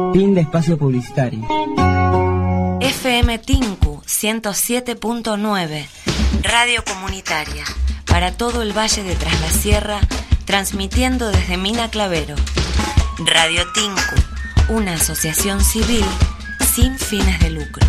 Fin de espacio publicitario. FM Tinku 107.9, radio comunitaria, para todo el Valle de Tras la Sierra, transmitiendo desde Mina Clavero. Radio Tinku, una asociación civil sin fines de lucro.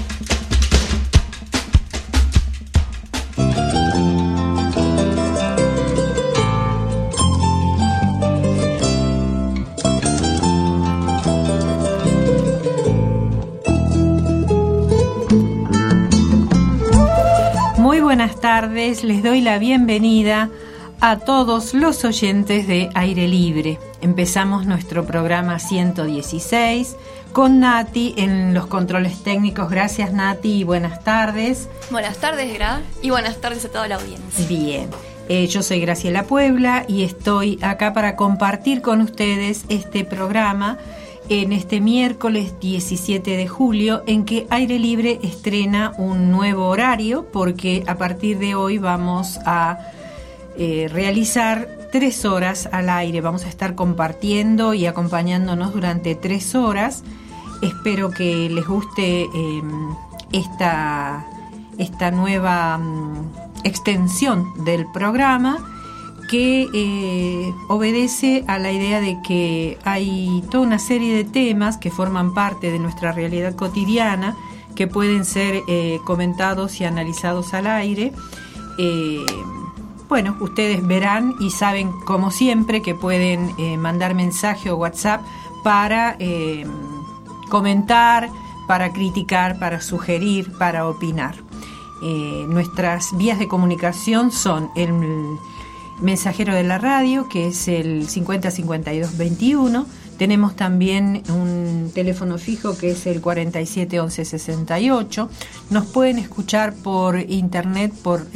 Muy buenas tardes, les doy la bienvenida a todos los oyentes de Aire Libre. Empezamos nuestro programa 116 con Nati en los controles técnicos. Gracias, Nati, y buenas tardes. Buenas tardes, Gra, y buenas tardes a toda la audiencia. Bien, yo soy Graciela Puebla y estoy acá para compartir con ustedes este programa en este miércoles 17 de julio, en que Aire Libre estrena un nuevo horario, porque a partir de hoy vamos a realizar 3 horas al aire. Vamos a estar compartiendo y acompañándonos durante 3 horas. Espero que les guste esta nueva extensión del programa, que obedece a la idea de que hay toda una serie de temas que forman parte de nuestra realidad cotidiana, que pueden ser comentados y analizados al aire. Bueno, ustedes verán y saben, como siempre, que pueden mandar mensaje o WhatsApp para comentar, para criticar, para sugerir, para opinar. Nuestras vías de comunicación son el mensajero de la radio, que es el 50 52 21. Tenemos también un teléfono fijo, que es el 47 11 68. Nos pueden escuchar por internet por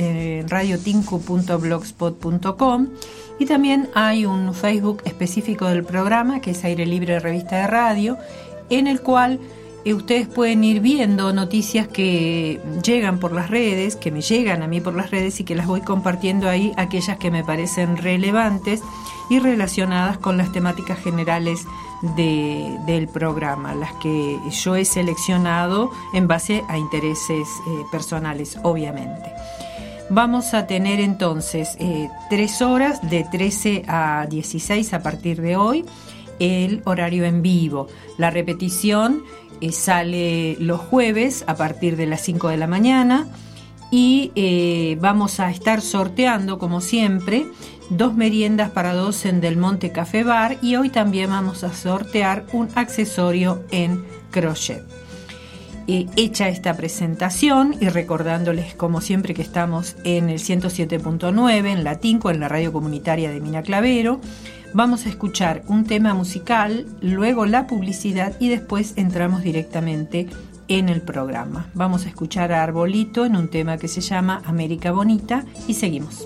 radiotinku.blogspot.com, y también hay un Facebook específico del programa, que es Aire Libre Revista de Radio, en el cual ustedes pueden ir viendo noticias que llegan por las redes, que me llegan a mí por las redes, y que las voy compartiendo ahí, aquellas que me parecen relevantes y relacionadas con las temáticas generales del programa, las que yo he seleccionado en base a intereses personales, obviamente. Vamos a tener entonces 3 horas de 13 a 16 a partir de hoy, el horario en vivo. La repetición sale los jueves a partir de las 5 de la mañana, y vamos a estar sorteando, como siempre, 2 meriendas para 2 en Del Monte Café Bar, y hoy también vamos a sortear un accesorio en crochet. Hecha esta presentación, y recordándoles como siempre que estamos en el 107.9 en la Tinku, en la radio comunitaria de Mina Clavero, vamos a escuchar un tema musical, luego la publicidad, y después entramos directamente en el programa. Vamos a escuchar a Arbolito en un tema que se llama América Bonita, y seguimos.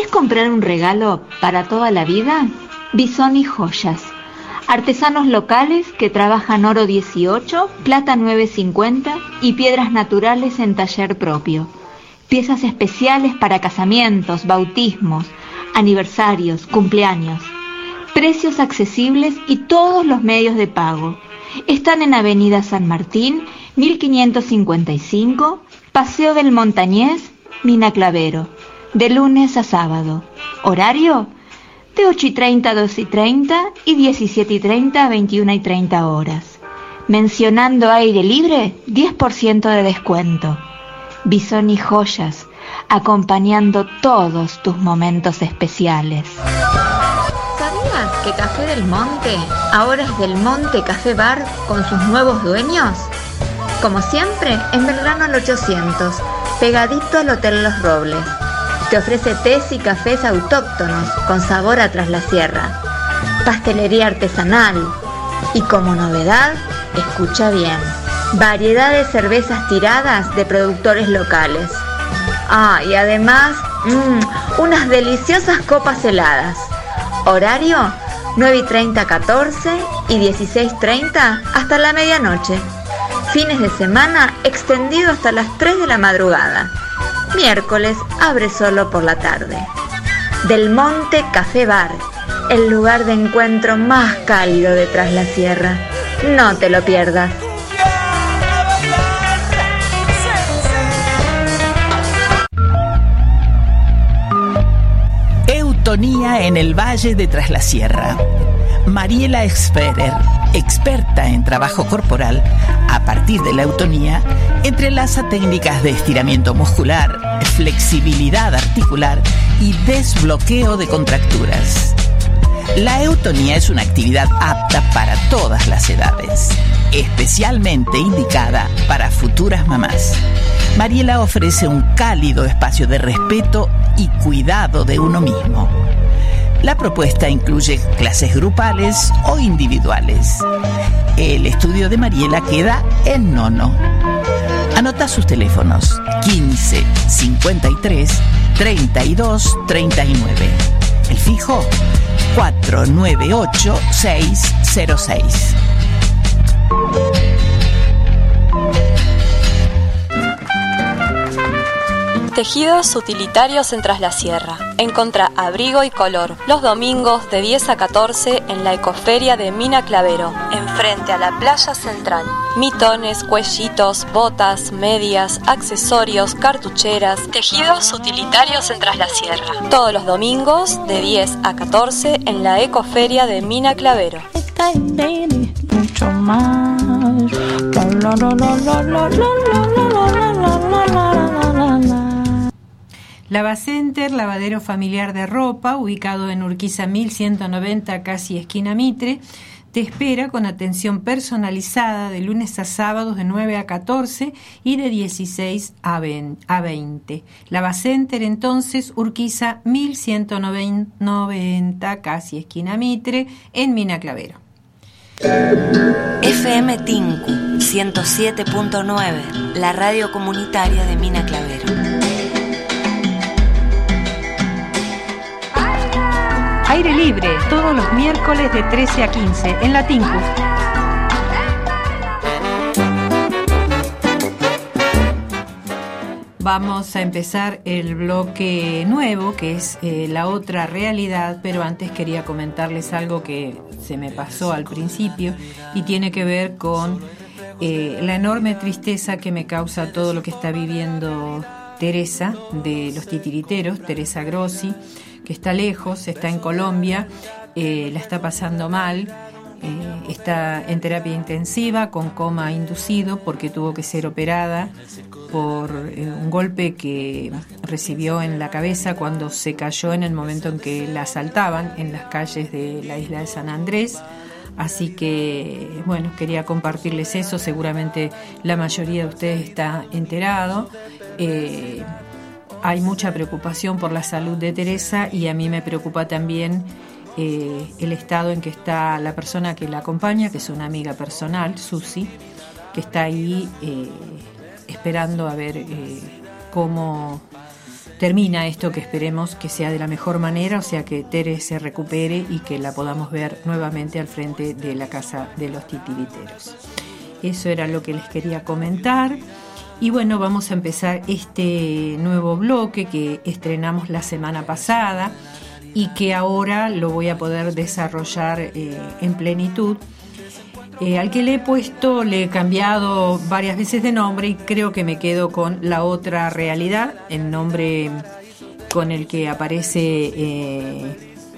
comprar un regalo para toda la vida? Bisoni Joyas. Artesanos locales que trabajan oro 18, plata 9.50 y piedras naturales en taller propio. Piezas especiales para casamientos, bautismos, aniversarios, cumpleaños. Precios accesibles y todos los medios de pago. Están en Avenida San Martín, 1555, Paseo del Montañés, Mina Clavero, de lunes a sábado. Horario de 8:30 a 2:30 y 17:30 a 21:30 horas. Mencionando aire libre, 10% de descuento. Bisoni Joyas, acompañando todos tus momentos especiales. ¿Sabías que Café del Monte ahora es Del Monte Café Bar con sus nuevos dueños? Como siempre, en Belgrano al 800, pegadito al Hotel Los Robles. Te ofrece tés y cafés autóctonos con sabor a Tras la Sierra, pastelería artesanal y, como novedad, escucha bien, variedad de cervezas tiradas de productores locales. Y además, unas deliciosas copas heladas. Horario 9:30 a 14 y 16:30 hasta la medianoche. Fines de semana extendido hasta las 3 de la madrugada. Miércoles abre solo por la tarde. Del Monte Café Bar, el lugar de encuentro más cálido de Tras la Sierra. No te lo pierdas. Eutonía en el Valle de Tras la Sierra. Mariela Experer, experta en trabajo corporal, a partir de la eutonía, entrelaza técnicas de estiramiento muscular, flexibilidad articular y desbloqueo de contracturas. La eutonía es una actividad apta para todas las edades, especialmente indicada para futuras mamás. Mariela ofrece un cálido espacio de respeto y cuidado de uno mismo. La propuesta incluye clases grupales o individuales. El estudio de Mariela queda en Nono. Anota sus teléfonos: 15 53 32 39. El fijo 498 606. Tejidos utilitarios en Tras la Sierra. Encontrá abrigo y color los domingos de 10 a 14 en la Ecoferia de Mina Clavero, enfrente a la playa central. Mitones, cuellitos, botas, medias, accesorios, cartucheras. Tejidos utilitarios en Tras la Sierra. Todos los domingos de 10 a 14 en la Ecoferia de Mina Clavero. Mucho más. Lavacenter, lavadero familiar de ropa, ubicado en Urquiza 1190, casi esquina Mitre, te espera con atención personalizada de lunes a sábados de 9 a 14 y de 16 a 20. Lavacenter, entonces, Urquiza 1190, casi esquina Mitre, en Mina Clavero. FM Tinku 107.9, la radio comunitaria de Mina Clavero. Aire libre, todos los miércoles de 13 a 15, en la Tinku. Vamos a empezar el bloque nuevo, que es la otra realidad, pero antes quería comentarles algo que se me pasó al principio y tiene que ver con la enorme tristeza que me causa todo lo que está viviendo Teresa de los Titiriteros, Teresa Grossi, que está lejos, está en Colombia, la está pasando mal, está en terapia intensiva con coma inducido porque tuvo que ser operada por un golpe que recibió en la cabeza cuando se cayó en el momento en que la asaltaban en las calles de la isla de San Andrés. Así que, bueno, quería compartirles eso. Seguramente la mayoría de ustedes está enterado. Hay mucha preocupación por la salud de Teresa y a mí me preocupa también el estado en que está la persona que la acompaña, que es una amiga personal, Susi, que está ahí esperando a ver cómo termina esto, que esperemos que sea de la mejor manera, o sea, que Tere se recupere y que la podamos ver nuevamente al frente de la Casa de los Titiriteros. Eso era lo que les quería comentar. Y bueno, vamos a empezar este nuevo bloque que estrenamos la semana pasada y que ahora lo voy a poder desarrollar en plenitud. Al que le he cambiado varias veces de nombre y creo que me quedo con La Otra Realidad, el nombre con el que aparece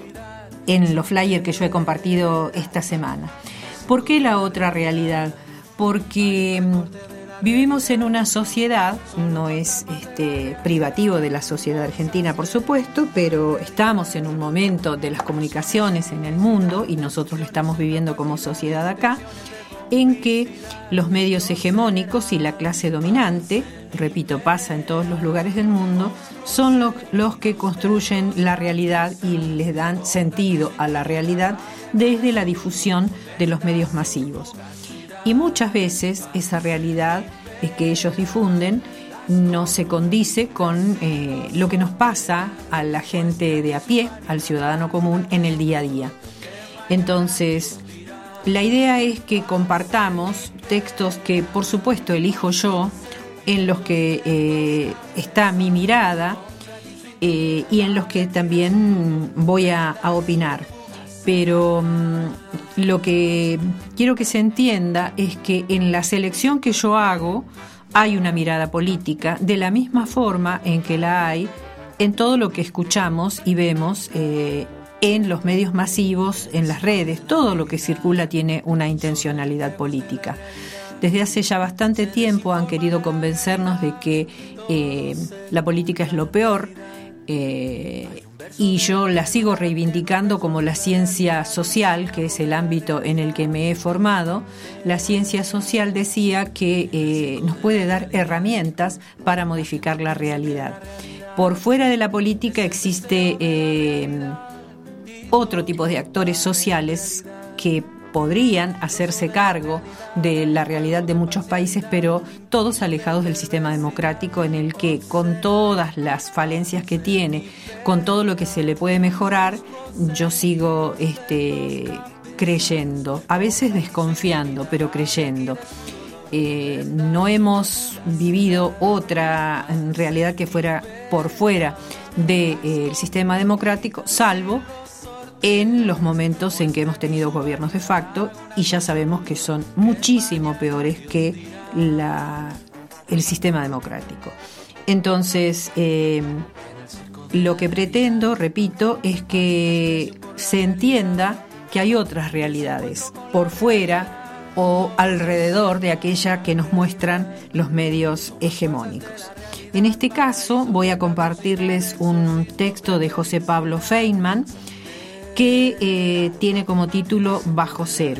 en los flyers que yo he compartido esta semana. ¿Por qué La Otra Realidad? Porque vivimos en una sociedad, no es privativo de la sociedad argentina, por supuesto, pero estamos en un momento de las comunicaciones en el mundo, y nosotros lo estamos viviendo como sociedad acá, en que los medios hegemónicos y la clase dominante, repito, pasa en todos los lugares del mundo, son los que construyen la realidad y les dan sentido a la realidad desde la difusión de los medios masivos. Y muchas veces esa realidad que ellos difunden no se condice con lo que nos pasa a la gente de a pie, al ciudadano común, en el día a día. Entonces, la idea es que compartamos textos que, por supuesto, elijo yo, en los que está mi mirada y en los que también voy a opinar. Pero lo que quiero que se entienda es que en la selección que yo hago hay una mirada política, de la misma forma en que la hay en todo lo que escuchamos y vemos en los medios masivos, en las redes. Todo lo que circula tiene una intencionalidad política. Desde hace ya bastante tiempo han querido convencernos de que la política es lo peor, y yo la sigo reivindicando como la ciencia social, que es el ámbito en el que me he formado. La ciencia social, decía, que nos puede dar herramientas para modificar la realidad. Por fuera de la política existe otro tipo de actores sociales que podrían hacerse cargo de la realidad de muchos países, pero todos alejados del sistema democrático, en el que, con todas las falencias que tiene, con todo lo que se le puede mejorar, yo sigo creyendo, a veces desconfiando, pero creyendo. No hemos vivido otra realidad que fuera por fuera del sistema democrático, salvo en los momentos en que hemos tenido gobiernos de facto, y ya sabemos que son muchísimo peores que el sistema democrático. Entonces, lo que pretendo, repito, es que se entienda que hay otras realidades por fuera o alrededor de aquella que nos muestran los medios hegemónicos. En este caso voy a compartirles un texto de José Pablo Feynman, que tiene como título Bajo Cero.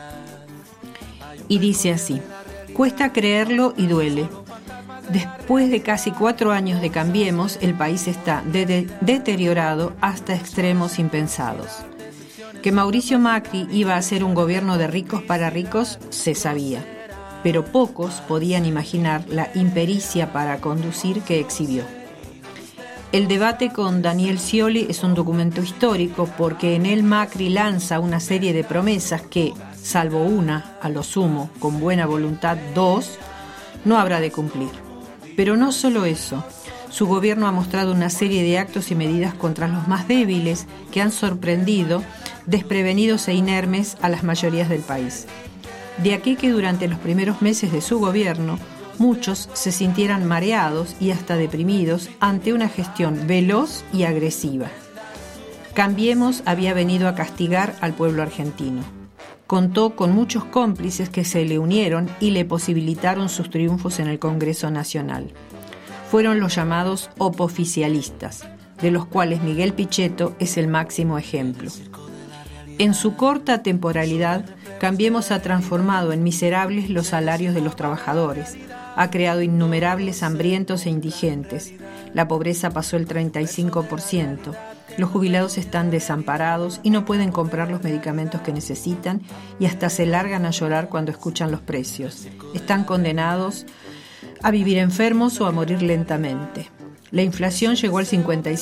Y dice así: cuesta creerlo y duele. Después de casi 4 años de Cambiemos, el país está deteriorado hasta extremos impensados. Que Mauricio Macri iba a hacer un gobierno de ricos para ricos se sabía, pero pocos podían imaginar la impericia para conducir que exhibió. El debate con Daniel Scioli es un documento histórico, porque en él Macri lanza una serie de promesas que, salvo una, a lo sumo, con buena voluntad, 2, no habrá de cumplir. Pero no solo eso, su gobierno ha mostrado una serie de actos y medidas contra los más débiles que han sorprendido, desprevenidos e inermes, a las mayorías del país. De aquí que durante los primeros meses de su gobierno muchos se sintieran mareados y hasta deprimidos ante una gestión veloz y agresiva. Cambiemos había venido a castigar al pueblo argentino. Contó con muchos cómplices que se le unieron y le posibilitaron sus triunfos en el Congreso Nacional. Fueron los llamados opoficialistas, de los cuales Miguel Pichetto es el máximo ejemplo. En su corta temporalidad, Cambiemos ha transformado en miserables los salarios de los trabajadores, ha creado innumerables hambrientos e indigentes, la pobreza pasó el 35%, los jubilados están desamparados y no pueden comprar los medicamentos que necesitan y hasta se largan a llorar cuando escuchan los precios. Están condenados a vivir enfermos o a morir lentamente. La inflación llegó al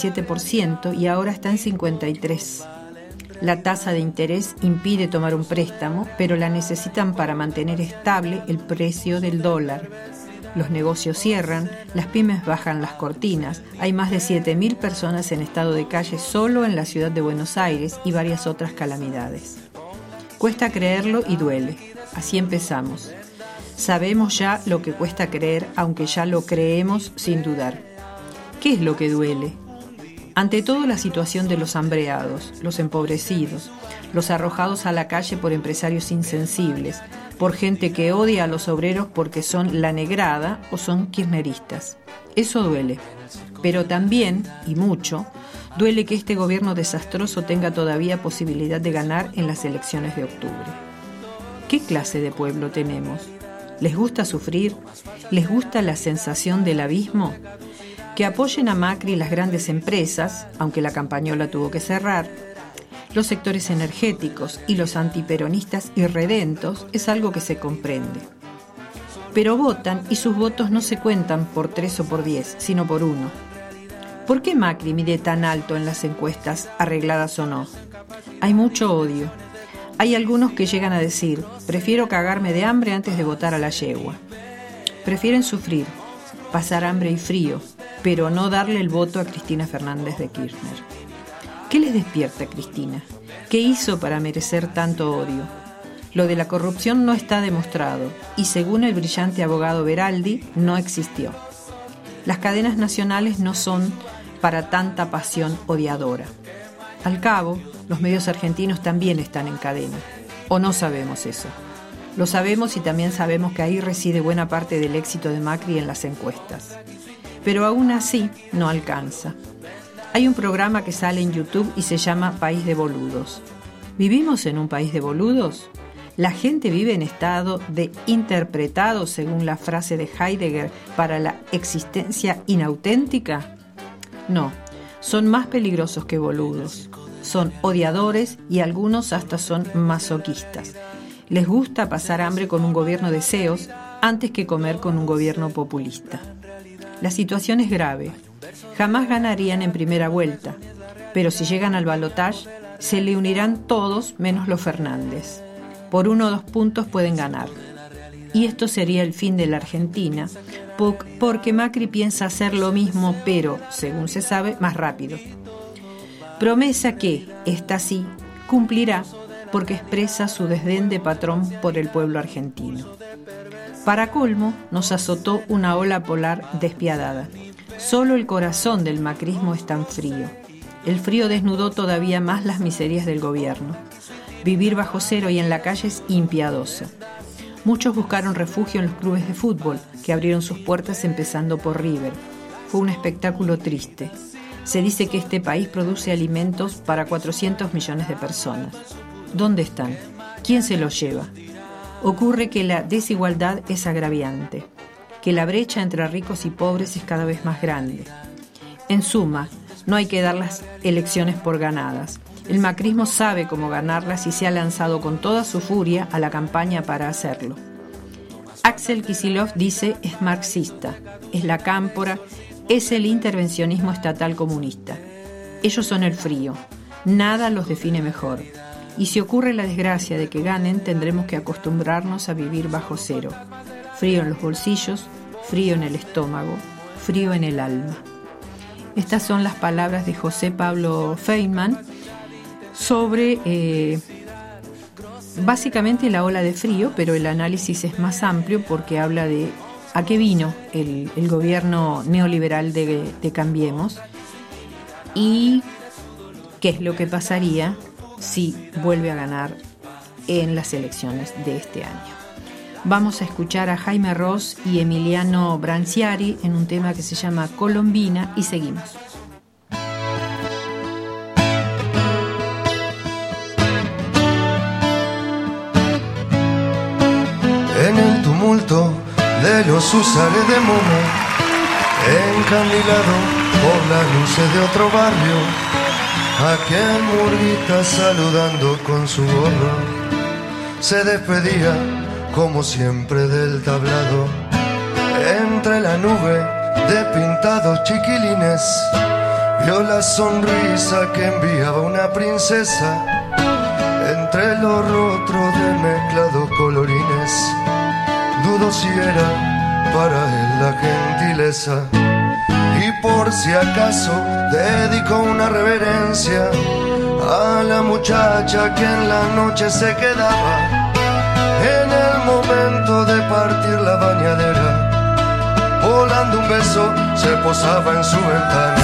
57% y ahora está en 53%. La tasa de interés impide tomar un préstamo, pero la necesitan para mantener estable el precio del dólar. Los negocios cierran, las pymes bajan las cortinas, hay más de 7.000 personas en estado de calle solo en la ciudad de Buenos Aires y varias otras calamidades. Cuesta creerlo y duele. Así empezamos. Sabemos ya lo que cuesta creer, aunque ya lo creemos sin dudar. ¿Qué es lo que duele? Ante todo, la situación de los hambreados, los empobrecidos, los arrojados a la calle por empresarios insensibles, por gente que odia a los obreros porque son la negrada o son kirchneristas. Eso duele. Pero también, y mucho, duele que este gobierno desastroso tenga todavía posibilidad de ganar en las elecciones de octubre. ¿Qué clase de pueblo tenemos? ¿Les gusta sufrir? ¿Les gusta la sensación del abismo? Que apoyen a Macri las grandes empresas, aunque la campañola tuvo que cerrar, los sectores energéticos y los antiperonistas irredentos es algo que se comprende. Pero votan y sus votos no se cuentan por 3 o por 10, sino por 1. ¿Por qué Macri mide tan alto en las encuestas, arregladas o no? Hay mucho odio. Hay algunos que llegan a decir, prefiero cagarme de hambre antes de votar a la yegua. Prefieren sufrir, pasar hambre y frío, pero no darle el voto a Cristina Fernández de Kirchner. ¿Qué les despierta a Cristina? ¿Qué hizo para merecer tanto odio? Lo de la corrupción no está demostrado y, según el brillante abogado Beraldi, no existió. Las cadenas nacionales no son para tanta pasión odiadora. Al cabo, los medios argentinos también están en cadena. ¿O no sabemos eso? Lo sabemos y también sabemos que ahí reside buena parte del éxito de Macri en las encuestas. Pero aún así no alcanza. Hay un programa que sale en YouTube y se llama País de Boludos. ¿Vivimos en un país de boludos? ¿La gente vive en estado de interpretado, según la frase de Heidegger, para la existencia inauténtica? No, son más peligrosos que boludos. Son odiadores y algunos hasta son masoquistas. Les gusta pasar hambre con un gobierno de CEOs antes que comer con un gobierno populista. La situación es grave. Jamás ganarían en primera vuelta, pero si llegan al balotaje, se le unirán todos menos los Fernández. Por 1 o 2 puntos pueden ganar. Y esto sería el fin de la Argentina, porque Macri piensa hacer lo mismo, pero, según se sabe, más rápido. Promesa que, esta sí, cumplirá porque expresa su desdén de patrón por el pueblo argentino. Para colmo, nos azotó una ola polar despiadada. Solo el corazón del macrismo es tan frío. El frío desnudó todavía más las miserias del gobierno. Vivir bajo cero y en la calle es impiadoso. Muchos buscaron refugio en los clubes de fútbol, que abrieron sus puertas empezando por River. Fue un espectáculo triste. Se dice que este país produce alimentos para 400 millones de personas. ¿Dónde están? ¿Quién se los lleva? Ocurre que la desigualdad es agraviante, que la brecha entre ricos y pobres es cada vez más grande. En suma, no hay que dar las elecciones por ganadas. El macrismo sabe cómo ganarlas y se ha lanzado con toda su furia a la campaña para hacerlo. Axel Kicillof dice es marxista, es la cámpora, es el intervencionismo estatal comunista. Ellos son el frío, nada los define mejor. Y si ocurre la desgracia de que ganen, tendremos que acostumbrarnos a vivir bajo cero. Frío en los bolsillos, frío en el estómago, frío en el alma. Estas son las palabras de José Pablo Feynman sobre básicamente la ola de frío, pero el análisis es más amplio porque habla de a qué vino el gobierno neoliberal de Cambiemos y qué es lo que pasaría si vuelve a ganar en las elecciones de este año. Vamos a escuchar a Jaime Ross y Emiliano Branciari en un tema que se llama Colombina y seguimos. En el tumulto de los húsares de Momo, encandilado por las luces de otro barrio, aquel murguita saludando con su gorro se despedía como siempre del tablado. Entre la nube de pintados chiquilines, vio la sonrisa que enviaba una princesa entre los rostros de mezclados colorines. Dudo si era para él la gentileza, y por si acaso dedicó una reverencia a la muchacha que en la noche se quedaba en el momento de partir la bañadera. Volando un beso se posaba en su ventana.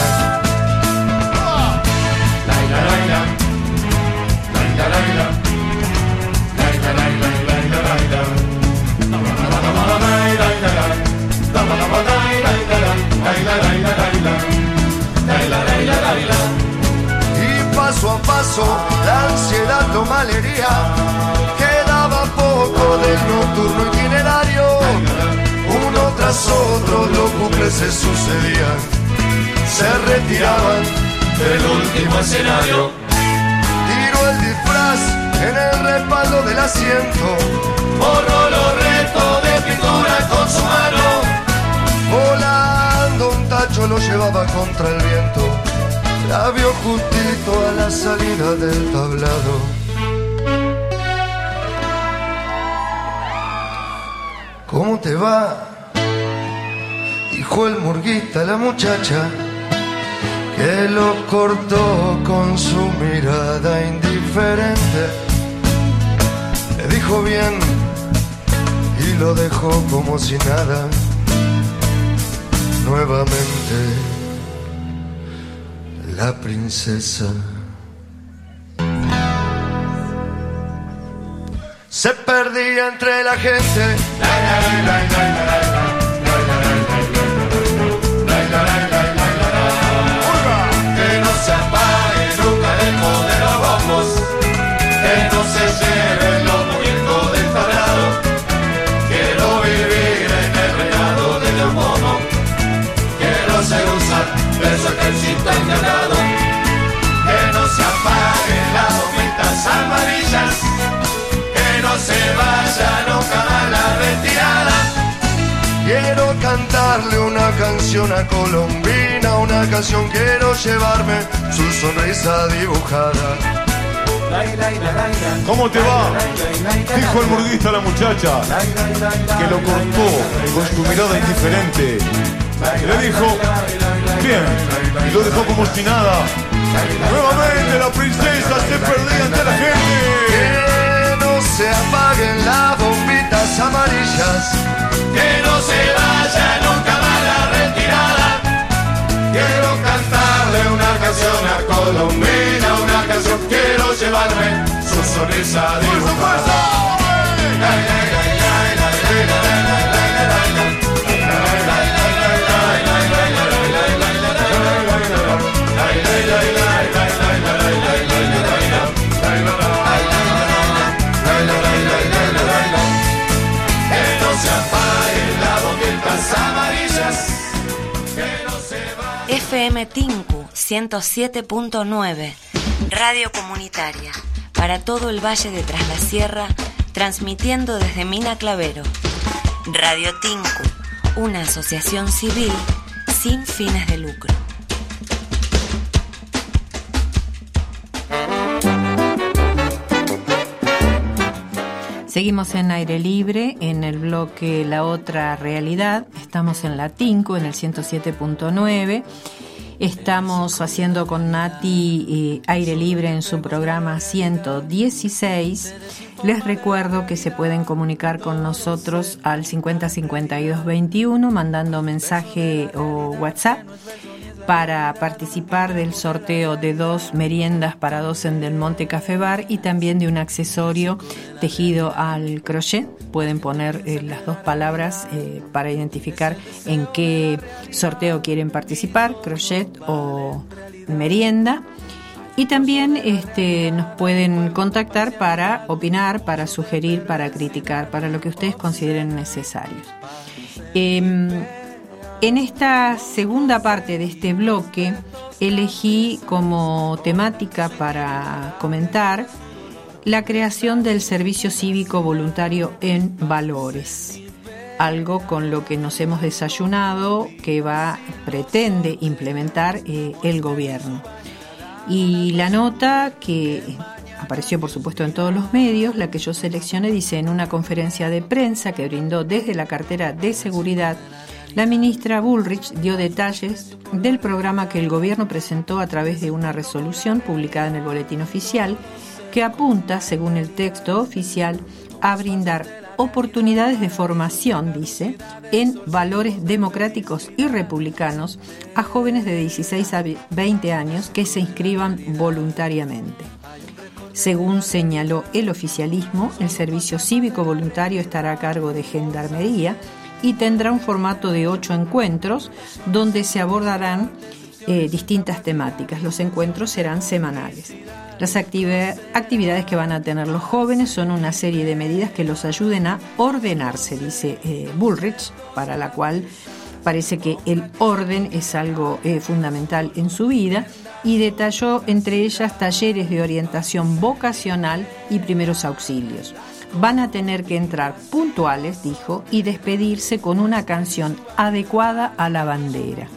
Laila, laila, laila, laila, laila, laila, laila, laila. Y paso a paso la ansiedad lo malhería, quedaba poco del nocturno itinerario. Uno tras otro los bucles se sucedían, se retiraban del último escenario. Tiró el disfraz en el respaldo del asiento, borró los restos de pintura con su mano. Volando un tacho lo llevaba contra el viento, la vio justito a la salida del tablado. ¿Cómo te va? Dijo el murguista a la muchacha, que lo cortó con su mirada indiferente. Le dijo bien y lo dejó como si nada. Nuevamente la princesa se perdía entre la gente. Que no se apague nunca el poder a bombos, que no se lleven los movimientos del tablado. Quiero vivir en el reinado de los momos, quiero ser usar de su ejército enganado. Que no se apaguen las bombitas amarillas, que no se vaya nunca a la retirada. Quiero cantarle una canción a Colombina, una canción quiero llevarme su sonrisa dibujada. ¿Cómo te va? Dijo el murguista a la muchacha, que lo cortó con su mirada indiferente. Le dijo, bien, y lo dejó como si nada. Nuevamente la princesa se perdía entre la gente. Que no se apaguen las bombitas amarillas, que no se vaya nunca más la retirada. Quiero cantarle una canción a Colombina, una canción quiero llevarme su sonrisa dibujada. FM Tinku 107.9, radio comunitaria para todo el Valle de Tras la Sierra, transmitiendo desde Mina Clavero. Radio Tinku, una asociación civil sin fines de lucro. Seguimos en Aire Libre, en el bloque La Otra Realidad. Estamos en la Tinku, en el 107.9. Estamos haciendo con Nati Aire Libre en su programa 116. Les recuerdo que se pueden comunicar con nosotros al 50 52 21 mandando mensaje o WhatsApp para participar del sorteo de 2 meriendas para 2 en Del Monte Café Bar y también de un accesorio tejido al crochet. Pueden poner las 2 palabras para identificar en qué sorteo quieren participar, crochet o merienda. Y también nos pueden contactar para opinar, para sugerir, para criticar, para lo que ustedes consideren necesario. En esta segunda parte de este bloque elegí como temática para comentar la creación del servicio cívico voluntario en Valores. algo con lo que nos hemos desayunado que pretende implementar el gobierno. Y la nota que apareció, por supuesto, en todos los medios, la que yo seleccioné, dice: en una conferencia de prensa que brindó desde la cartera de seguridad, la ministra Bullrich dio detalles del programa que el gobierno presentó a través de una resolución publicada en el Boletín Oficial, que apunta, según el texto oficial, a brindar oportunidades de formación, dice, en valores democráticos y republicanos a jóvenes de 16 a 20 años que se inscriban voluntariamente. Según señaló el oficialismo, el servicio cívico voluntario estará a cargo de Gendarmería y tendrá un formato de 8 encuentros donde se abordarán distintas temáticas. Los encuentros serán semanales. Las actividades que van a tener los jóvenes son una serie de medidas que los ayuden a ordenarse, dice Bullrich, para la cual parece que el orden es algo fundamental en su vida, y detalló entre ellas talleres de orientación vocacional y primeros auxilios. Van a tener que entrar puntuales, dijo, y despedirse con una canción adecuada a la bandera.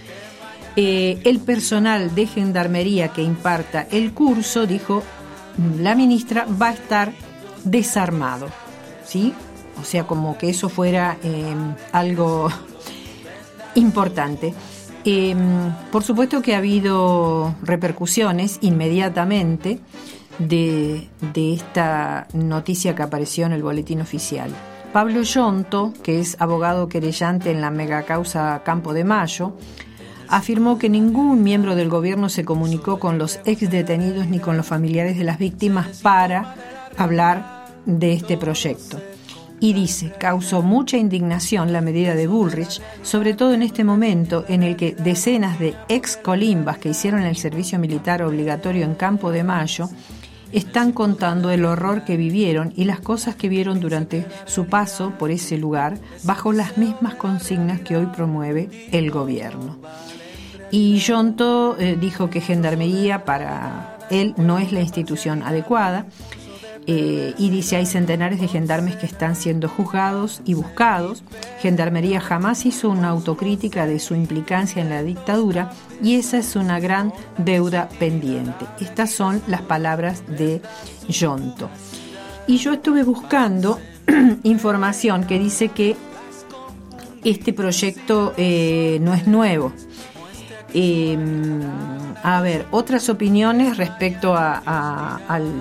El personal de Gendarmería que imparta el curso, dijo la ministra, va a estar desarmado, ¿sí? O sea, como que eso fuera algo importante. Por supuesto que ha habido repercusiones inmediatamente de esta noticia que apareció en el Boletín Oficial. Pablo Yonto, que es abogado querellante en la megacausa Campo de Mayo, afirmó que ningún miembro del gobierno se comunicó con los exdetenidos ni con los familiares de las víctimas para hablar de este proyecto. Y dice: causó mucha indignación la medida de Bullrich, sobre todo en este momento en el que decenas de ex-colimbas que hicieron el servicio militar obligatorio en Campo de Mayo están contando el horror que vivieron y las cosas que vieron durante su paso por ese lugar bajo las mismas consignas que hoy promueve el gobierno. Y Yonto dijo que Gendarmería para él no es la institución adecuada, y dice: hay centenares de gendarmes que están siendo juzgados y buscados. Gendarmería jamás hizo una autocrítica de su implicancia en la dictadura y esa es una gran deuda pendiente. Estas son las palabras de Yonto. Y yo estuve buscando información que dice que este proyecto no es nuevo. A ver, otras opiniones respecto a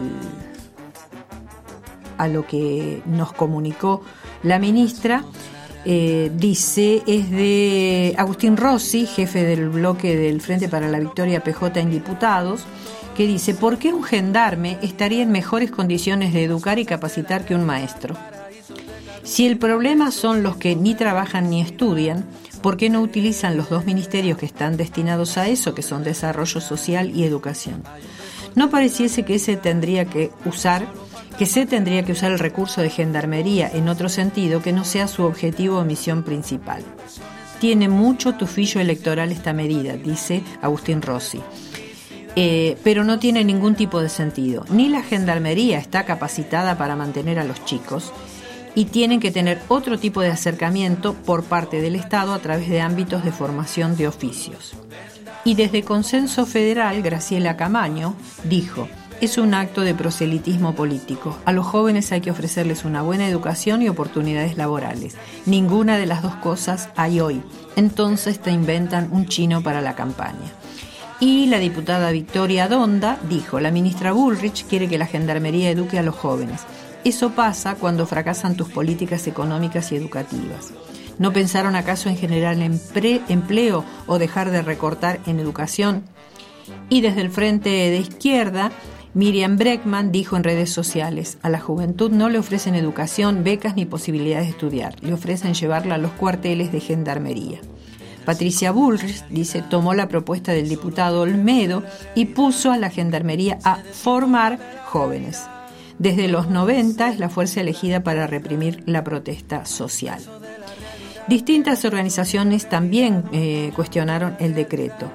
lo que nos comunicó la ministra, dice, es de Agustín Rossi, jefe del bloque del Frente para la Victoria PJ en Diputados, que dice: ¿por qué un gendarme estaría en mejores condiciones de educar y capacitar que un maestro? Si el problema son los que ni trabajan ni estudian, ¿por qué no utilizan los dos ministerios que están destinados a eso, que son Desarrollo Social y Educación? No pareciese que se tendría que usar el recurso de Gendarmería en otro sentido que no sea su objetivo o misión principal. Tiene mucho tufillo electoral esta medida, dice Agustín Rossi, pero no tiene ningún tipo de sentido. Ni la Gendarmería está capacitada para mantener a los chicos y tienen que tener otro tipo de acercamiento por parte del Estado a través de ámbitos de formación de oficios. Y desde Consenso Federal, Graciela Camaño dijo: es un acto de proselitismo político. A los jóvenes hay que ofrecerles una buena educación y oportunidades laborales. Ninguna de las dos cosas hay hoy. Entonces te inventan un chino para la campaña. Y la diputada Victoria Donda dijo: la ministra Bullrich quiere que la Gendarmería eduque a los jóvenes. Eso pasa cuando fracasan tus políticas económicas y educativas. ¿No pensaron acaso en generar empleo o dejar de recortar en educación? Y desde el Frente de Izquierda, Miriam Breckman dijo en redes sociales: a la juventud no le ofrecen educación, becas ni posibilidades de estudiar, le ofrecen llevarla a los cuarteles de Gendarmería. Patricia Bullrich, dice, tomó la propuesta del diputado Olmedo y puso a la Gendarmería a formar jóvenes. Desde los 90 es la fuerza elegida para reprimir la protesta social. Distintas organizaciones también cuestionaron el decreto.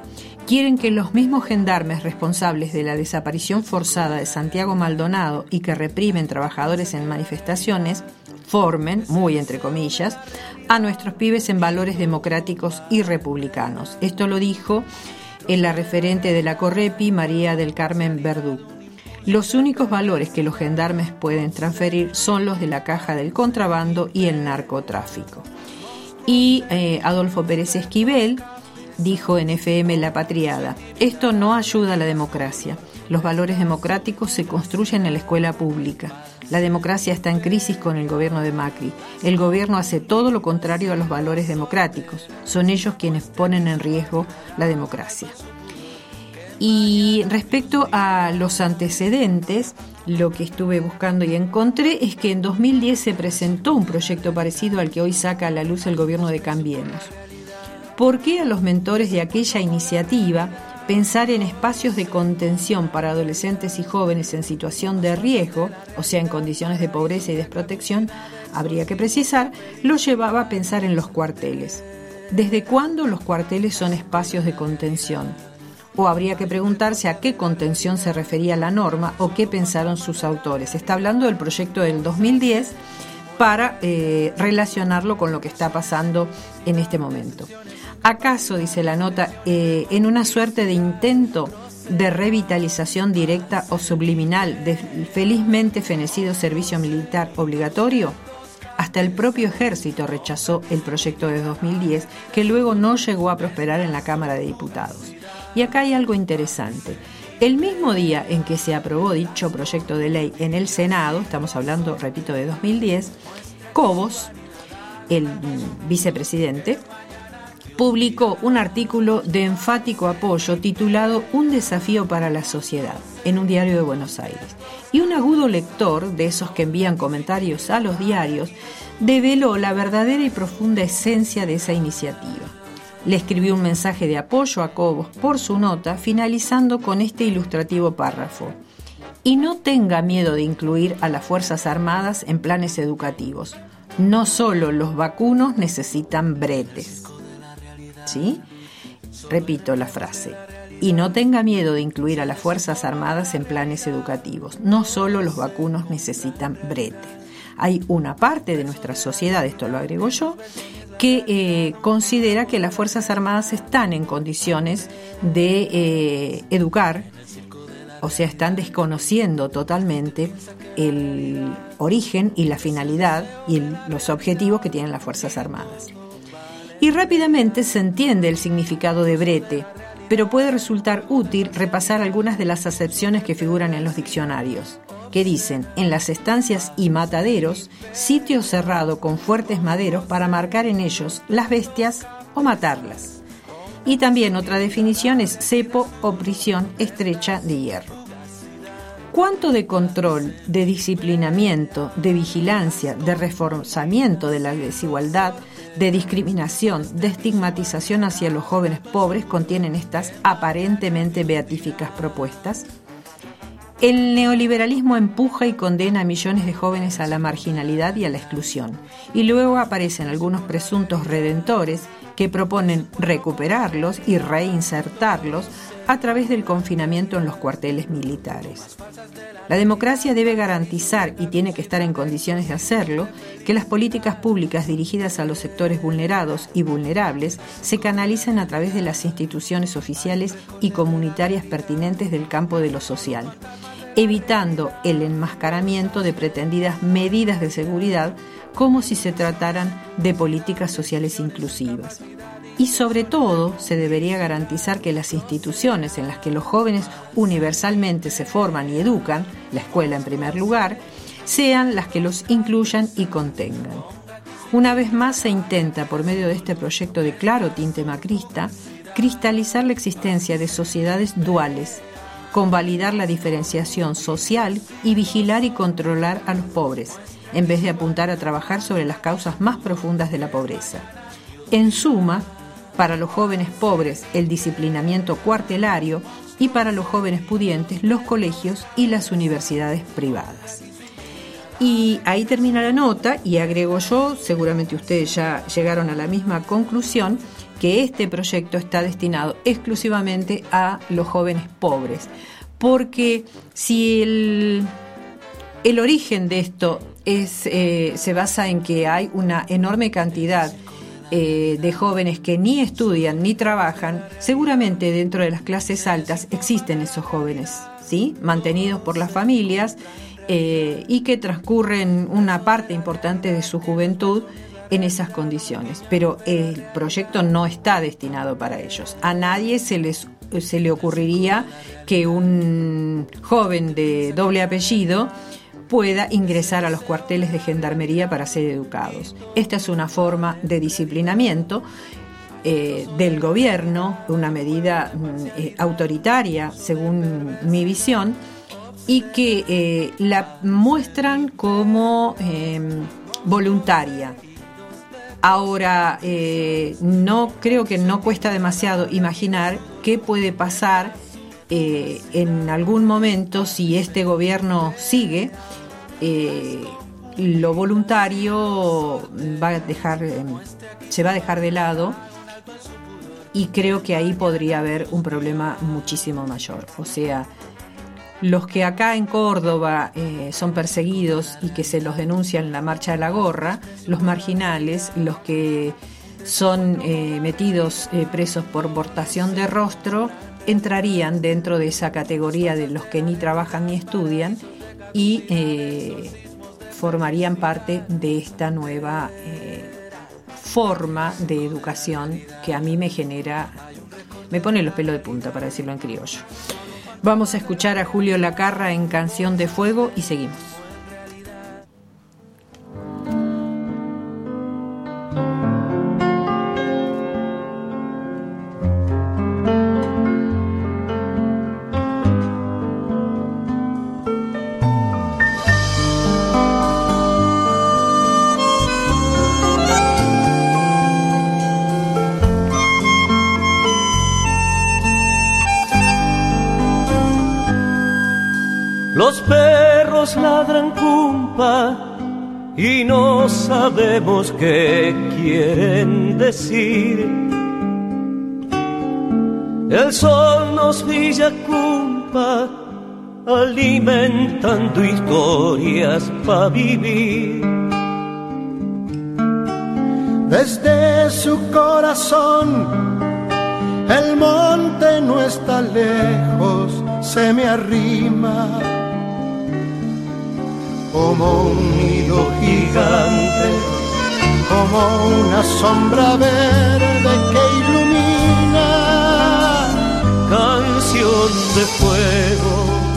quieren que los mismos gendarmes responsables de la desaparición forzada de Santiago Maldonado y que reprimen trabajadores en manifestaciones formen, muy entre comillas, a nuestros pibes en valores democráticos y republicanos. Esto lo dijo la referente de la Correpi, María del Carmen Verdú. Los únicos valores que los gendarmes pueden transferir son los de la caja del contrabando y el narcotráfico. Y Adolfo Pérez Esquivel dijo en FM La Patriada: esto no ayuda a la democracia. Los valores democráticos se construyen en la escuela pública. La democracia está en crisis con el gobierno de Macri. El gobierno hace todo lo contrario a los valores democráticos. Son ellos quienes ponen en riesgo la democracia. Y respecto a los antecedentes, lo que estuve buscando y encontré es que en 2010 se presentó un proyecto parecido al que hoy saca a la luz el gobierno de Cambiemos. ¿Por qué a los mentores de aquella iniciativa pensar en espacios de contención para adolescentes y jóvenes en situación de riesgo, o sea, en condiciones de pobreza y desprotección, habría que precisar, lo llevaba a pensar en los cuarteles? ¿Desde cuándo los cuarteles son espacios de contención? O habría que preguntarse a qué contención se refería la norma o qué pensaron sus autores. Está hablando del proyecto del 2010 para relacionarlo con lo que está pasando en este momento. ¿Acaso, dice la nota, en una suerte de intento de revitalización directa o subliminal del felizmente fenecido servicio militar obligatorio? Hasta el propio ejército rechazó el proyecto de 2010, que luego no llegó a prosperar en la Cámara de Diputados. Y acá hay algo interesante. El mismo día en que se aprobó dicho proyecto de ley en el Senado, estamos hablando, repito, de 2010, Cobos, el vicepresidente, publicó un artículo de enfático apoyo titulado Un desafío para la sociedad, en un diario de Buenos Aires. Y un agudo lector, de esos que envían comentarios a los diarios, develó la verdadera y profunda esencia de esa iniciativa. Le escribió un mensaje de apoyo a Cobos por su nota, finalizando con este ilustrativo párrafo: y no tenga miedo de incluir a las Fuerzas Armadas en planes educativos. No solo los vacunos necesitan bretes. ¿Sí? Repito la frase. Y no tenga miedo de incluir a las Fuerzas Armadas en planes educativos. No solo los vacunos necesitan bretes. Hay una parte de nuestra sociedad, esto lo agrego yo, que considera que las Fuerzas Armadas están en condiciones de educar, o sea, están desconociendo totalmente el origen y la finalidad y los objetivos que tienen las Fuerzas Armadas. Y rápidamente se entiende el significado de brete, pero puede resultar útil repasar algunas de las acepciones que figuran en los diccionarios, que dicen: en las estancias y mataderos, sitio cerrado con fuertes maderos para marcar en ellos las bestias o matarlas. Y también otra definición es cepo o prisión estrecha de hierro. ¿Cuánto de control, de disciplinamiento, de vigilancia, de reforzamiento de la desigualdad, de discriminación, de estigmatización hacia los jóvenes pobres contienen estas aparentemente beatíficas propuestas? El neoliberalismo empuja y condena a millones de jóvenes a la marginalidad y a la exclusión, y luego aparecen algunos presuntos redentores que proponen recuperarlos y reinsertarlos a través del confinamiento en los cuarteles militares. La democracia debe garantizar, y tiene que estar en condiciones de hacerlo, que las políticas públicas dirigidas a los sectores vulnerados y vulnerables se canalicen a través de las instituciones oficiales y comunitarias pertinentes del campo de lo social, evitando el enmascaramiento de pretendidas medidas de seguridad como si se trataran de políticas sociales inclusivas. Y sobre todo, se debería garantizar que las instituciones en las que los jóvenes universalmente se forman y educan, la escuela en primer lugar, sean las que los incluyan y contengan. Una vez más se intenta, por medio de este proyecto de claro tinte macrista, cristalizar la existencia de sociedades duales, convalidar la diferenciación social y vigilar y controlar a los pobres, en vez de apuntar a trabajar sobre las causas más profundas de la pobreza. En suma, para los jóvenes pobres el disciplinamiento cuartelario y para los jóvenes pudientes los colegios y las universidades privadas. Y ahí termina la nota y agrego yo, seguramente ustedes ya llegaron a la misma conclusión, que este proyecto está destinado exclusivamente a los jóvenes pobres, porque si el origen de esto se basa en que hay una enorme cantidad de jóvenes que ni estudian ni trabajan, seguramente dentro de las clases altas existen esos jóvenes, ¿sí?, mantenidos por las familias y que transcurren una parte importante de su juventud en esas condiciones. Pero el proyecto no está destinado para ellos. A nadie se le ocurriría que un joven de doble apellido pueda ingresar a los cuarteles de gendarmería para ser educados. Esta es una forma de disciplinamiento del gobierno, una medida autoritaria, según mi visión, y que la muestran como voluntaria. Ahora, no creo que no cuesta demasiado imaginar qué puede pasar en algún momento si este gobierno sigue. Lo voluntario se va a dejar de lado, y creo que ahí podría haber un problema muchísimo mayor. O sea, los que acá en Córdoba son perseguidos y que se los denuncia en la marcha de la gorra, los marginales, los que son metidos presos por portación de rostro, entrarían dentro de esa categoría de los que ni trabajan ni estudian y formarían parte de esta nueva forma de educación que a mí me pone los pelos de punta, para decirlo en criollo. Vamos a escuchar a Julio Lacarra en Canción de Fuego y seguimos. Los perros ladran cumpa y no sabemos qué quieren decir. El sol nos brilla cumpa, alimentando historias para vivir. Desde su corazón el monte no está lejos, se me arrima como un nido gigante, como una sombra verde que ilumina. Canción de fuego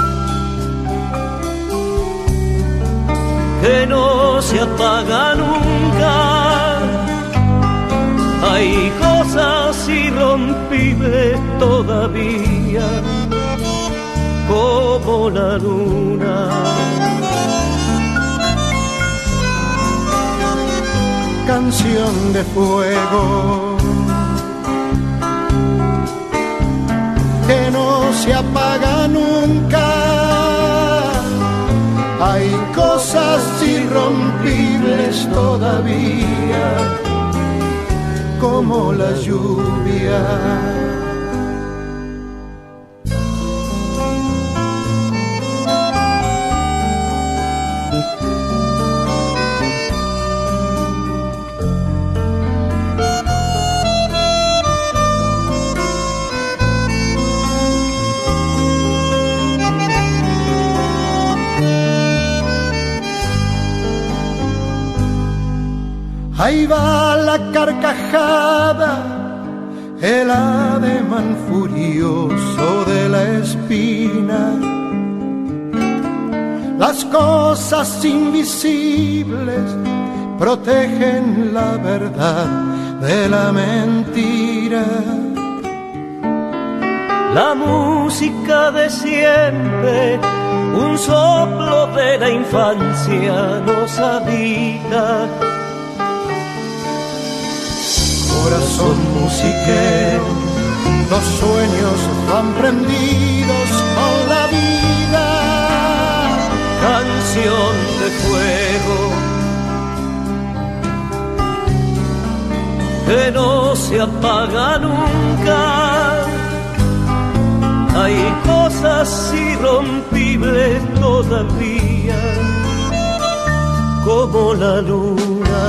que no se apaga nunca. Hay cosas irrompibles todavía, como la luna. Canción de fuego que no se apaga nunca. Hay cosas irrompibles todavía, como la lluvia. Ahí va la carcajada, el ademán furioso de la espina. Las cosas invisibles protegen la verdad de la mentira. La música de siempre, un soplo de la infancia nos habita. Corazón musiquero, los sueños van prendidos con la vida. Canción de fuego que no se apaga nunca. Hay cosas irrompibles todavía, como la luna.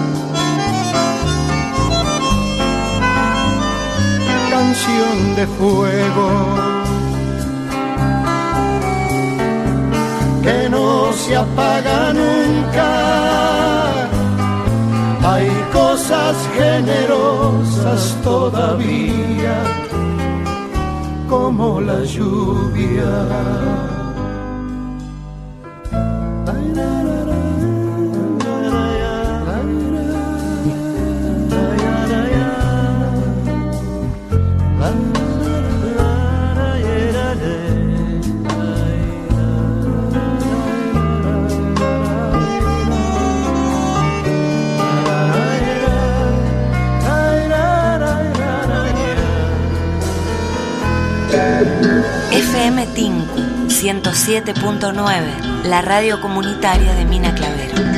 Canción de fuego que no se apaga nunca. Hay cosas generosas todavía, como la lluvia. FM Tinku 107.9, la radio comunitaria de Mina Clavero.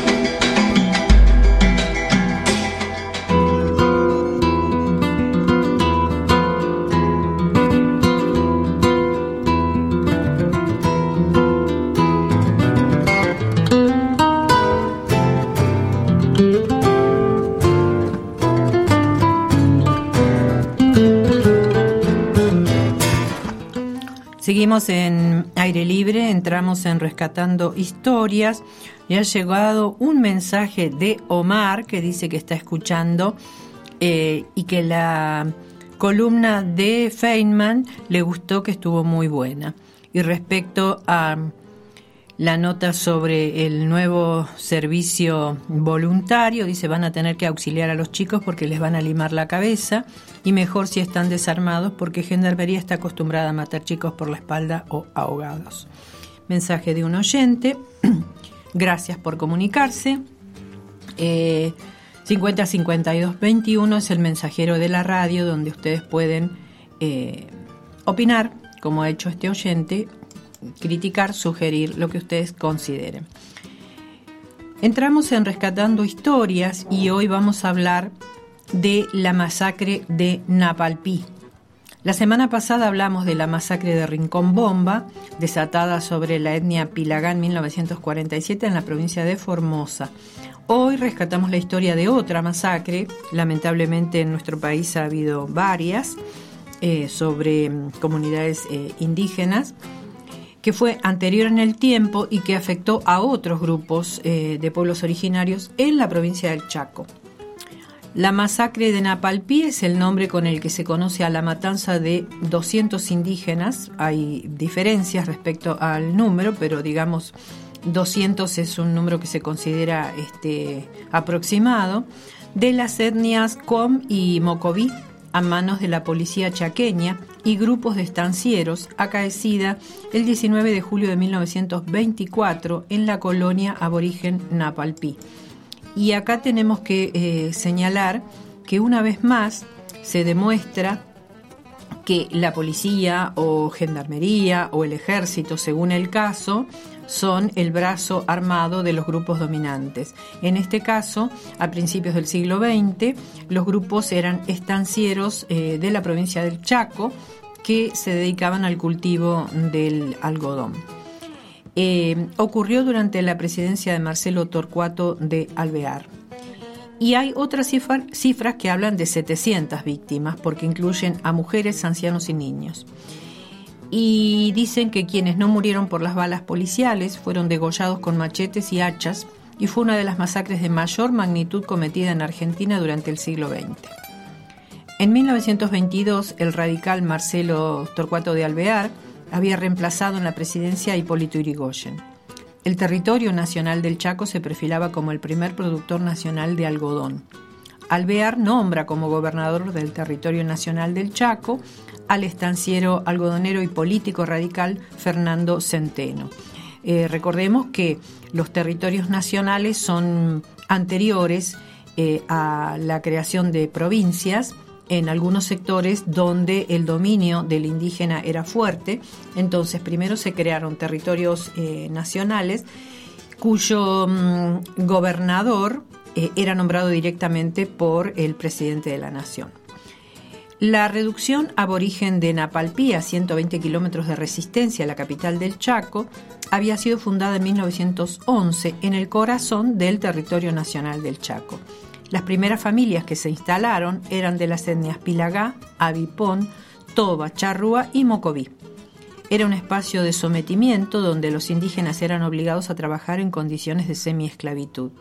Seguimos en Aire Libre, entramos en Rescatando Historias y ha llegado un mensaje de Omar que dice que está escuchando y que la columna de Feynman le gustó, que estuvo muy buena. Y respecto a la nota sobre el nuevo servicio voluntario, dice: van a tener que auxiliar a los chicos porque les van a limar la cabeza, y mejor si están desarmados porque Gendarmería está acostumbrada a matar chicos por la espalda o ahogados. Mensaje de un oyente. Gracias por comunicarse. 505221 es el mensajero de la radio, donde ustedes pueden opinar, como ha hecho este oyente, criticar, sugerir, lo que ustedes consideren. Entramos en Rescatando Historias y hoy vamos a hablar de la masacre de Napalpí. La semana pasada hablamos de la masacre de Rincón Bomba, desatada sobre la etnia Pilagá en 1947 en la provincia de Formosa. Hoy rescatamos la historia de otra masacre. Lamentablemente en nuestro país ha habido varias sobre comunidades indígenas, que fue anterior en el tiempo y que afectó a otros grupos de pueblos originarios en la provincia del Chaco. La masacre de Napalpí es el nombre con el que se conoce a la matanza de 200 indígenas. Hay diferencias respecto al número, pero digamos 200 es un número que se considera aproximado, de las etnias Com y Mocoví a manos de la policía chaqueña y grupos de estancieros, acaecida el 19 de julio de 1924 en la colonia aborigen Napalpí. Y acá tenemos que señalar que una vez más se demuestra que la policía o gendarmería o el ejército, según el caso, son el brazo armado de los grupos dominantes. En este caso, a principios del siglo XX, los grupos eran estancieros de la provincia del Chaco que se dedicaban al cultivo del algodón. Ocurrió durante la presidencia de Marcelo Torcuato de Alvear. Y hay otras cifras que hablan de 700 víctimas, porque incluyen a mujeres, ancianos y niños. Y dicen que quienes no murieron por las balas policiales fueron degollados con machetes y hachas, y fue una de las masacres de mayor magnitud cometida en Argentina durante el siglo XX. En 1922, el radical Marcelo Torcuato de Alvear había reemplazado en la presidencia a Hipólito Yrigoyen. El territorio nacional del Chaco se perfilaba como el primer productor nacional de algodón. Alvear nombra como gobernador del territorio nacional del Chaco al estanciero algodonero y político radical Fernando Centeno. Recordemos que los territorios nacionales son anteriores a la creación de provincias en algunos sectores donde el dominio del indígena era fuerte. Entonces primero se crearon territorios nacionales cuyo gobernador era nombrado directamente por el presidente de la Nación. La reducción aborigen de Napalpí, a 120 kilómetros de Resistencia, la capital del Chaco, había sido fundada en 1911 en el corazón del territorio nacional del Chaco. Las primeras familias que se instalaron eran de las etnias Pilagá, Avipón, Toba, Charrúa y Mocoví. Era un espacio de sometimiento donde los indígenas eran obligados a trabajar en condiciones de semiesclavitud.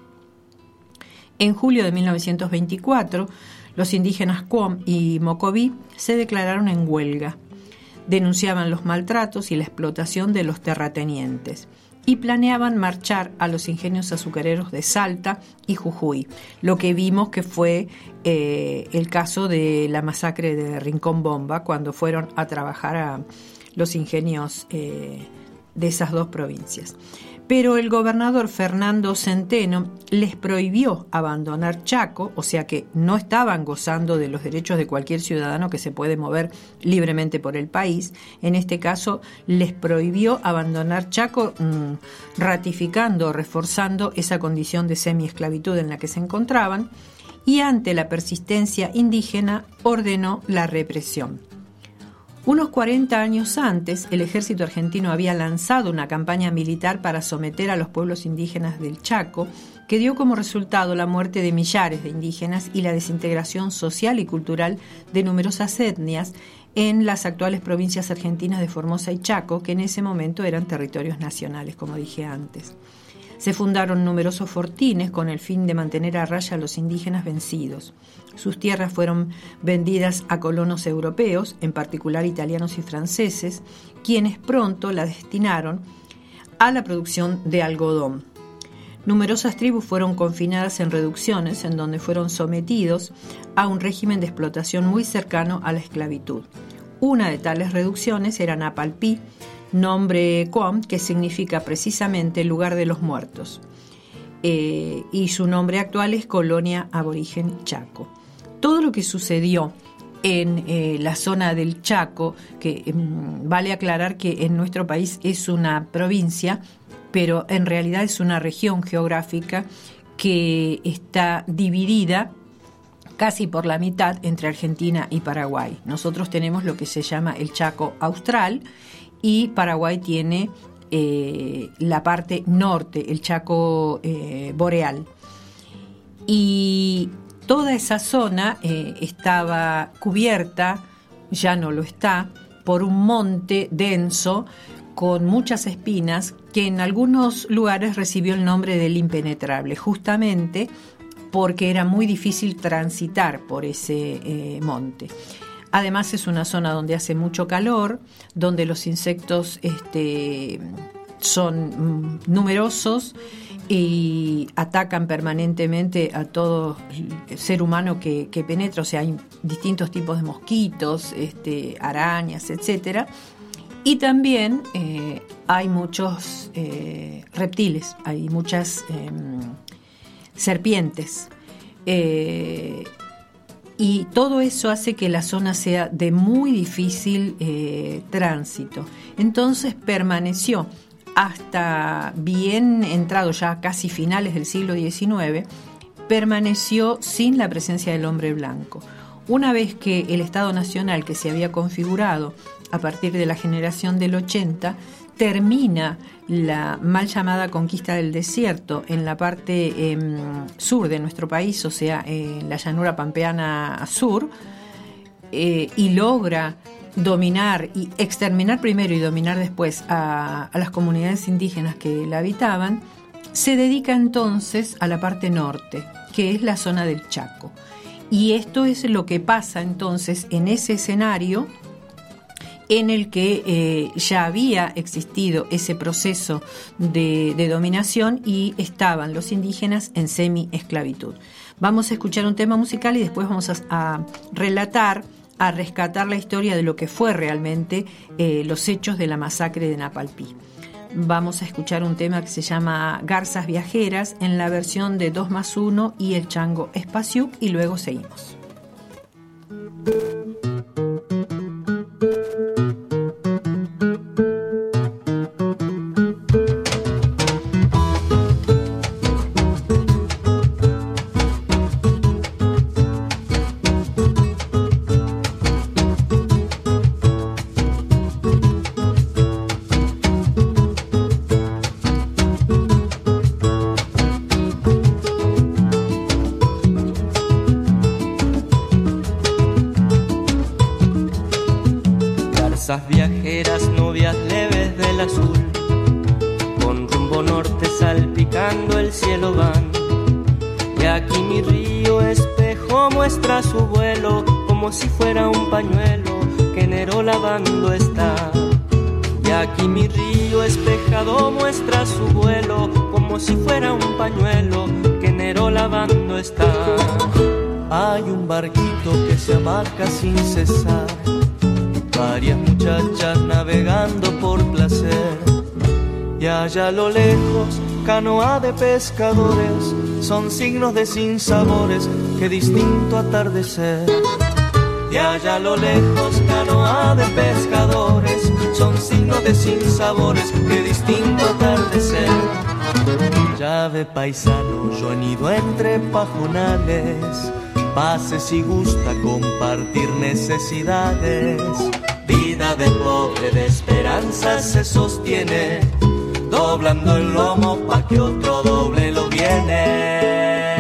En julio de 1924, los indígenas Cuom y Mocoví se declararon en huelga. Denunciaban los maltratos y la explotación de los terratenientes y planeaban marchar a los ingenios azucareros de Salta y Jujuy, lo que vimos que fue el caso de la masacre de Rincón Bomba, cuando fueron a trabajar a los ingenios de esas dos provincias. Pero el gobernador Fernando Centeno les prohibió abandonar Chaco, o sea que no estaban gozando de los derechos de cualquier ciudadano que se puede mover libremente por el país. En este caso, les prohibió abandonar Chaco, ratificando, reforzando esa condición de semiesclavitud en la que se encontraban, y ante la persistencia indígena ordenó la represión. Unos 40 años antes, el ejército argentino había lanzado una campaña militar para someter a los pueblos indígenas del Chaco, que dio como resultado la muerte de millares de indígenas y la desintegración social y cultural de numerosas etnias en las actuales provincias argentinas de Formosa y Chaco, que en ese momento eran territorios nacionales, como dije antes. Se fundaron numerosos fortines con el fin de mantener a raya a los indígenas vencidos. Sus tierras fueron vendidas a colonos europeos, en particular italianos y franceses, quienes pronto la destinaron a la producción de algodón. Numerosas tribus fueron confinadas en reducciones, en donde fueron sometidos a un régimen de explotación muy cercano a la esclavitud. Una de tales reducciones era Napalpí, nombre Cuom, que significa precisamente lugar de los muertos, y su nombre actual es Colonia Aborigen Chaco. Todo lo que sucedió en la zona del Chaco, que vale aclarar que en nuestro país es una provincia, pero en realidad es una región geográfica que está dividida casi por la mitad entre Argentina y Paraguay. Nosotros tenemos lo que se llama el Chaco Austral, y Paraguay tiene la parte norte, el Chaco Boreal. Y toda esa zona estaba cubierta, ya no lo está, por un monte denso con muchas espinas que en algunos lugares recibió el nombre del impenetrable, justamente porque era muy difícil transitar por ese monte. Además es una zona donde hace mucho calor, donde los insectos son numerosos y atacan permanentemente a todo ser humano que penetra. O sea, hay distintos tipos de mosquitos, arañas, etcétera. Y también hay muchos reptiles, hay muchas serpientes. Y todo eso hace que la zona sea de muy difícil tránsito. Entonces permaneció hasta bien entrado, ya casi finales del siglo XIX, permaneció sin la presencia del hombre blanco. Una vez que el Estado Nacional, que se había configurado a partir de la generación del 80, termina la mal llamada conquista del desierto en la parte sur de nuestro país, o sea, en la llanura pampeana sur, y logra dominar y exterminar primero y dominar después a las comunidades indígenas que la habitaban, se dedica entonces a la parte norte, que es la zona del Chaco. Y esto es lo que pasa entonces en ese escenario en el que ya había existido ese proceso de dominación y estaban los indígenas en semi-esclavitud. Vamos a escuchar un tema musical y después vamos a relatar, a rescatar la historia de lo que fue realmente los hechos de la masacre de Napalpí. Vamos a escuchar un tema que se llama Garzas Viajeras en la versión de 2+1 y el Chango Espaciuc, y luego seguimos. Esas viajeras novias leves del azul, con rumbo norte salpicando el cielo van. Y aquí mi río espejo muestra su vuelo, como si fuera un pañuelo que enero lavando está. Y aquí mi río espejado muestra su vuelo, como si fuera un pañuelo que enero lavando está. Hay un barquito que se abarca sin cesar, varias muchachas navegando por placer. Y allá a lo lejos, canoa de pescadores, son signos de sinsabores, qué distinto atardecer. Y allá a lo lejos, canoa de pescadores, son signos de sinsabores, qué distinto atardecer. Ya ve paisano, yo nido entre pajonales, pase si gusta compartir necesidades. Vida de pobre de esperanza se sostiene, doblando el lomo pa' que otro doble los bienes.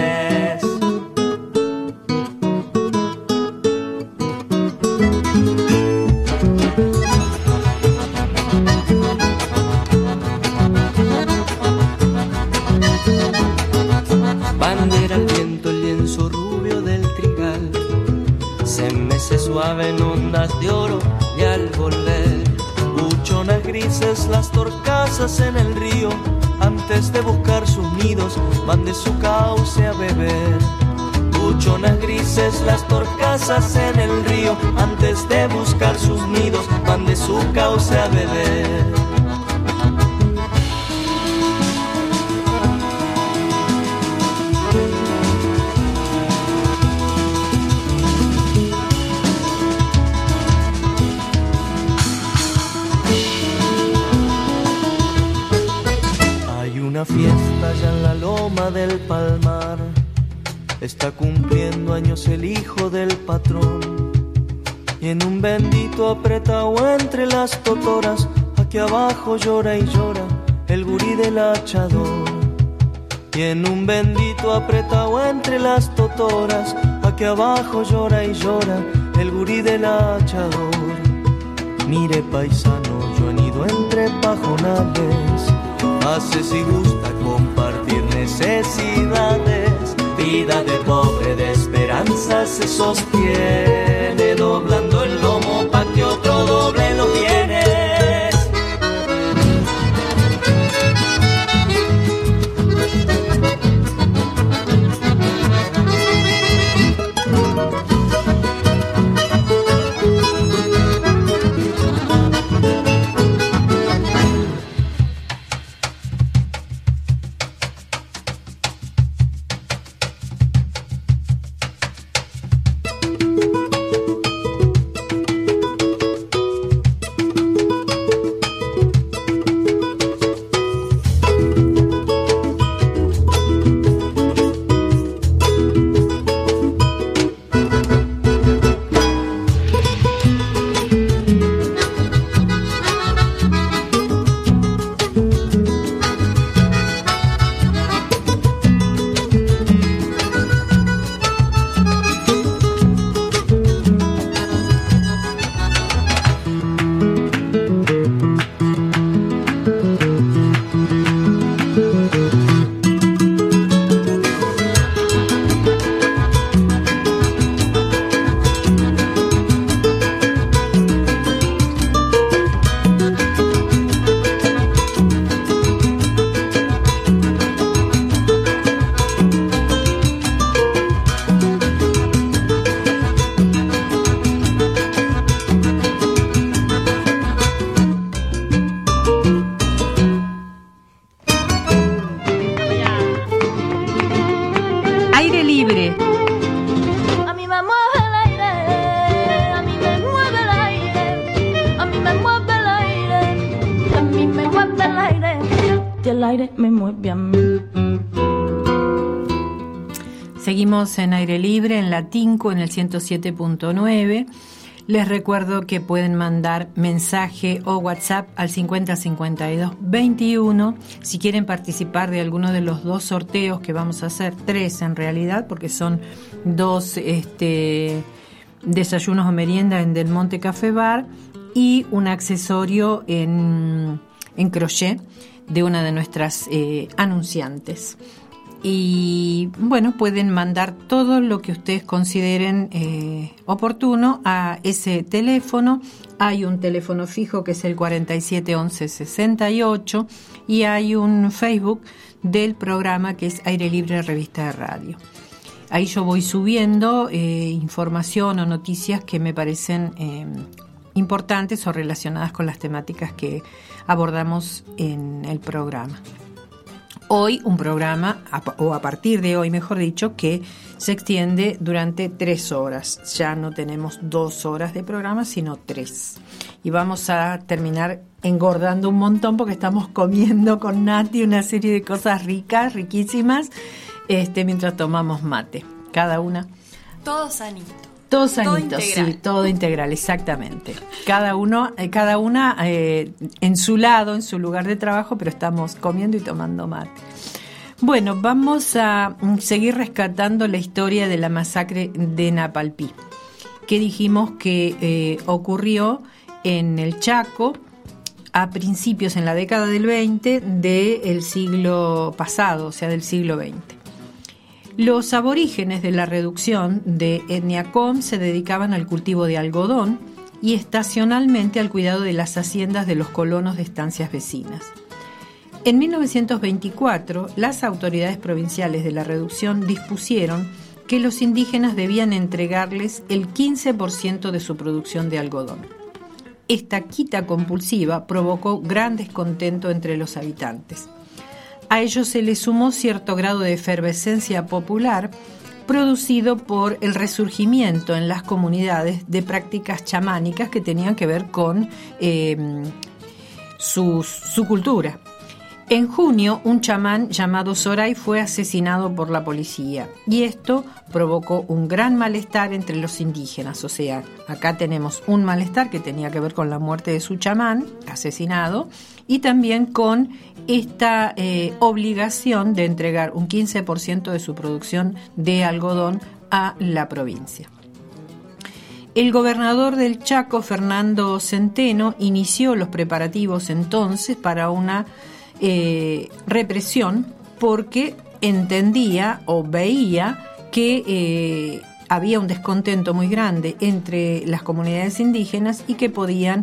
Bandera al viento, el lienzo rubio del trigal, se mece suave en ondas de oro. Y al volver, buchonas grises las torcasas en el río, antes de buscar sus nidos, van de su cauce a beber. Buchonas grises las torcasas en el río, antes de buscar sus nidos, van de su cauce a beber. Una fiesta ya en la loma del Palmar, está cumpliendo años el hijo del patrón. Y en un bendito apretado entre las totoras, aquí abajo llora y llora el gurí del hachador. Y en un bendito apretado entre las totoras, aquí abajo llora y llora el gurí del hachador. Mire paisano, yo he ido entre pajonales, hace si gusta compartir necesidades. Vida de pobre de esperanza se sostiene, doblando el lomo pa' que otro doble lo tiene. Seguimos en Aire Libre, en la Tincu, en el 107.9. Les recuerdo que pueden mandar mensaje o WhatsApp al 505221 si quieren participar de alguno de los dos sorteos que vamos a hacer, 3 en realidad, porque son 2 desayunos o meriendas en Del Monte Café Bar y un accesorio en crochet de una de nuestras anunciantes. Y bueno, pueden mandar todo lo que ustedes consideren oportuno a ese teléfono. Hay un teléfono fijo que es el 47 11 68 y hay un Facebook del programa que es Aire Libre Revista de Radio. Ahí yo voy subiendo información o noticias que me parecen importantes o relacionadas con las temáticas que abordamos en el programa. Hoy un programa, o a partir de hoy mejor dicho, que se extiende durante 3 horas. Ya no tenemos 2 horas de programa, sino 3. Y vamos a terminar engordando un montón porque estamos comiendo con Nati una serie de cosas ricas, riquísimas, mientras tomamos mate. Cada una. Todo sanito. Todo sanito, sí, todo integral, exactamente. Cada una en su lado, en su lugar de trabajo, pero estamos comiendo y tomando mate. Bueno, vamos a seguir rescatando la historia de la masacre de Napalpí, que dijimos que ocurrió en el Chaco a principios, en la década del 20 del siglo pasado, o sea, del siglo XX. Los aborígenes de la reducción de etnia com se dedicaban al cultivo de algodón y estacionalmente al cuidado de las haciendas de los colonos de estancias vecinas. En 1924, las autoridades provinciales de la reducción dispusieron que los indígenas debían entregarles el 15% de su producción de algodón. Esta quita compulsiva provocó gran descontento entre los habitantes. A ello se le sumó cierto grado de efervescencia popular producido por el resurgimiento en las comunidades de prácticas chamánicas que tenían que ver con su cultura. En junio, un chamán llamado Soray fue asesinado por la policía y esto provocó un gran malestar entre los indígenas. O sea, acá tenemos un malestar que tenía que ver con la muerte de su chamán asesinado y también con esta obligación de entregar un 15% de su producción de algodón a la provincia. El gobernador del Chaco, Fernando Centeno, inició los preparativos entonces para una represión porque entendía o veía que había un descontento muy grande entre las comunidades indígenas y que podían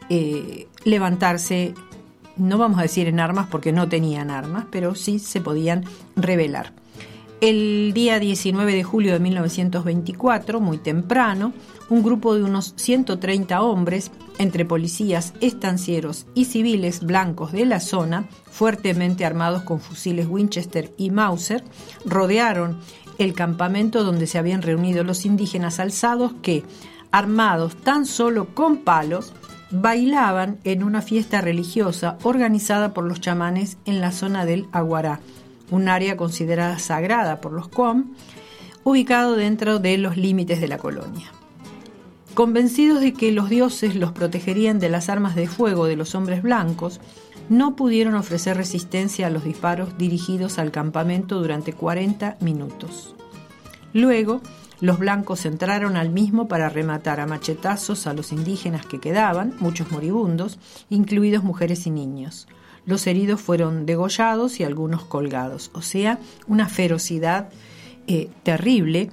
levantarse, no vamos a decir en armas porque no tenían armas, pero sí se podían rebelar. El día 19 de julio de 1924, muy temprano, un grupo de unos 130 hombres, entre policías, estancieros y civiles blancos de la zona, fuertemente armados con fusiles Winchester y Mauser, rodearon el campamento donde se habían reunido los indígenas alzados que, armados tan solo con palos, bailaban en una fiesta religiosa organizada por los chamanes en la zona del Aguará, un área considerada sagrada por los Quom, ubicado dentro de los límites de la colonia. Convencidos de que los dioses los protegerían de las armas de fuego de los hombres blancos, no pudieron ofrecer resistencia a los disparos dirigidos al campamento durante 40 minutos. Luego, los blancos entraron al mismo para rematar a machetazos a los indígenas que quedaban, muchos moribundos, incluidos mujeres y niños. Los heridos fueron degollados y algunos colgados. O sea, una ferocidad terrible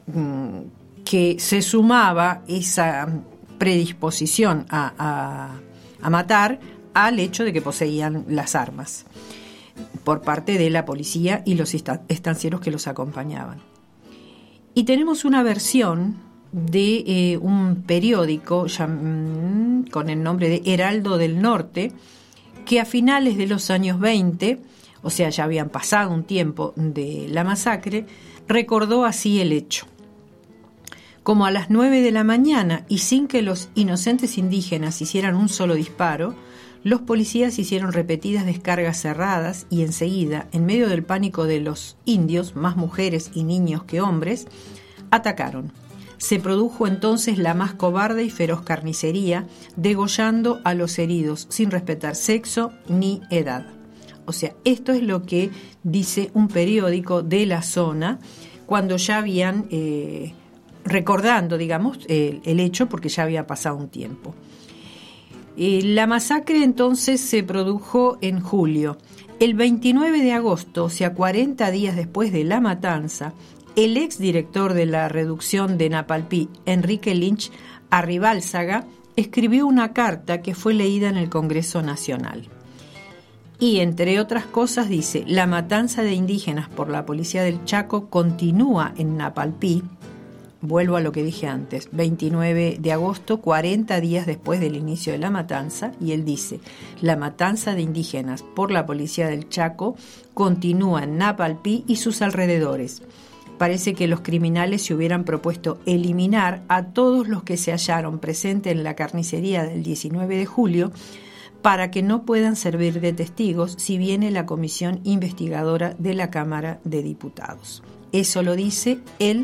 que se sumaba esa predisposición a matar al hecho de que poseían las armas por parte de la policía y los estancieros que los acompañaban. Y tenemos una versión de un periódico con el nombre de Heraldo del Norte, que a finales de los años 20, o sea, ya habían pasado un tiempo de la masacre, recordó así el hecho. Como a las 9 de la mañana y sin que los inocentes indígenas hicieran un solo disparo, los policías hicieron repetidas descargas cerradas y enseguida, en medio del pánico de los indios, más mujeres y niños que hombres, atacaron. Se produjo entonces la más cobarde y feroz carnicería, degollando a los heridos sin respetar sexo ni edad. O sea, esto es lo que dice un periódico de la zona cuando ya habían, recordando, digamos, el hecho porque ya había pasado un tiempo. La masacre entonces se produjo en julio. El 29 de agosto, o sea, 40 días después de la matanza, el exdirector de la reducción de Napalpí, Enrique Lynch Arribálzaga, escribió una carta que fue leída en el Congreso Nacional. Y, entre otras cosas, dice: la matanza de indígenas por la policía del Chaco continúa en Napalpí. Vuelvo a lo que dije antes, 29 de agosto, 40 días después del inicio de la matanza, y él dice: la matanza de indígenas por la policía del Chaco continúa en Napalpí y sus alrededores. Parece que los criminales se hubieran propuesto eliminar a todos los que se hallaron presentes en la carnicería del 19 de julio para que no puedan servir de testigos si viene la comisión investigadora de la Cámara de Diputados. Eso lo dice él,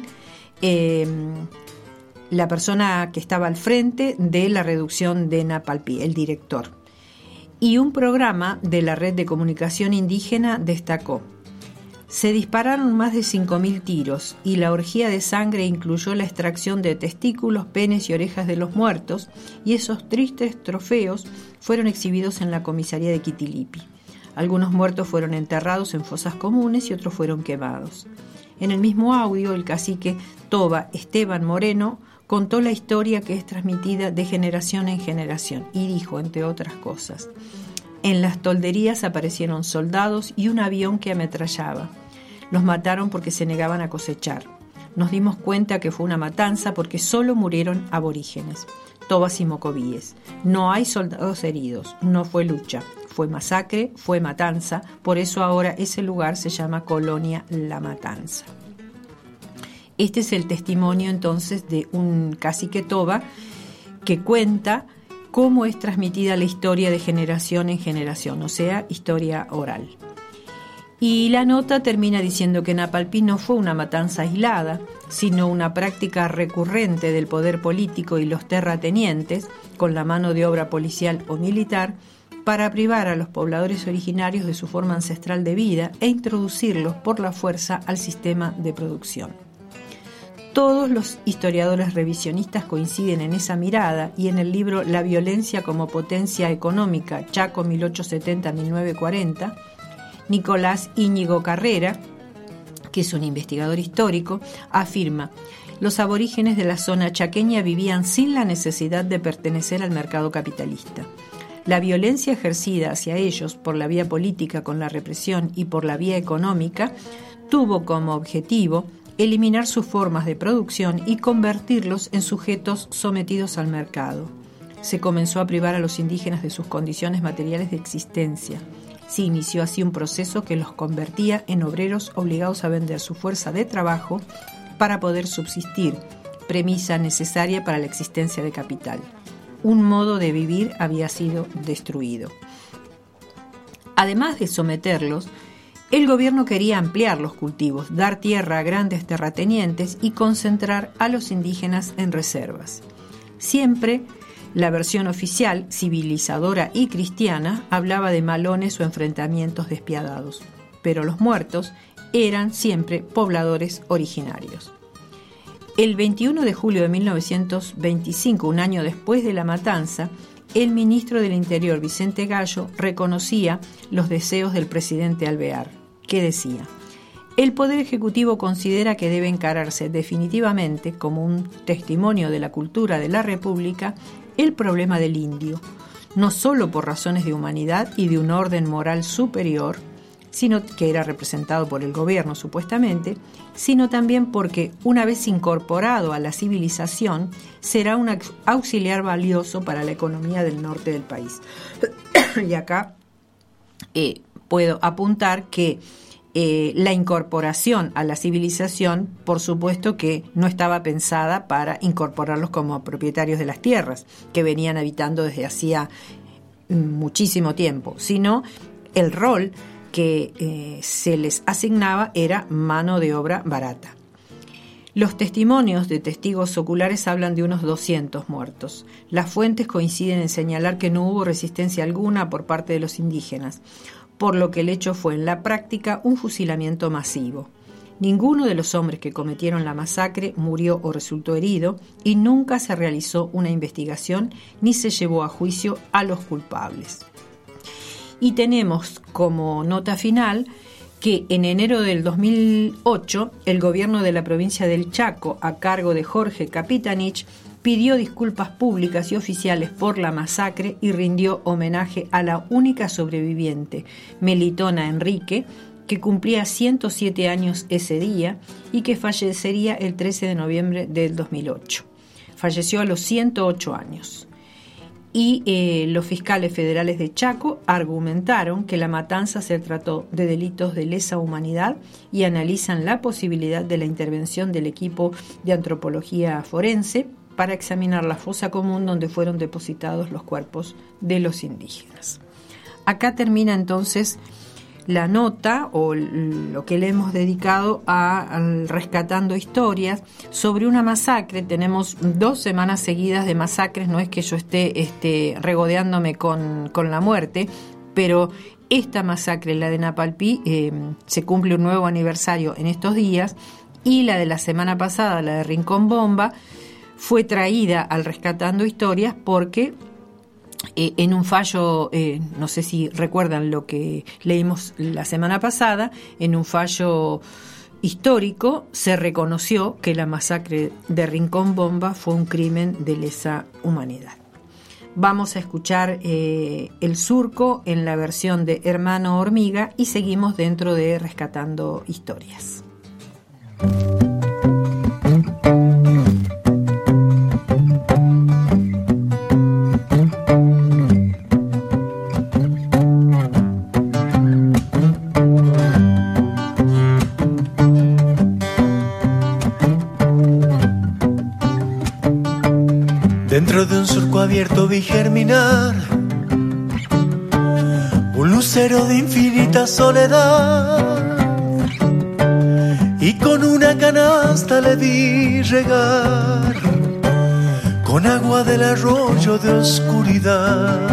la persona que estaba al frente de la reducción de Napalpí, el director. Y un programa de la Red de Comunicación Indígena destacó: se dispararon más de 5.000 tiros y la orgía de sangre incluyó la extracción de testículos, penes y orejas de los muertos, y esos tristes trofeos fueron exhibidos en la comisaría de Quitilipi. Algunos muertos fueron enterrados en fosas comunes y otros fueron quemados. En el mismo audio, el cacique Toba Esteban Moreno contó la historia que es transmitida de generación en generación y dijo, entre otras cosas: en las tolderías aparecieron soldados y un avión que ametrallaba. Los mataron porque se negaban a cosechar. Nos dimos cuenta que fue una matanza porque solo murieron aborígenes, tobas y mocovíes. No hay soldados heridos, no fue lucha, fue masacre, fue matanza. Por eso ahora ese lugar se llama Colonia La Matanza. Este es el testimonio entonces de un cacique toba que cuenta cómo es transmitida la historia de generación en generación, o sea, historia oral. Y la nota termina diciendo que Napalpí no fue una matanza aislada, sino una práctica recurrente del poder político y los terratenientes, con la mano de obra policial o militar, para privar a los pobladores originarios de su forma ancestral de vida e introducirlos por la fuerza al sistema de producción. Todos los historiadores revisionistas coinciden en esa mirada, y en el libro La violencia como potencia económica, Chaco 1870-1940, Nicolás Íñigo Carrera, que es un investigador histórico, afirma: los aborígenes de la zona chaqueña vivían sin la necesidad de pertenecer al mercado capitalista. La violencia ejercida hacia ellos por la vía política con la represión y por la vía económica tuvo como objetivo eliminar sus formas de producción y convertirlos en sujetos sometidos al mercado. Se comenzó a privar a los indígenas de sus condiciones materiales de existencia. Se inició así un proceso que los convertía en obreros obligados a vender su fuerza de trabajo para poder subsistir, premisa necesaria para la existencia de capital. Un modo de vivir había sido destruido. Además de someterlos, el gobierno quería ampliar los cultivos, dar tierra a grandes terratenientes y concentrar a los indígenas en reservas. Siempre la versión oficial, civilizadora y cristiana, hablaba de malones o enfrentamientos despiadados, pero los muertos eran siempre pobladores originarios. El 21 de julio de 1925, un año después de la matanza, el ministro del Interior, Vicente Gallo, reconocía los deseos del presidente Alvear, que decía: el Poder Ejecutivo considera que debe encararse definitivamente, como un testimonio de la cultura de la República, el problema del indio, no solo por razones de humanidad y de un orden moral superior, sino que era representado por el gobierno supuestamente, sino también porque, una vez incorporado a la civilización, será un auxiliar valioso para la economía del norte del país. Y acá puedo apuntar que la incorporación a la civilización, por supuesto que no estaba pensada para incorporarlos como propietarios de las tierras, que venían habitando desde hacía muchísimo tiempo, sino el rol que se les asignaba era mano de obra barata. Los testimonios de testigos oculares hablan de unos 200 muertos. Las fuentes coinciden en señalar que no hubo resistencia alguna por parte de los indígenas, por lo que el hecho fue en la práctica un fusilamiento masivo. Ninguno de los hombres que cometieron la masacre murió o resultó herido y nunca se realizó una investigación ni se llevó a juicio a los culpables. Y tenemos como nota final que en enero del 2008 el gobierno de la provincia del Chaco, a cargo de Jorge Capitanich, pidió disculpas públicas y oficiales por la masacre y rindió homenaje a la única sobreviviente, Melitona Enrique, que cumplía 107 años ese día y que fallecería el 13 de noviembre del 2008. Falleció a los 108 años. Y los fiscales federales de Chaco argumentaron que la matanza se trató de delitos de lesa humanidad y analizan la posibilidad de la intervención del equipo de antropología forense para examinar la fosa común donde fueron depositados los cuerpos de los indígenas. Acá termina entonces la nota o lo que le hemos dedicado al Rescatando Historias sobre una masacre. Tenemos 2 semanas seguidas de masacres, no es que yo esté regodeándome con la muerte, pero esta masacre, la de Napalpí, se cumple un nuevo aniversario en estos días, y la de la semana pasada, la de Rincón Bomba, fue traída al Rescatando Historias porque en un fallo, no sé si recuerdan lo que leímos la semana pasada, en un fallo histórico se reconoció que la masacre de Rincón Bomba fue un crimen de lesa humanidad. Vamos a escuchar El Surco en la versión de Hermano Hormiga y seguimos dentro de Rescatando Historias. Dentro de un surco abierto vi germinar un lucero de infinita soledad, y con una canasta le vi regar con agua del arroyo de oscuridad.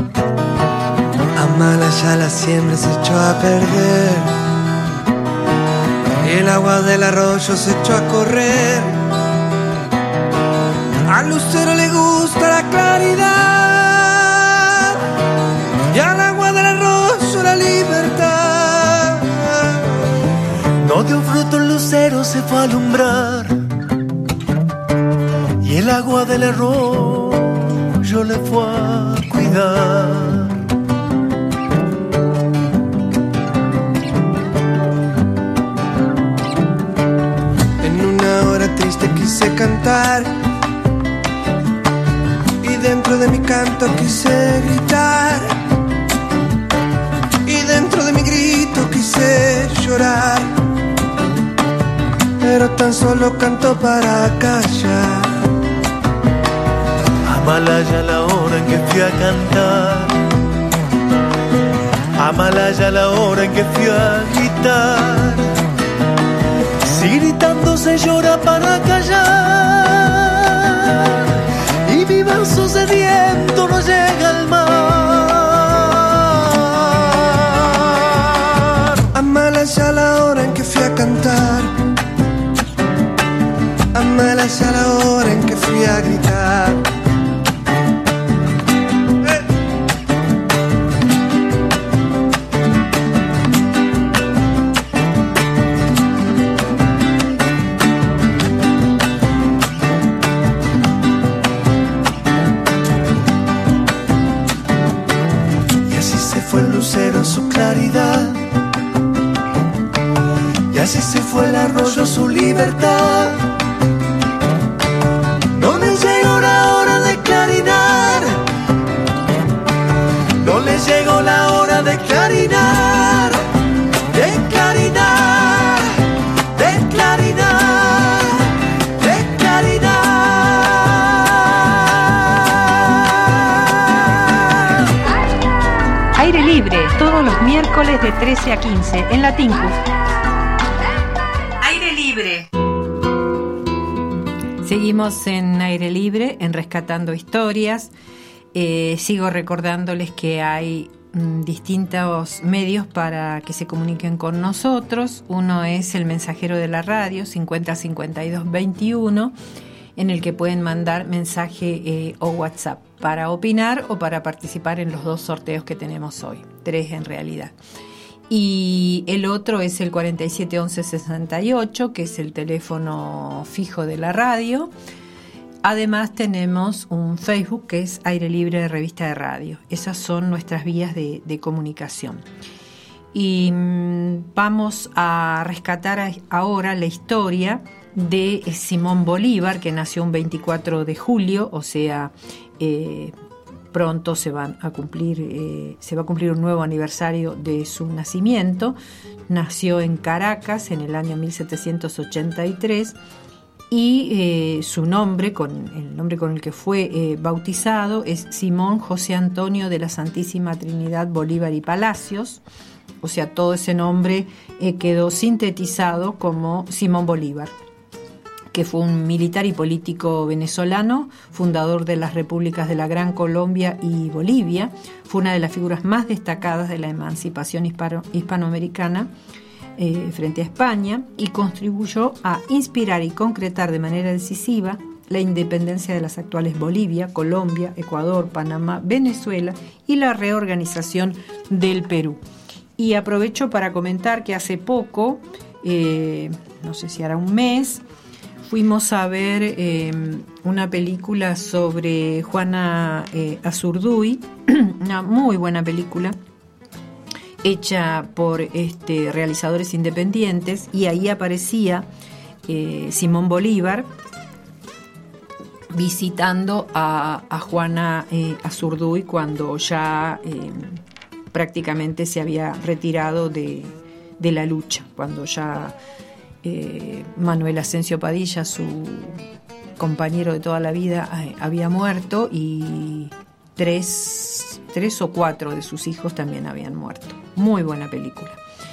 A mala ya la siembra se echó a perder y el agua del arroyo se echó a correr. Al lucero le gusta la claridad y al agua del arroyo la libertad. No dio fruto el lucero, se fue a alumbrar, y el agua del arroyo le fue a cuidar. En una hora triste quise cantar, dentro de mi canto quise gritar, y dentro de mi grito quise llorar, pero tan solo canto para callar. Amalaya la hora en que fui a cantar, amalaya la hora en que fui a gritar, si gritando se llora para callar, y mi vaso sediento no llega al mar. Amalaya la hora en que fui a cantar, amalaya la hora en que fui a gritar. Su claridad, y así se fue el arroyo, su libertad. No le llegó la hora de clarinar, no le llegó la hora de clarinar, de clarinar, de clarinar, de clarinar. Aire Libre, todos los miércoles de 13 a 15 en la Tinku. Aire Libre. Seguimos en Aire Libre, en Rescatando Historias. Sigo recordándoles que hay distintos medios para que se comuniquen con nosotros. Uno es el mensajero de la radio 505221, en el que pueden mandar mensaje o WhatsApp para opinar o para participar en los 2 sorteos que tenemos hoy, 3 en realidad. Y el otro es el 471168, que es el teléfono fijo de la radio. Además tenemos un Facebook que es Aire Libre de Revista de Radio. Esas son nuestras vías de comunicación. Y vamos a rescatar ahora la historia de Simón Bolívar, que nació un 24 de julio, o sea, pronto se va a cumplir un nuevo aniversario de su nacimiento. Nació en Caracas en el año 1783 y su nombre, el nombre con el que fue bautizado, es Simón José Antonio de la Santísima Trinidad Bolívar y Palacios. O sea, todo ese nombre quedó sintetizado como Simón Bolívar, que fue un militar y político venezolano, fundador de las repúblicas de la Gran Colombia y Bolivia. Fue una de las figuras más destacadas de la emancipación hispanoamericana frente a España, y contribuyó a inspirar y concretar de manera decisiva la independencia de las actuales Bolivia, Colombia, Ecuador, Panamá, Venezuela y la reorganización del Perú. Y aprovecho para comentar que hace poco, no sé si hará un mes, fuimos a ver una película sobre Juana Azurduy, una muy buena película, hecha por realizadores independientes, y ahí aparecía Simón Bolívar visitando a Juana Azurduy cuando ya prácticamente se había retirado de la lucha, cuando ya Manuel Ascencio Padilla, su compañero de toda la vida, había muerto, y tres o 4 de sus hijos también habían muerto. Muy buena película.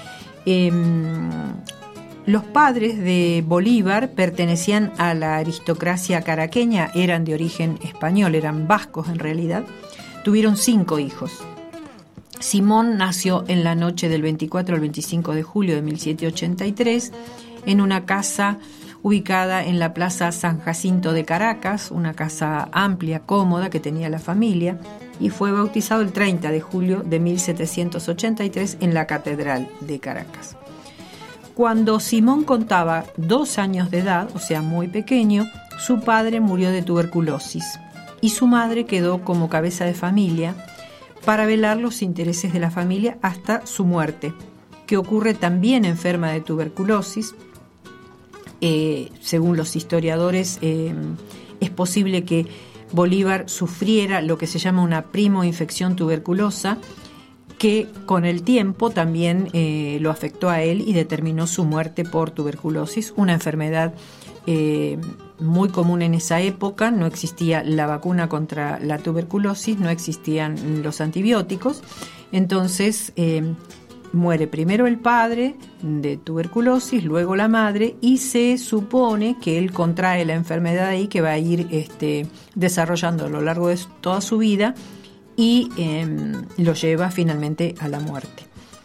Los padres de Bolívar pertenecían a la aristocracia caraqueña, eran de origen español, eran vascos en realidad. Tuvieron 5 hijos. Simón nació en la noche del 24 al 25 de julio de 1783 en una casa ubicada en la Plaza San Jacinto de Caracas, una casa amplia, cómoda que tenía la familia, y fue bautizado el 30 de julio de 1783 en la Catedral de Caracas. Cuando Simón contaba 2 años de edad, o sea, muy pequeño, su padre murió de tuberculosis y su madre quedó como cabeza de familia para velar los intereses de la familia hasta su muerte, que ocurre también enferma de tuberculosis. Según los historiadores, es posible que Bolívar sufriera lo que se llama una primoinfección tuberculosa, que con el tiempo también lo afectó a él y determinó su muerte por tuberculosis, una enfermedad muy común en esa época. No existía la vacuna contra la tuberculosis, no existían los antibióticos, entonces muere primero el padre de tuberculosis, luego la madre, y se supone que él contrae la enfermedad ahí, que va a ir desarrollando a lo largo de toda su vida, y lo lleva finalmente a la muerte.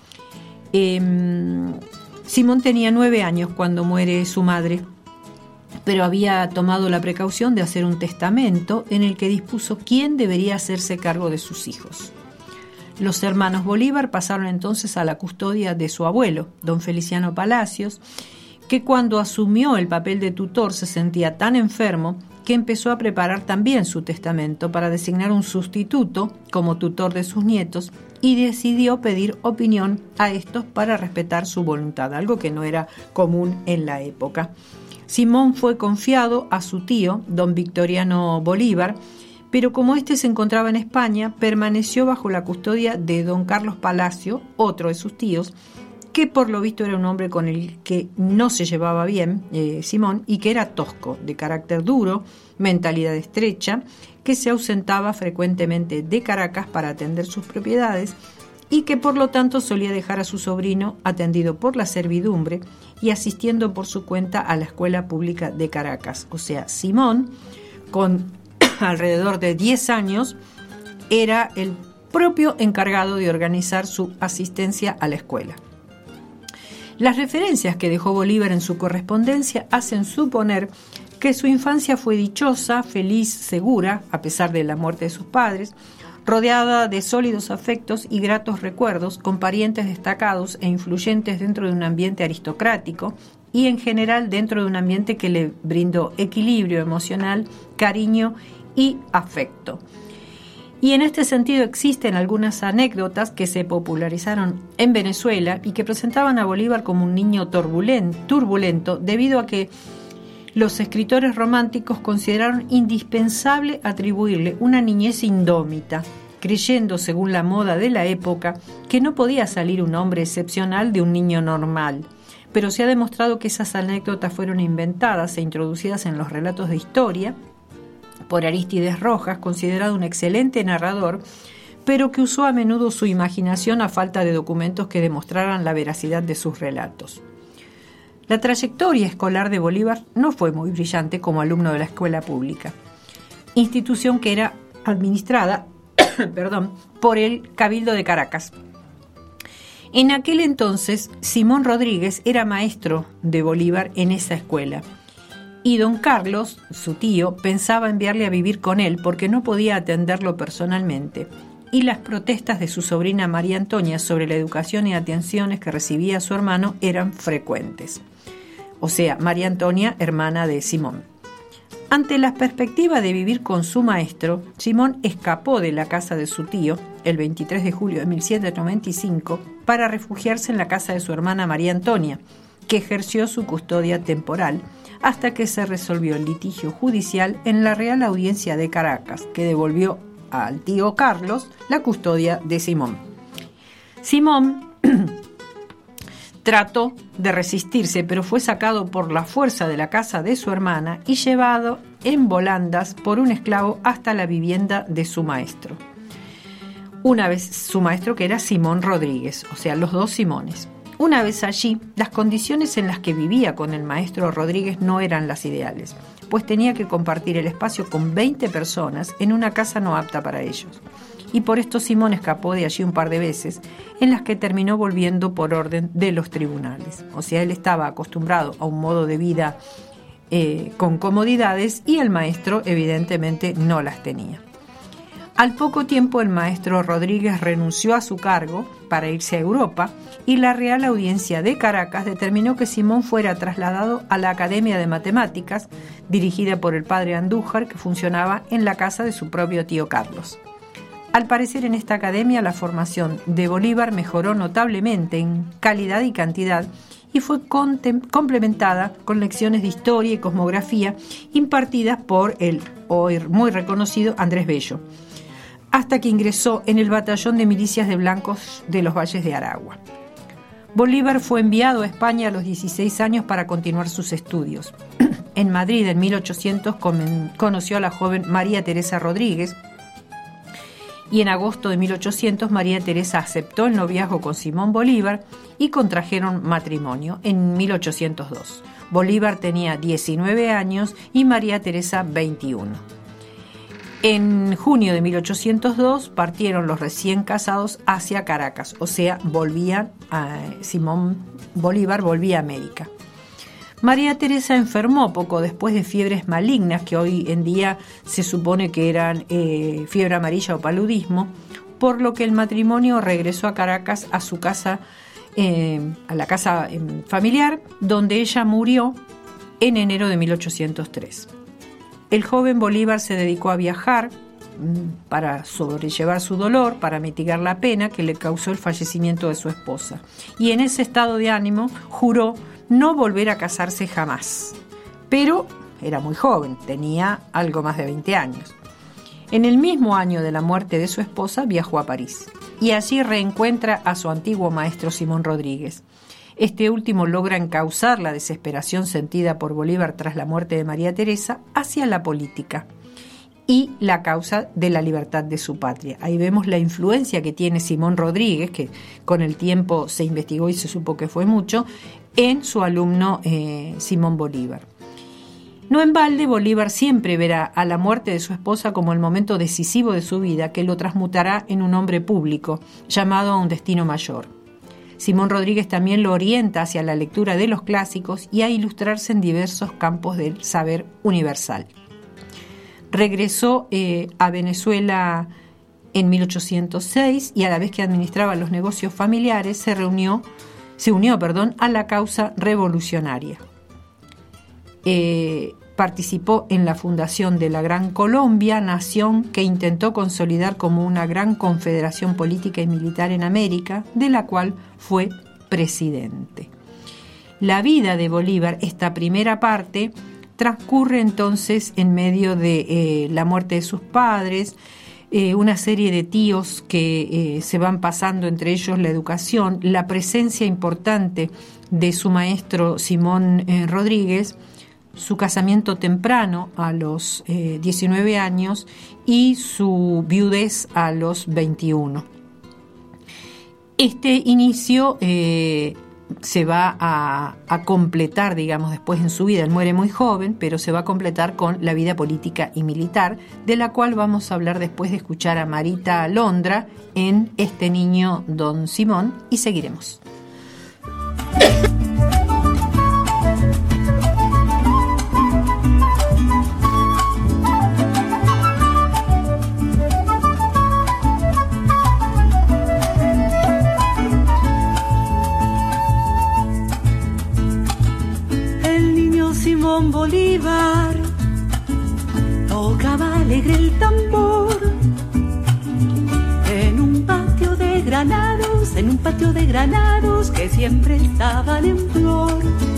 Simón tenía 9 años cuando muere su madre, pero había tomado la precaución de hacer un testamento en el que dispuso quién debería hacerse cargo de sus hijos. Los hermanos Bolívar pasaron entonces a la custodia de su abuelo, don Feliciano Palacios, que cuando asumió el papel de tutor se sentía tan enfermo que empezó a preparar también su testamento para designar un sustituto como tutor de sus nietos, y decidió pedir opinión a estos para respetar su voluntad, algo que no era común en la época. Simón fue confiado a su tío, don Victoriano Bolívar, pero como éste se encontraba en España, permaneció bajo la custodia de don Carlos Palacio, otro de sus tíos, que por lo visto era un hombre con el que no se llevaba bien Simón, y que era tosco, de carácter duro, mentalidad estrecha, que se ausentaba frecuentemente de Caracas para atender sus propiedades, y que por lo tanto solía dejar a su sobrino atendido por la servidumbre y asistiendo por su cuenta a la escuela pública de Caracas. O sea, Simón, con alrededor de 10 años, era el propio encargado de organizar su asistencia a la escuela. Las referencias que dejó Bolívar en su correspondencia hacen suponer que su infancia fue dichosa, feliz, segura, a pesar de la muerte de sus padres, rodeada de sólidos afectos y gratos recuerdos, con parientes destacados e influyentes dentro de un ambiente aristocrático y en general dentro de un ambiente que le brindó equilibrio emocional, cariño y afecto. Y en este sentido existen algunas anécdotas que se popularizaron en Venezuela y que presentaban a Bolívar como un niño turbulento debido a que los escritores románticos consideraron indispensable atribuirle una niñez indómita, creyendo, según la moda de la época, que no podía salir un hombre excepcional de un niño normal. Pero se ha demostrado que esas anécdotas fueron inventadas e introducidas en los relatos de historia por Arístides Rojas, considerado un excelente narrador, pero que usó a menudo su imaginación a falta de documentos que demostraran la veracidad de sus relatos. La trayectoria escolar de Bolívar no fue muy brillante como alumno de la escuela pública, institución que era administrada por el Cabildo de Caracas. En aquel entonces, Simón Rodríguez era maestro de Bolívar en esa escuela, y don Carlos, su tío, pensaba enviarle a vivir con él porque no podía atenderlo personalmente, y las protestas de su sobrina María Antonia sobre la educación y atenciones que recibía su hermano eran frecuentes. O sea, María Antonia, hermana de Simón. Ante la perspectiva de vivir con su maestro, Simón escapó de la casa de su tío el 23 de julio de 1795 para refugiarse en la casa de su hermana María Antonia, que ejerció su custodia temporal hasta que se resolvió el litigio judicial en la Real Audiencia de Caracas, que devolvió al tío Carlos la custodia de Simón. Simón trató de resistirse, pero fue sacado por la fuerza de la casa de su hermana y llevado en volandas por un esclavo hasta la vivienda de su maestro. Una vez su maestro, que era Simón Rodríguez, o sea, los dos Simones. Una vez allí, las condiciones en las que vivía con el maestro Rodríguez no eran las ideales, pues tenía que compartir el espacio con 20 personas en una casa no apta para ellos. Y por esto Simón escapó de allí un par de veces, en las que terminó volviendo por orden de los tribunales. O sea, él estaba acostumbrado a un modo de vida con comodidades y el maestro evidentemente no las tenía. Al poco tiempo el maestro Rodríguez renunció a su cargo para irse a Europa y la Real Audiencia de Caracas determinó que Simón fuera trasladado a la Academia de Matemáticas, dirigida por el padre Andújar, que funcionaba en la casa de su propio tío Carlos. Al parecer, en esta academia la formación de Bolívar mejoró notablemente en calidad y cantidad y fue complementada con lecciones de historia y cosmografía impartidas por el hoy muy reconocido Andrés Bello, hasta que ingresó en el batallón de milicias de blancos de los Valles de Aragua. Bolívar fue enviado a España a los 16 años para continuar sus estudios. En Madrid, en 1800, conoció a la joven María Teresa Rodríguez, y en agosto de 1800 María Teresa aceptó el noviazgo con Simón Bolívar y contrajeron matrimonio en 1802. Bolívar tenía 19 años y María Teresa 21. En junio de 1802 partieron los recién casados hacia Caracas, o sea, Simón Bolívar volvía a América. María Teresa enfermó poco después de fiebres malignas, que hoy en día se supone que eran fiebre amarilla o paludismo, por lo que el matrimonio regresó a Caracas a su casa, a la casa familiar, donde ella murió en enero de 1803. El joven Bolívar se dedicó a viajar para sobrellevar su dolor, para mitigar la pena que le causó el fallecimiento de su esposa. Y en ese estado de ánimo juró no volver a casarse jamás. Pero era muy joven, tenía algo más de 20 años. En el mismo año de la muerte de su esposa viajó a París y allí reencuentra a su antiguo maestro Simón Rodríguez. Este último logra encauzar la desesperación sentida por Bolívar tras la muerte de María Teresa hacia la política y la causa de la libertad de su patria. Ahí vemos la influencia que tiene Simón Rodríguez, que con el tiempo se investigó y se supo que fue mucho, en su alumno Simón Bolívar. No en balde, Bolívar siempre verá a la muerte de su esposa como el momento decisivo de su vida, que lo transmutará en un hombre público, llamado a un destino mayor. Simón Rodríguez también lo orienta hacia la lectura de los clásicos y a ilustrarse en diversos campos del saber universal. Regresó a Venezuela en 1806 y a la vez que administraba los negocios familiares se unió a la causa revolucionaria. Participó en la fundación de la Gran Colombia, nación que intentó consolidar como una gran confederación política y militar en América, de la cual fue presidente. La vida de Bolívar, esta primera parte, transcurre entonces en medio de la muerte de sus padres, una serie de tíos que se van pasando, entre ellos la educación, la presencia importante de su maestro Simón Rodríguez, su casamiento temprano a los 19 años y su viudez a los 21. Este inicio se va a completar, digamos, después en su vida. Él muere muy joven, pero se va a completar con la vida política y militar, de la cual vamos a hablar después de escuchar a Marita Londra en Este niño Don Simón, y seguiremos. Simón Bolívar tocaba alegre el tambor en un patio de granados que siempre estaban en flor.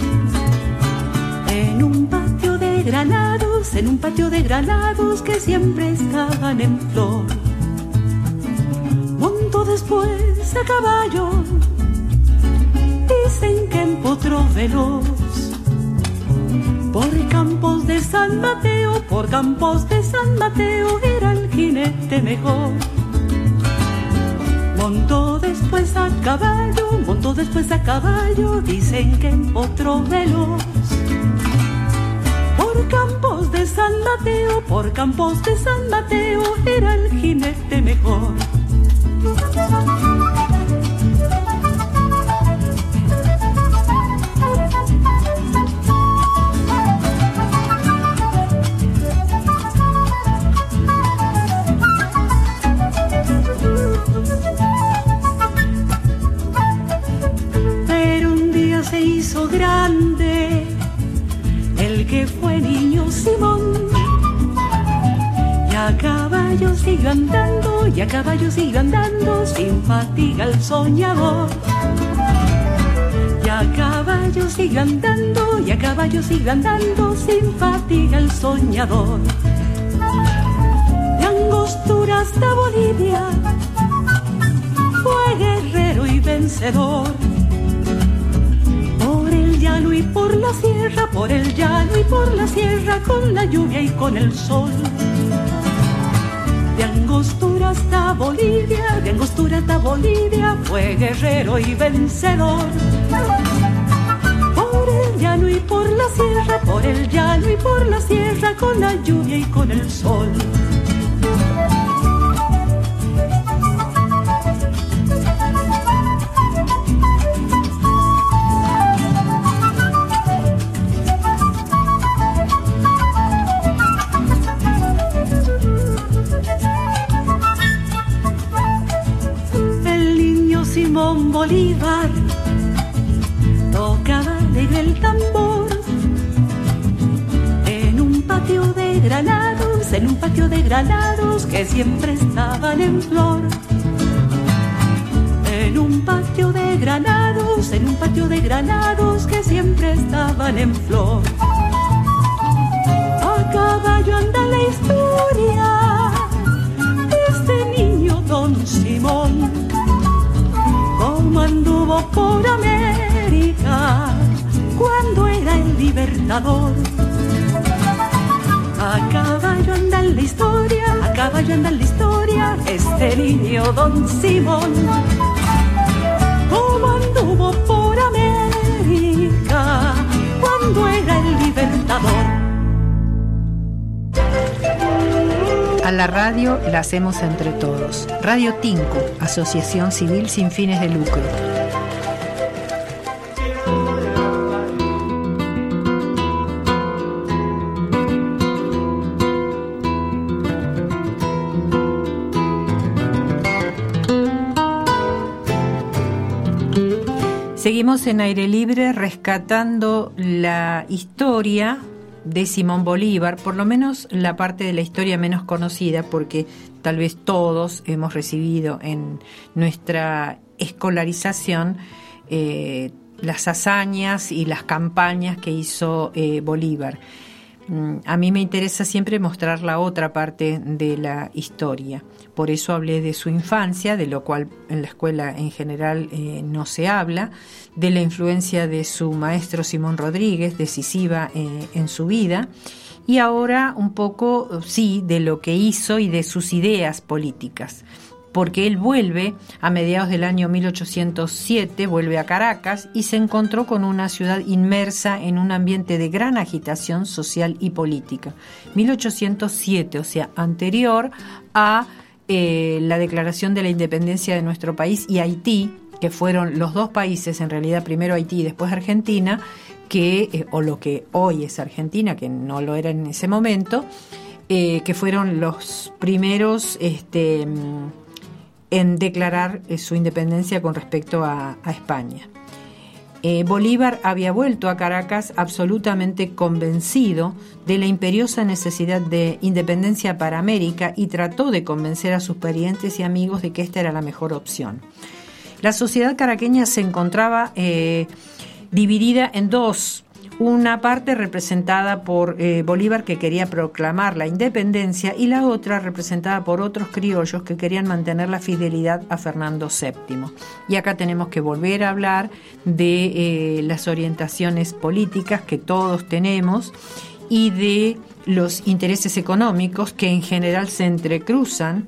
En un patio de granados que siempre estaban en flor. Montó después a caballo, dicen que empotró veloz. Por campos de San Mateo, era el jinete mejor. Montó después a caballo, dicen que empotró veloz. Por campos de San Mateo, era el jinete mejor. Se hizo grande el que fue niño Simón, y a caballo siguió andando sin fatiga el soñador. Y a caballo siguió andando sin fatiga el soñador. De Angostura hasta Bolivia fue guerrero y vencedor. Por el llano y por la sierra, con la lluvia y con el sol. De Angostura hasta Bolivia, fue guerrero y vencedor. Por el llano y por la sierra, con la lluvia y con el sol. Simón Bolívar tocaba alegre el tambor en un patio de granados que siempre estaban en flor. En un patio de granados que siempre estaban en flor. A caballo anda la historia de este niño Don Simón, cómo anduvo por América cuando era el libertador. A caballo anda la historia, este niño Don Simón, cómo anduvo por América cuando era el libertador. A la radio la hacemos entre todos. Radio Tinku, Asociación Civil sin fines de lucro. Seguimos en Aire Libre rescatando la historia de Simón Bolívar, por lo menos la parte de la historia menos conocida, porque tal vez todos hemos recibido en nuestra escolarización las hazañas y las campañas que hizo Bolívar. A mí me interesa siempre mostrar la otra parte de la historia. Por eso hablé de su infancia, de lo cual en la escuela en general no se habla, de la influencia de su maestro Simón Rodríguez, decisiva en su vida, y ahora un poco, sí, de lo que hizo y de sus ideas políticas. Porque él vuelve a mediados del año 1807, vuelve a Caracas y se encontró con una ciudad inmersa en un ambiente de gran agitación social y política. 1807, o sea, anterior a la declaración de la independencia de nuestro país y Haití, que fueron los dos países, en realidad primero Haití y después Argentina, que o lo que hoy es Argentina, que no lo era en ese momento, que fueron los primeros en declarar su independencia con respecto a España. Bolívar había vuelto a Caracas absolutamente convencido de la imperiosa necesidad de independencia para América y trató de convencer a sus parientes y amigos de que esta era la mejor opción. La sociedad caraqueña se encontraba dividida en dos. Una parte representada por Bolívar, que quería proclamar la independencia, y la otra representada por otros criollos que querían mantener la fidelidad a Fernando VII. Y acá tenemos que volver a hablar de las orientaciones políticas que todos tenemos y de los intereses económicos que en general se entrecruzan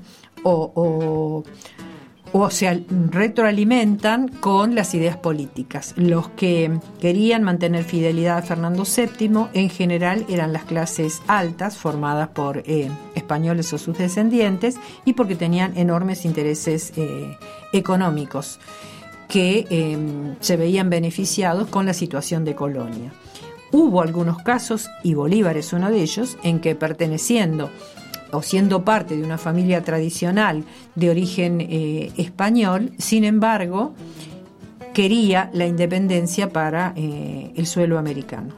o se retroalimentan con las ideas políticas. Los que querían mantener fidelidad a Fernando VII en general eran las clases altas, formadas por españoles o sus descendientes, y porque tenían enormes intereses económicos que se veían beneficiados con la situación de colonia. Hubo algunos casos, y Bolívar es uno de ellos, en que perteneciendo o siendo parte de una familia tradicional de origen español, sin embargo, quería la independencia para el suelo americano.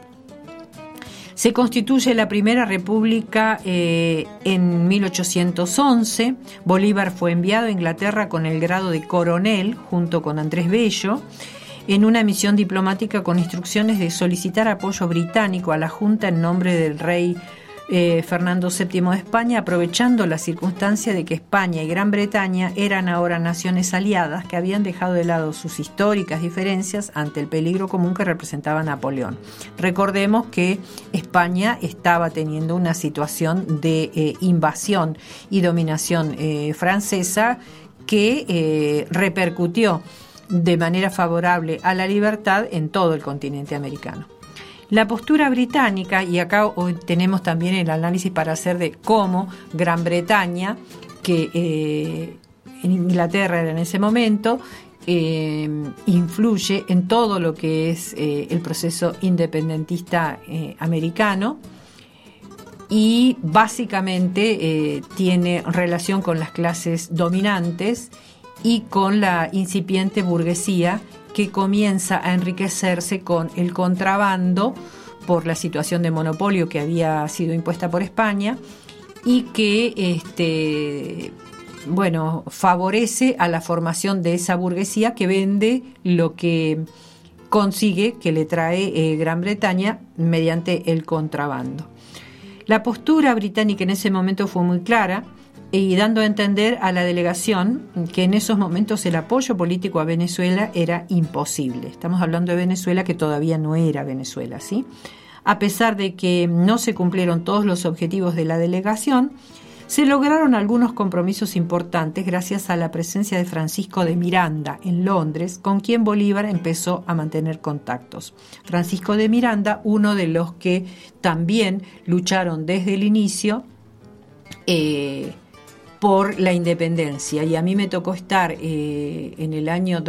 Se constituye la primera república en 1811. Bolívar fue enviado a Inglaterra con el grado de coronel, junto con Andrés Bello, en una misión diplomática con instrucciones de solicitar apoyo británico a la Junta en nombre del rey Fernando VII de España, aprovechando la circunstancia de que España y Gran Bretaña eran ahora naciones aliadas que habían dejado de lado sus históricas diferencias ante el peligro común que representaba Napoleón. Recordemos que España estaba teniendo una situación de invasión y dominación francesa que repercutió de manera favorable a la libertad en todo el continente americano. La postura británica, y acá hoy tenemos también el análisis para hacer de cómo Gran Bretaña, que en Inglaterra era en ese momento, influye en todo lo que es el proceso independentista americano, y básicamente tiene relación con las clases dominantes y con la incipiente burguesía que comienza a enriquecerse con el contrabando por la situación de monopolio que había sido impuesta por España y que favorece a la formación de esa burguesía que vende lo que consigue, que le trae Gran Bretaña mediante el contrabando. La postura británica en ese momento fue muy clara, y dando a entender a la delegación que en esos momentos el apoyo político a Venezuela era imposible. Estamos hablando de Venezuela, que todavía no era Venezuela, ¿sí? A pesar de que no se cumplieron todos los objetivos de la delegación, se lograron algunos compromisos importantes gracias a la presencia de Francisco de Miranda en Londres, con quien Bolívar empezó a mantener contactos. Francisco de Miranda, uno de los que también lucharon desde el inicio por la independencia. Y a mí me tocó estar en el año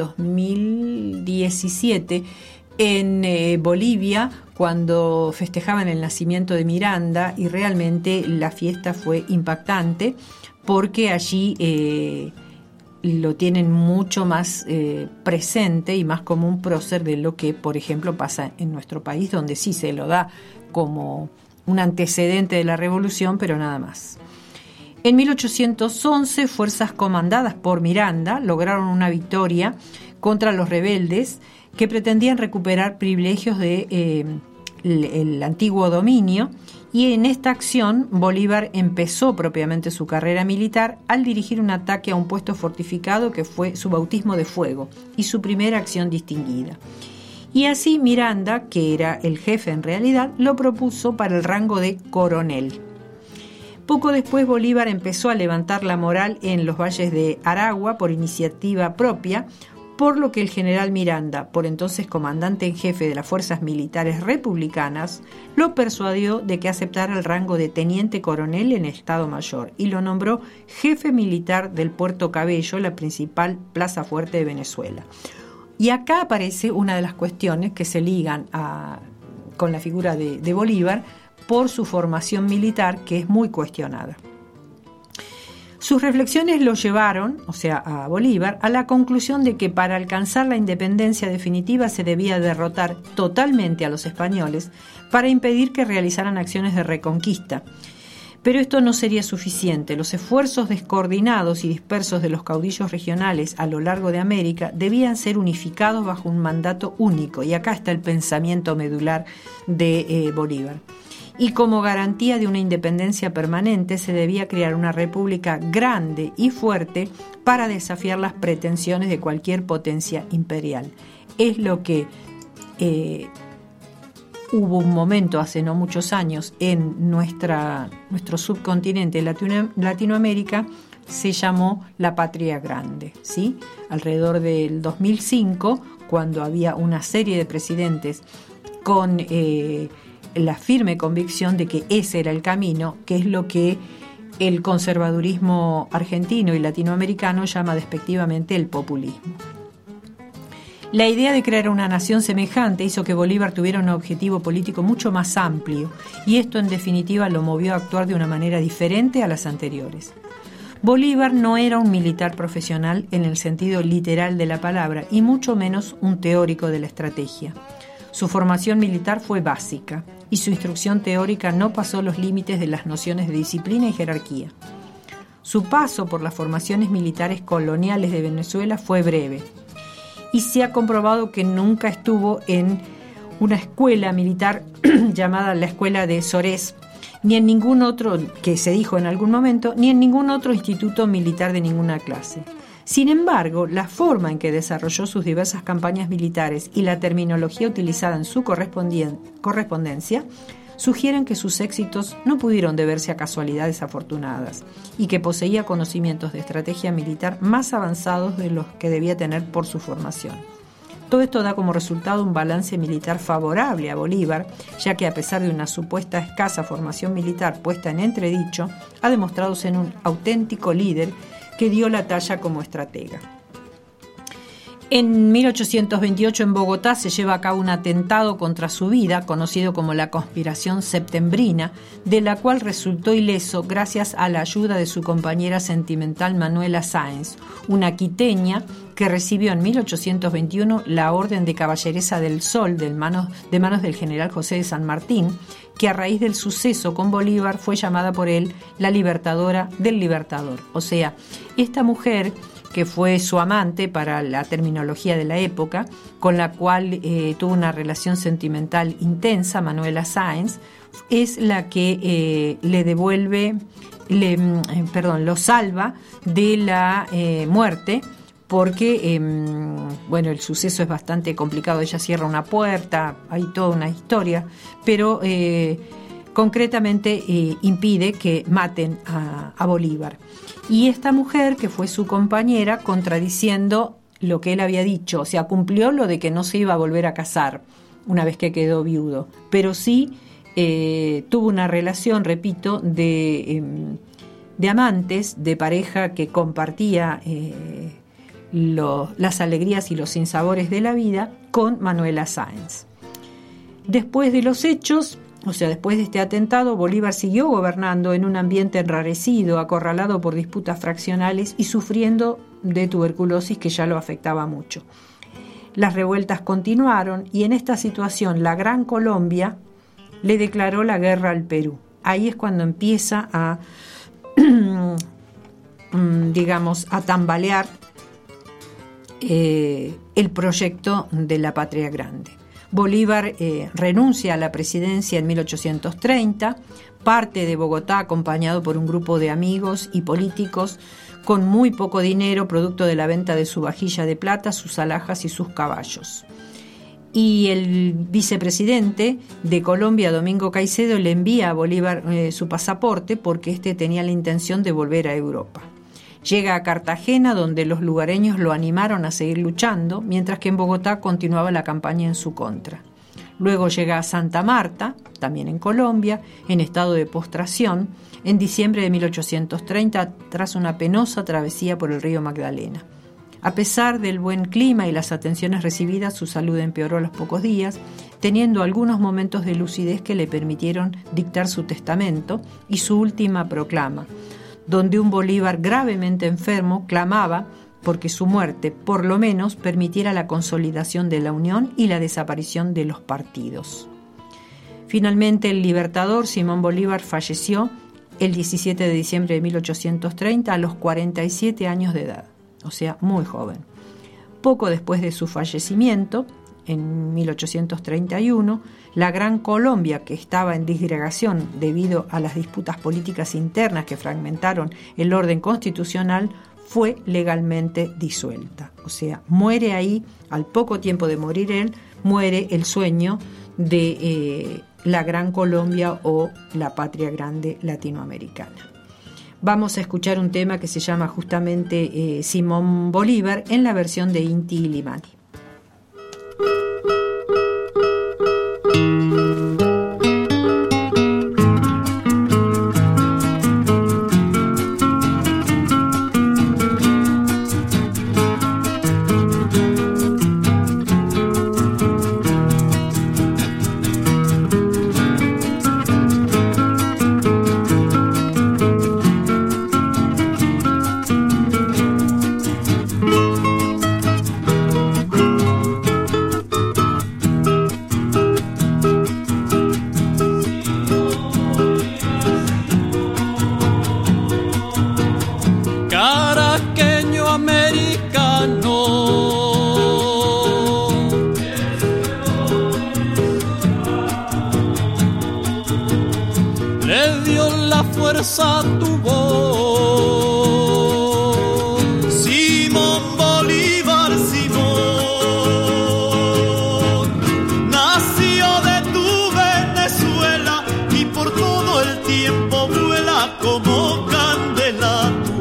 2017 en Bolivia, cuando festejaban el nacimiento de Miranda, y realmente la fiesta fue impactante porque allí lo tienen mucho más presente y más como un prócer de lo que, por ejemplo, pasa en nuestro país, donde sí se lo da como un antecedente de la revolución, pero nada más. En 1811, fuerzas comandadas por Miranda lograron una victoria contra los rebeldes que pretendían recuperar privilegios del antiguo dominio, y en esta acción Bolívar empezó propiamente su carrera militar al dirigir un ataque a un puesto fortificado que fue su bautismo de fuego y su primera acción distinguida. Y así Miranda, que era el jefe en realidad, lo propuso para el rango de coronel. Poco después Bolívar empezó a levantar la moral en los valles de Aragua por iniciativa propia, por lo que el general Miranda, por entonces comandante en jefe de las fuerzas militares republicanas, lo persuadió de que aceptara el rango de teniente coronel en Estado Mayor y lo nombró jefe militar del Puerto Cabello, la principal plaza fuerte de Venezuela. Y acá aparece una de las cuestiones que se ligan con la figura de Bolívar por su formación militar, que es muy cuestionada. Sus reflexiones lo llevaron, o sea, a Bolívar, a la conclusión de que para alcanzar la independencia definitiva se debía derrotar totalmente a los españoles para impedir que realizaran acciones de reconquista. Pero esto no sería suficiente. Los esfuerzos descoordinados y dispersos de los caudillos regionales a lo largo de América debían ser unificados bajo un mandato único, y acá está el pensamiento medular de Bolívar. Y como garantía de una independencia permanente se debía crear una república grande y fuerte para desafiar las pretensiones de cualquier potencia imperial. Es lo que hubo un momento hace no muchos años en nuestro subcontinente Latinoamérica, se llamó la Patria Grande, ¿sí? Alrededor del 2005, cuando había una serie de presidentes con la firme convicción de que ese era el camino, que es lo que el conservadurismo argentino y latinoamericano llama despectivamente el populismo. La idea de crear una nación semejante hizo que Bolívar tuviera un objetivo político mucho más amplio, y esto en definitiva lo movió a actuar de una manera diferente a las anteriores. Bolívar no era un militar profesional en el sentido literal de la palabra, y mucho menos un teórico de la estrategia. Su formación militar fue básica y su instrucción teórica no pasó los límites de las nociones de disciplina y jerarquía. Su paso por las formaciones militares coloniales de Venezuela fue breve y se ha comprobado que nunca estuvo en una escuela militar llamada la Escuela de Sorés, ni en ningún otro, que se dijo en algún momento, ni en ningún otro instituto militar de ninguna clase. Sin embargo, la forma en que desarrolló sus diversas campañas militares y la terminología utilizada en su correspondencia sugieren que sus éxitos no pudieron deberse a casualidades afortunadas y que poseía conocimientos de estrategia militar más avanzados de los que debía tener por su formación. Todo esto da como resultado un balance militar favorable a Bolívar, ya que a pesar de una supuesta escasa formación militar puesta en entredicho, ha demostrado ser un auténtico líder que dio la talla como estratega. En 1828 en Bogotá se lleva a cabo un atentado contra su vida, conocido como la Conspiración Septembrina, de la cual resultó ileso gracias a la ayuda de su compañera sentimental Manuela Sáenz, una quiteña que recibió en 1821 la Orden de Caballeresa del Sol de manos del general José de San Martín, que a raíz del suceso con Bolívar fue llamada por él la Libertadora del Libertador. O sea, esta mujer, que fue su amante para la terminología de la época, con la cual tuvo una relación sentimental intensa, Manuela Sáenz, es la que lo salva de la muerte, porque el suceso es bastante complicado. Ella cierra una puerta, hay toda una historia, pero concretamente impide que maten a Bolívar. Y esta mujer, que fue su compañera, contradiciendo lo que él había dicho, o sea, cumplió lo de que no se iba a volver a casar una vez que quedó viudo, pero sí tuvo una relación, repito, de de amantes, de pareja que compartía las alegrías y los sinsabores de la vida con Manuela Sáenz. Después de los hechos, o sea, después de este atentado, Bolívar siguió gobernando en un ambiente enrarecido, acorralado por disputas fraccionales y sufriendo de tuberculosis que ya lo afectaba mucho. Las revueltas continuaron y en esta situación la Gran Colombia le declaró la guerra al Perú. Ahí es cuando empieza a, a tambalear el proyecto de la Patria Grande. Bolívar renuncia a la presidencia en 1830, parte de Bogotá acompañado por un grupo de amigos y políticos con muy poco dinero, producto de la venta de su vajilla de plata, sus alhajas y sus caballos. Y el vicepresidente de Colombia, Domingo Caicedo, le envía a Bolívar su pasaporte porque éste tenía la intención de volver a Europa. Llega a Cartagena, donde los lugareños lo animaron a seguir luchando, mientras que en Bogotá continuaba la campaña en su contra. Luego llega a Santa Marta, también en Colombia, en estado de postración, en diciembre de 1830, tras una penosa travesía por el río Magdalena. A pesar del buen clima y las atenciones recibidas, su salud empeoró a los pocos días, teniendo algunos momentos de lucidez que le permitieron dictar su testamento y su última proclama, donde un Bolívar gravemente enfermo clamaba porque su muerte, por lo menos, permitiera la consolidación de la unión y la desaparición de los partidos. Finalmente, el libertador Simón Bolívar falleció el 17 de diciembre de 1830 a los 47 años de edad, o sea, muy joven. Poco después de su fallecimiento, en 1831, la Gran Colombia, que estaba en disgregación debido a las disputas políticas internas que fragmentaron el orden constitucional, fue legalmente disuelta. O sea, muere ahí, al poco tiempo de morir él, muere el sueño de la Gran Colombia o la Patria Grande latinoamericana. Vamos a escuchar un tema que se llama justamente Simón Bolívar en la versión de Inti Illimani. fuerza tu voz. Simón Bolívar, Simón, nació de tu Venezuela y por todo el tiempo vuela como candela tu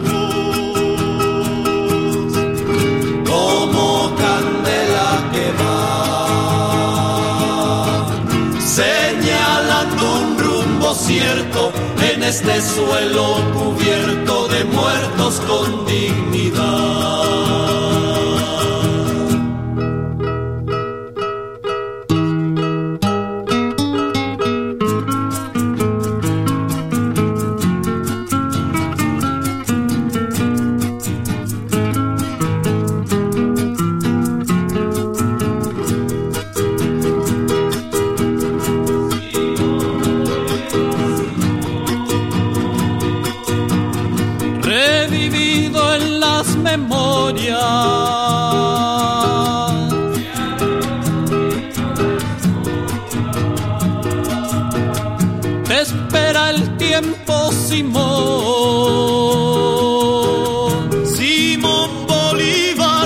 voz, como candela que va señalando un rumbo cierto en este suelo cubierto de muertos con dignidad. Te espera el tiempo, Simón, Simón Bolívar,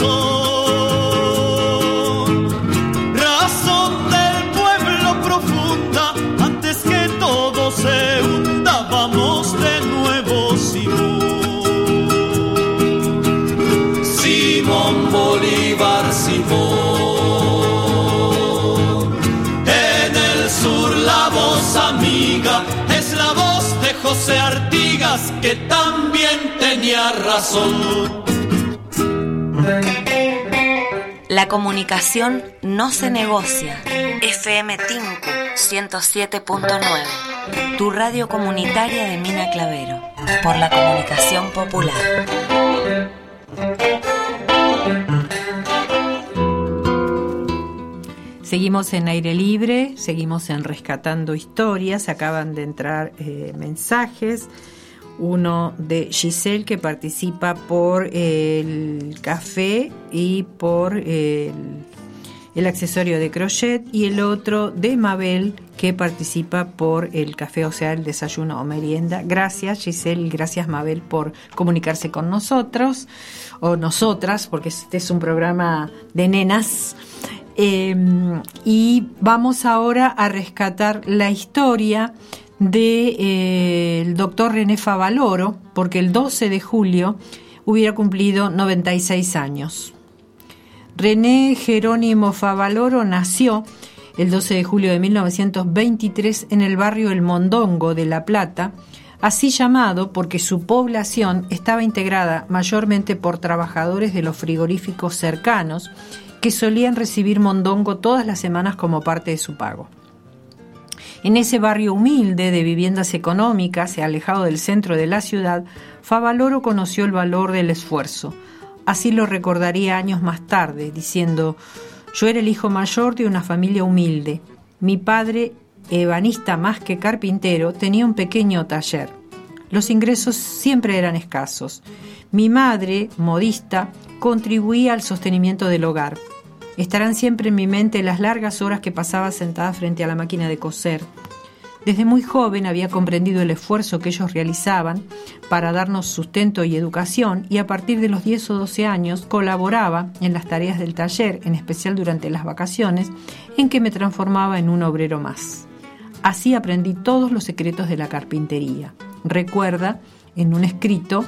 razón, razón del pueblo profunda, antes que todo se hunda, vamos de nuevo, Simón, Simón Bolívar, Simón, en el sur la voz amiga es la voz de José Artigas decías que también tenía razón. La comunicación no se negocia. FM Tinku 107.9. Tu radio comunitaria de Mina Clavero. Por la comunicación popular. Seguimos en Aire Libre, seguimos en Rescatando Historias. Acaban de entrar mensajes. Uno de Giselle, que participa por el café y por el accesorio de crochet, y el otro de Mabel, que participa por el café, o sea, el desayuno o merienda. Gracias, Giselle, y gracias, Mabel, por comunicarse con nosotros, o nosotras, porque este es un programa de nenas. Y vamos ahora a rescatar la historia del doctor René Favaloro, porque el 12 de julio hubiera cumplido 96 años. René Jerónimo Favaloro nació el 12 de julio de 1923 en el barrio El Mondongo de La Plata, así llamado porque su población estaba integrada mayormente por trabajadores de los frigoríficos cercanos, que solían recibir mondongo todas las semanas como parte de su pago. En ese barrio humilde de viviendas económicas y alejado del centro de la ciudad, Favaloro conoció el valor del esfuerzo. Así lo recordaría años más tarde, diciendo: «Yo era el hijo mayor de una familia humilde. Mi padre, ebanista más que carpintero, tenía un pequeño taller. Los ingresos siempre eran escasos. Mi madre, modista, contribuía al sostenimiento del hogar. Estarán siempre en mi mente las largas horas que pasaba sentada frente a la máquina de coser. Desde muy joven había comprendido el esfuerzo que ellos realizaban para darnos sustento y educación, y a partir de los 10 o 12 años colaboraba en las tareas del taller, en especial durante las vacaciones, en que me transformaba en un obrero más. Así aprendí todos los secretos de la carpintería», recuerda en un escrito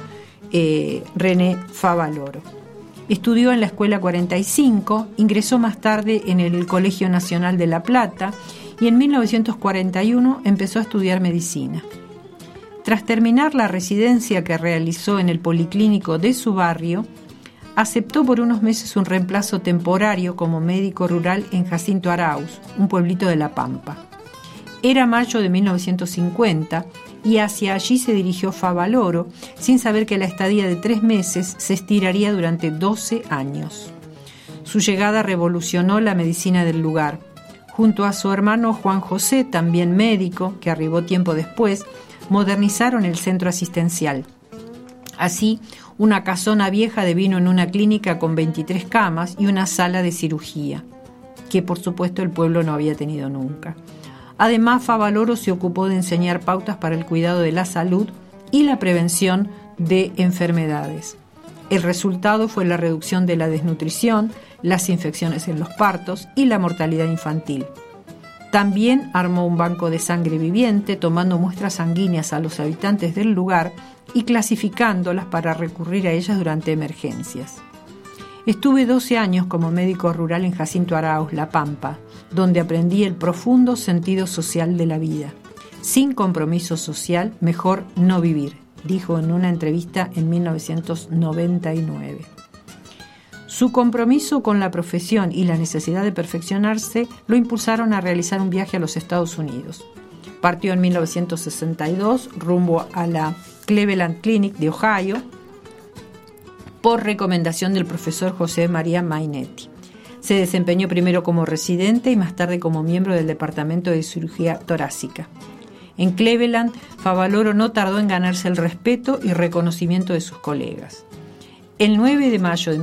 René Favaloro. Estudió en la Escuela 45, ingresó más tarde en el Colegio Nacional de La Plata y en 1941 empezó a estudiar medicina. Tras terminar la residencia que realizó en el policlínico de su barrio, aceptó por unos meses un reemplazo temporario como médico rural en Jacinto Arauz, un pueblito de La Pampa. Era mayo de 1950 y hacia allí se dirigió Favaloro, sin saber que la estadía de 3 meses se estiraría durante 12 años. Su llegada revolucionó la medicina del lugar. Junto a su hermano Juan José, también médico, que arribó tiempo después, modernizaron el centro asistencial. Así, una casona vieja devino en una clínica con 23 camas y una sala de cirugía, que por supuesto el pueblo no había tenido nunca. Además, Favaloro se ocupó de enseñar pautas para el cuidado de la salud y la prevención de enfermedades. El resultado fue la reducción de la desnutrición, las infecciones en los partos y la mortalidad infantil. También armó un banco de sangre viviente, tomando muestras sanguíneas a los habitantes del lugar y clasificándolas para recurrir a ellas durante emergencias. Estuve 12 años como médico rural en Jacinto Arauz, La Pampa, donde aprendí el profundo sentido social de la vida. Sin compromiso social, mejor no vivir, dijo en una entrevista en 1999. Su compromiso con la profesión y la necesidad de perfeccionarse lo impulsaron a realizar un viaje a los Estados Unidos. Partió en 1962 rumbo a la Cleveland Clinic de Ohio, por recomendación del profesor José María Mainetti. Se desempeñó primero como residente y más tarde como miembro del Departamento de Cirugía Torácica. En Cleveland, Favaloro no tardó en ganarse el respeto y reconocimiento de sus colegas. El 9 de mayo de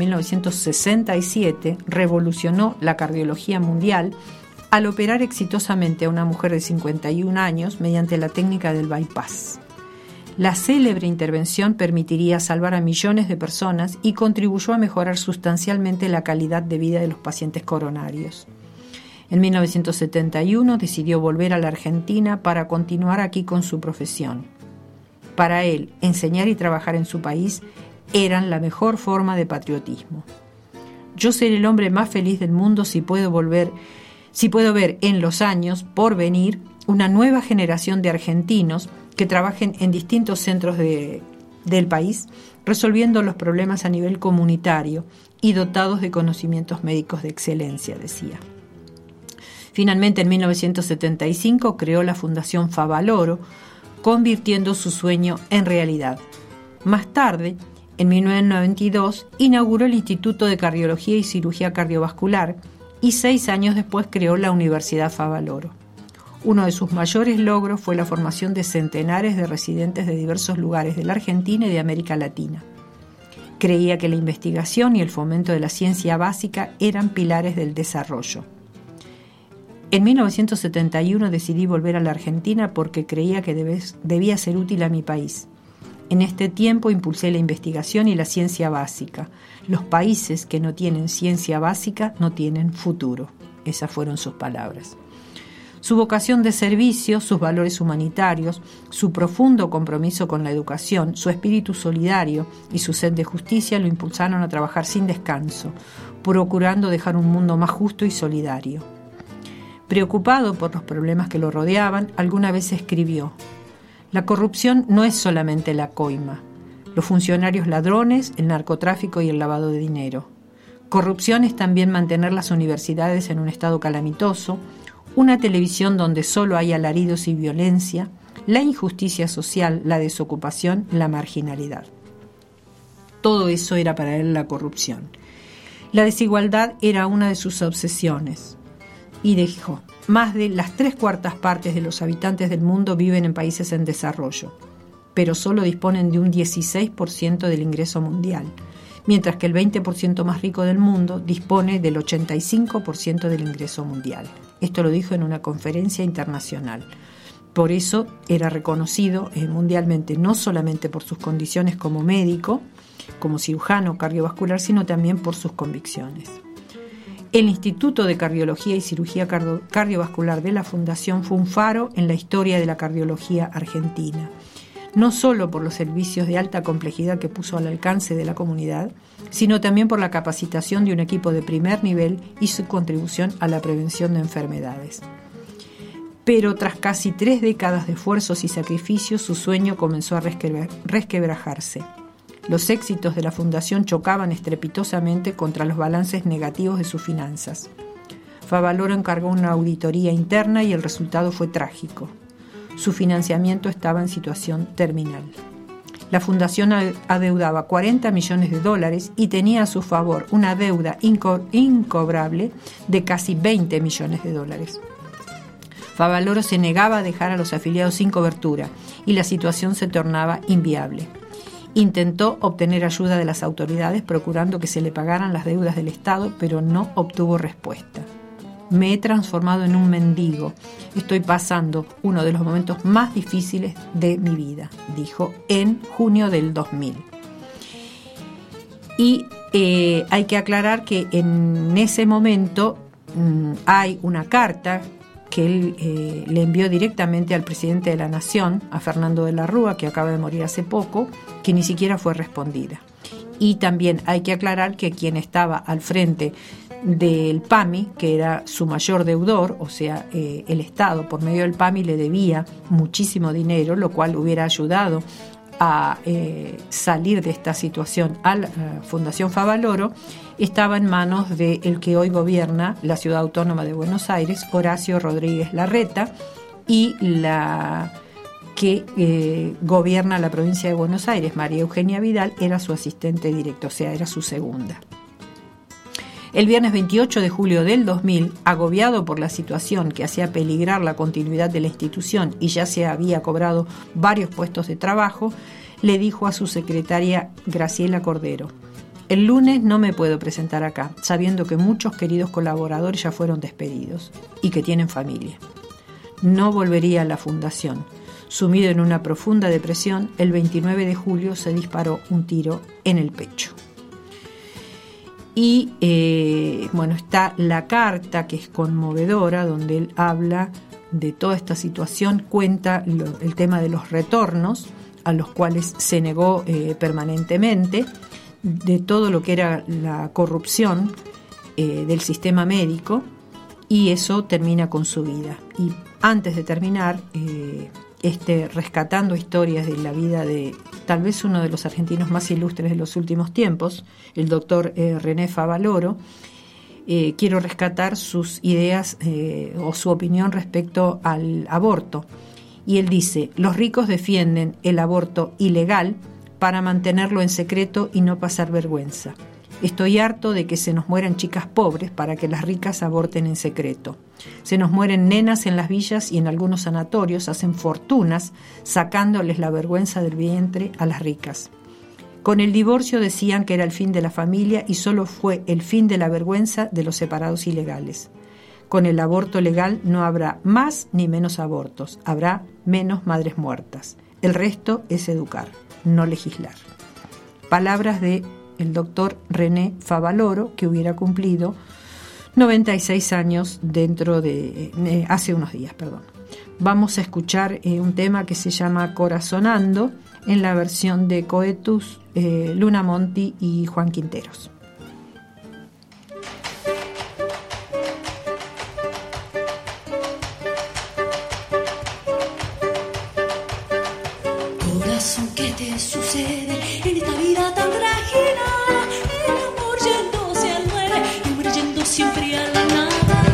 1967 revolucionó la cardiología mundial al operar exitosamente a una mujer de 51 años mediante la técnica del bypass. La célebre intervención permitiría salvar a millones de personas y contribuyó a mejorar sustancialmente la calidad de vida de los pacientes coronarios. En 1971 decidió volver a la Argentina para continuar aquí con su profesión. Para él, enseñar y trabajar en su país eran la mejor forma de patriotismo. Yo seré el hombre más feliz del mundo si puedo ver en los años por venir una nueva generación de argentinos que trabajen en distintos centros del país, resolviendo los problemas a nivel comunitario y dotados de conocimientos médicos de excelencia, decía. Finalmente, en 1975 creó la Fundación Favaloro, convirtiendo su sueño en realidad. Más tarde, en 1992, inauguró el Instituto de Cardiología y Cirugía Cardiovascular y 6 años después creó la Universidad Favaloro. Uno de sus mayores logros fue la formación de centenares de residentes de diversos lugares de la Argentina y de América Latina. Creía que la investigación y el fomento de la ciencia básica eran pilares del desarrollo. En 1971 decidí volver a la Argentina porque creía que debía ser útil a mi país. En este tiempo impulsé la investigación y la ciencia básica. Los países que no tienen ciencia básica no tienen futuro. Esas fueron sus palabras. Su vocación de servicio, sus valores humanitarios, su profundo compromiso con la educación, su espíritu solidario y su sed de justicia lo impulsaron a trabajar sin descanso, procurando dejar un mundo más justo y solidario. Preocupado por los problemas que lo rodeaban, alguna vez escribió: «La corrupción no es solamente la coima, los funcionarios ladrones, el narcotráfico y el lavado de dinero. Corrupción es también mantener las universidades en un estado calamitoso, una televisión donde solo hay alaridos y violencia, la injusticia social, la desocupación, la marginalidad». Todo eso era para él la corrupción. La desigualdad era una de sus obsesiones. Y dijo: más de las 3/4 partes de los habitantes del mundo viven en países en desarrollo, pero solo disponen de un 16% del ingreso mundial, mientras que el 20% más rico del mundo dispone del 85% del ingreso mundial. Esto lo dijo en una conferencia internacional. Por eso era reconocido mundialmente, no solamente por sus condiciones como médico, como cirujano cardiovascular, sino también por sus convicciones. El Instituto de Cardiología y Cirugía Cardiovascular de la Fundación fue un faro en la historia de la cardiología argentina, no solo por los servicios de alta complejidad que puso al alcance de la comunidad, sino también por la capacitación de un equipo de primer nivel y su contribución a la prevención de enfermedades. Pero tras casi 3 décadas de esfuerzos y sacrificios, su sueño comenzó a resquebrajarse. Los éxitos de la Fundación chocaban estrepitosamente contra los balances negativos de sus finanzas. Favaloro encargó una auditoría interna y el resultado fue trágico. Su financiamiento estaba en situación terminal. La Fundación adeudaba $40 millones y tenía a su favor una deuda incobrable de casi $20 millones. Favaloro se negaba a dejar a los afiliados sin cobertura y la situación se tornaba inviable. Intentó obtener ayuda de las autoridades procurando que se le pagaran las deudas del Estado, pero no obtuvo respuesta. «Me he transformado en un mendigo. Estoy pasando uno de los momentos más difíciles de mi vida», dijo en junio del 2000. Y hay que aclarar que en ese momento hay una carta que él le envió directamente al presidente de la Nación, a Fernando de la Rúa, que acaba de morir hace poco, que ni siquiera fue respondida. Y también hay que aclarar que quien estaba al frente del PAMI, que era su mayor deudor, o sea, el Estado, por medio del PAMI le debía muchísimo dinero, lo cual hubiera ayudado a salir de esta situación a la Fundación Favaloro, estaba en manos del que hoy gobierna la Ciudad Autónoma de Buenos Aires, Horacio Rodríguez Larreta, y la que gobierna la provincia de Buenos Aires, María Eugenia Vidal, era su asistente directo, o sea, era su segunda. El viernes 28 de julio del 2000, agobiado por la situación que hacía peligrar la continuidad de la institución y ya se había cobrado varios puestos de trabajo, le dijo a su secretaria Graciela Cordero: «El lunes no me puedo presentar acá, sabiendo que muchos queridos colaboradores ya fueron despedidos y que tienen familia». No volvería a la fundación. Sumido en una profunda depresión, el 29 de julio se disparó un tiro en el pecho. Y está la carta, que es conmovedora, donde él habla de toda esta situación, cuenta el tema de los retornos, a los cuales se negó permanentemente, de todo lo que era la corrupción del sistema médico, y eso termina con su vida. Y antes de terminar, rescatando historias de la vida de tal vez uno de los argentinos más ilustres de los últimos tiempos, el doctor René Favaloro. Quiero rescatar sus ideas o su opinión respecto al aborto. Y él dice: los ricos defienden el aborto ilegal para mantenerlo en secreto y no pasar vergüenza. Estoy harto de que se nos mueran chicas pobres para que las ricas aborten en secreto. Se nos mueren nenas en las villas y en algunos sanatorios hacen fortunas sacándoles la vergüenza del vientre a las ricas. Con el divorcio decían que era el fin de la familia y solo fue el fin de la vergüenza de los separados ilegales. Con el aborto legal no habrá más ni menos abortos, habrá menos madres muertas. El resto es educar, no legislar. Palabras de el doctor René Favaloro, que hubiera cumplido 96 años hace unos días. Vamos a escuchar un tema que se llama Corazonando, en la versión de Coetus, Luna Monti y Juan Quinteros. Corazón, ¿qué te sucede en esta vida tan trágica? El amor yendo se muere y el muere yendo siempre a la nada.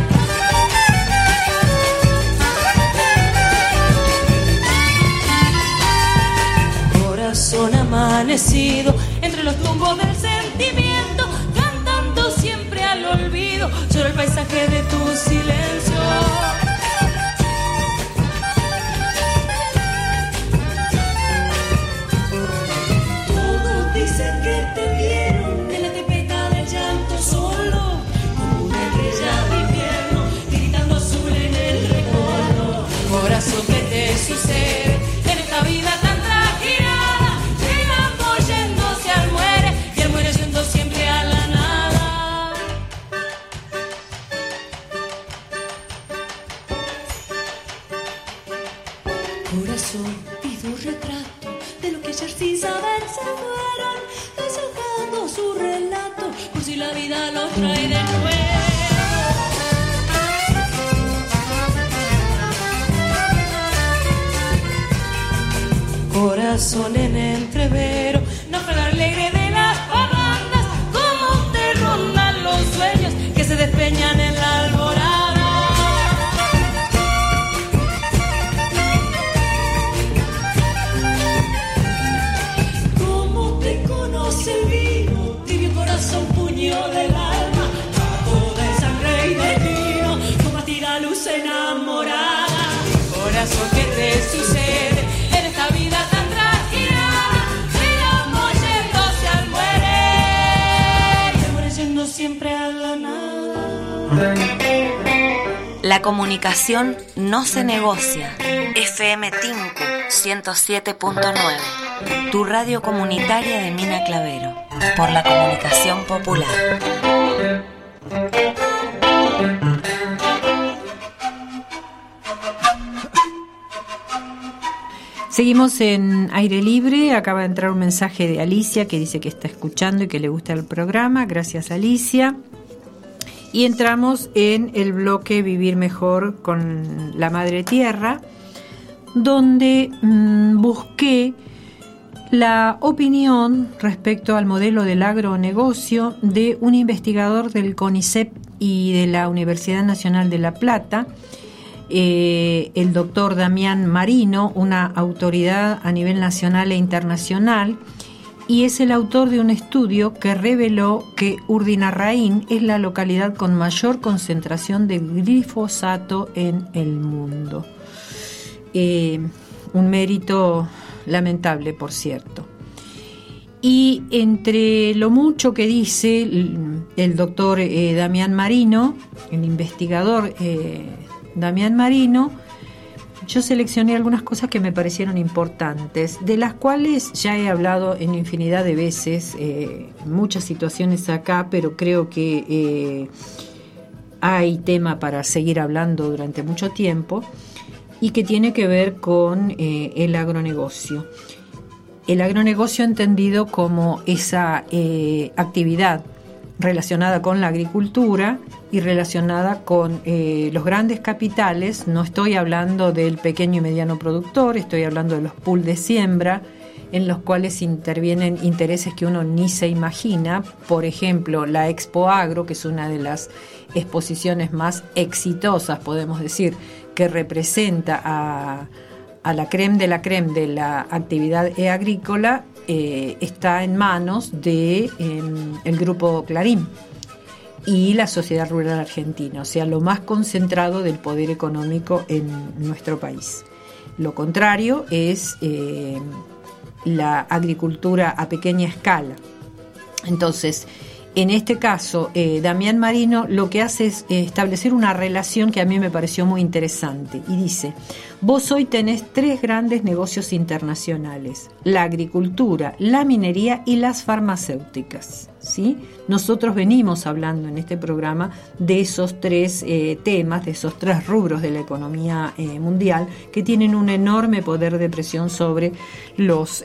Corazón amanecido entre los tumbos del sentimiento, cantando siempre al olvido sobre el paisaje de tu silencio. Dicen que te vieron en la tempestad del llanto solo, como una estrella de invierno, gritando azul en el recuerdo. Corazón, ¿qué te sucede en esta vida tan trágica? El amor yéndose al muere y el muere yendo siempre a la nada. Corazón, pido un retrato de lo que ayer sin saber se fueron, deshojando su relato, por si la vida los trae de nuevo. Corazón en entrevero, naufragar alegre de las parrandas, como te rondan los sueños que se despeñan en la alborada. El vino, tibio corazón, puño del alma, trato de sangre y destino, combatir la luz enamorada. Corazón, ¿qué te sucede en esta vida tan trágica? El amor yéndose al muere, y el muere yendo siempre a la nada. La comunicación no se negocia. FM Tinku 107.9. Tu radio comunitaria de Mina Clavero, por la comunicación popular. Seguimos en Aire Libre. Acaba de entrar un mensaje de Alicia que dice que está escuchando y que le gusta el programa. Gracias, Alicia. Y entramos en el bloque Vivir Mejor con la Madre Tierra, donde busqué la opinión respecto al modelo del agronegocio de un investigador del CONICET y de la Universidad Nacional de La Plata, el doctor Damián Marino, una autoridad a nivel nacional e internacional, y es el autor de un estudio que reveló que Urdinarraín es la localidad con mayor concentración de glifosato en el mundo. Un mérito lamentable, por cierto. Y entre lo mucho que dice el doctor Damián Marino, el investigador Damián Marino, yo seleccioné algunas cosas que me parecieron importantes, de las cuales ya he hablado en infinidad de veces, muchas situaciones acá, pero creo que hay tema para seguir hablando durante mucho tiempo, y que tiene que ver con el agronegocio. El agronegocio entendido como esa actividad relacionada con la agricultura y relacionada con los grandes capitales. No estoy hablando del pequeño y mediano productor, estoy hablando de los pools de siembra, en los cuales intervienen intereses que uno ni se imagina. Por ejemplo, la Expo Agro, que es una de las exposiciones más exitosas, podemos decir, que representa a la crème de la actividad agrícola, está en manos de el Grupo Clarín y la Sociedad Rural Argentina, o sea, lo más concentrado del poder económico en nuestro país. Lo contrario es la agricultura a pequeña escala. Entonces, en este caso, Damián Marino lo que hace es establecer una relación que a mí me pareció muy interesante, y dice: vos hoy tenés 3 grandes negocios internacionales: la agricultura, la minería y las farmacéuticas, ¿sí? Nosotros venimos hablando en este programa de esos 3 temas, de esos 3 rubros de la economía mundial, que tienen un enorme poder de presión sobre los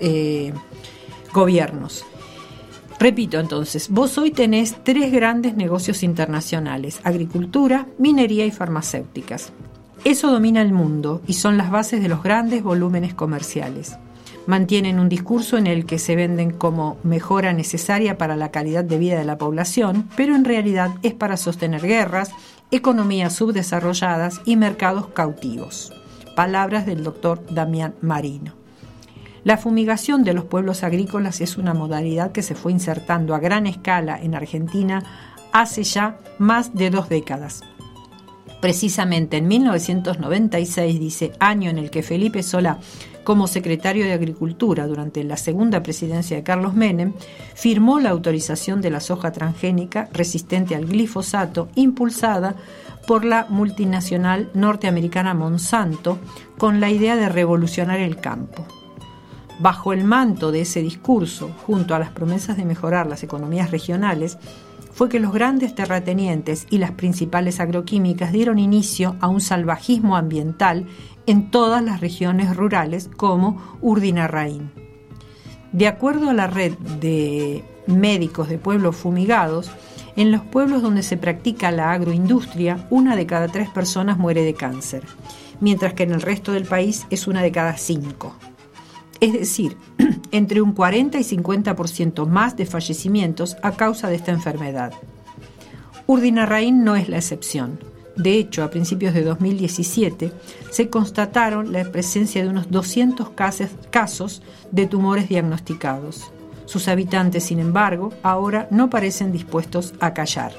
gobiernos. Repito entonces, vos hoy tenés 3 grandes negocios internacionales: agricultura, minería y farmacéuticas. Eso domina el mundo y son las bases de los grandes volúmenes comerciales. Mantienen un discurso en el que se venden como mejora necesaria para la calidad de vida de la población, pero en realidad es para sostener guerras, economías subdesarrolladas y mercados cautivos. Palabras del doctor Damián Marino. La fumigación de los pueblos agrícolas es una modalidad que se fue insertando a gran escala en Argentina hace ya más de 2 décadas. Precisamente en 1996, dice, año en el que Felipe Solá, como secretario de Agricultura durante la segunda presidencia de Carlos Menem, firmó la autorización de la soja transgénica resistente al glifosato, impulsada por la multinacional norteamericana Monsanto, con la idea de revolucionar el campo. Bajo el manto de ese discurso, junto a las promesas de mejorar las economías regionales, fue que los grandes terratenientes y las principales agroquímicas dieron inicio a un salvajismo ambiental en todas las regiones rurales como Urdinarraín. De acuerdo a la red de médicos de pueblos fumigados, en los pueblos donde se practica la agroindustria, 1 de cada 3 personas muere de cáncer, mientras que en el resto del país es 1 de cada 5. Es decir, entre un 40 y 50% más de fallecimientos a causa de esta enfermedad. Urdinarraín no es la excepción. De hecho, a principios de 2017 se constataron la presencia de unos 200 casos de tumores diagnosticados. Sus habitantes, sin embargo, ahora no parecen dispuestos a callar.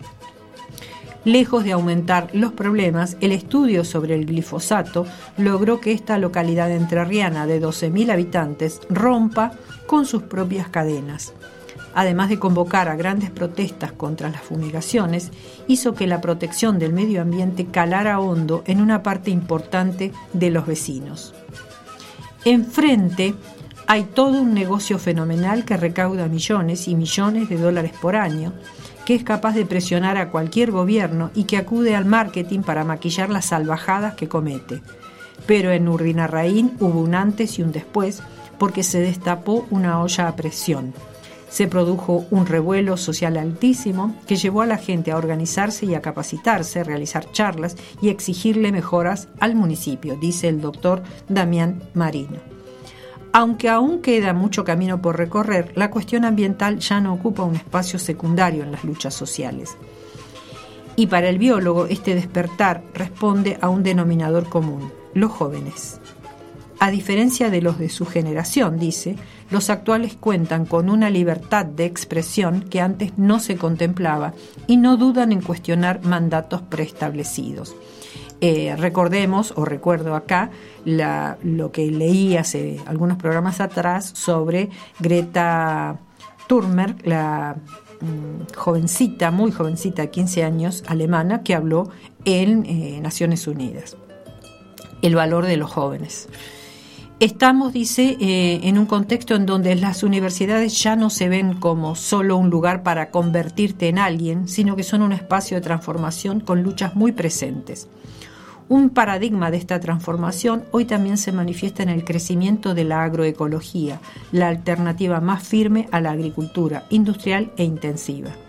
Lejos de aumentar los problemas, el estudio sobre el glifosato logró que esta localidad entrerriana de 12.000 habitantes rompa con sus propias cadenas. Además de convocar a grandes protestas contra las fumigaciones, hizo que la protección del medio ambiente calara hondo en una parte importante de los vecinos. Enfrente hay todo un negocio fenomenal que recauda millones y millones de dólares por año, que es capaz de presionar a cualquier gobierno y que acude al marketing para maquillar las salvajadas que comete. Pero en Urdinarraín hubo un antes y un después, porque se destapó una olla a presión. Se produjo un revuelo social altísimo que llevó a la gente a organizarse y a capacitarse, realizar charlas y exigirle mejoras al municipio, dice el doctor Damián Marino. Aunque aún queda mucho camino por recorrer, la cuestión ambiental ya no ocupa un espacio secundario en las luchas sociales. Y para el biólogo, este despertar responde a un denominador común: los jóvenes. A diferencia de los de su generación, dice, los actuales cuentan con una libertad de expresión que antes no se contemplaba y no dudan en cuestionar mandatos preestablecidos. Recordemos, o recuerdo acá, lo que leí hace algunos programas atrás sobre Greta Thunberg, la jovencita, muy jovencita, de 15 años, alemana, que habló en Naciones Unidas. El valor de los jóvenes. Estamos, dice, en un contexto en donde las universidades ya no se ven como solo un lugar para convertirte en alguien, sino que son un espacio de transformación con luchas muy presentes. Un paradigma de esta transformación hoy también se manifiesta en el crecimiento de la agroecología, la alternativa más firme a la agricultura industrial e intensiva.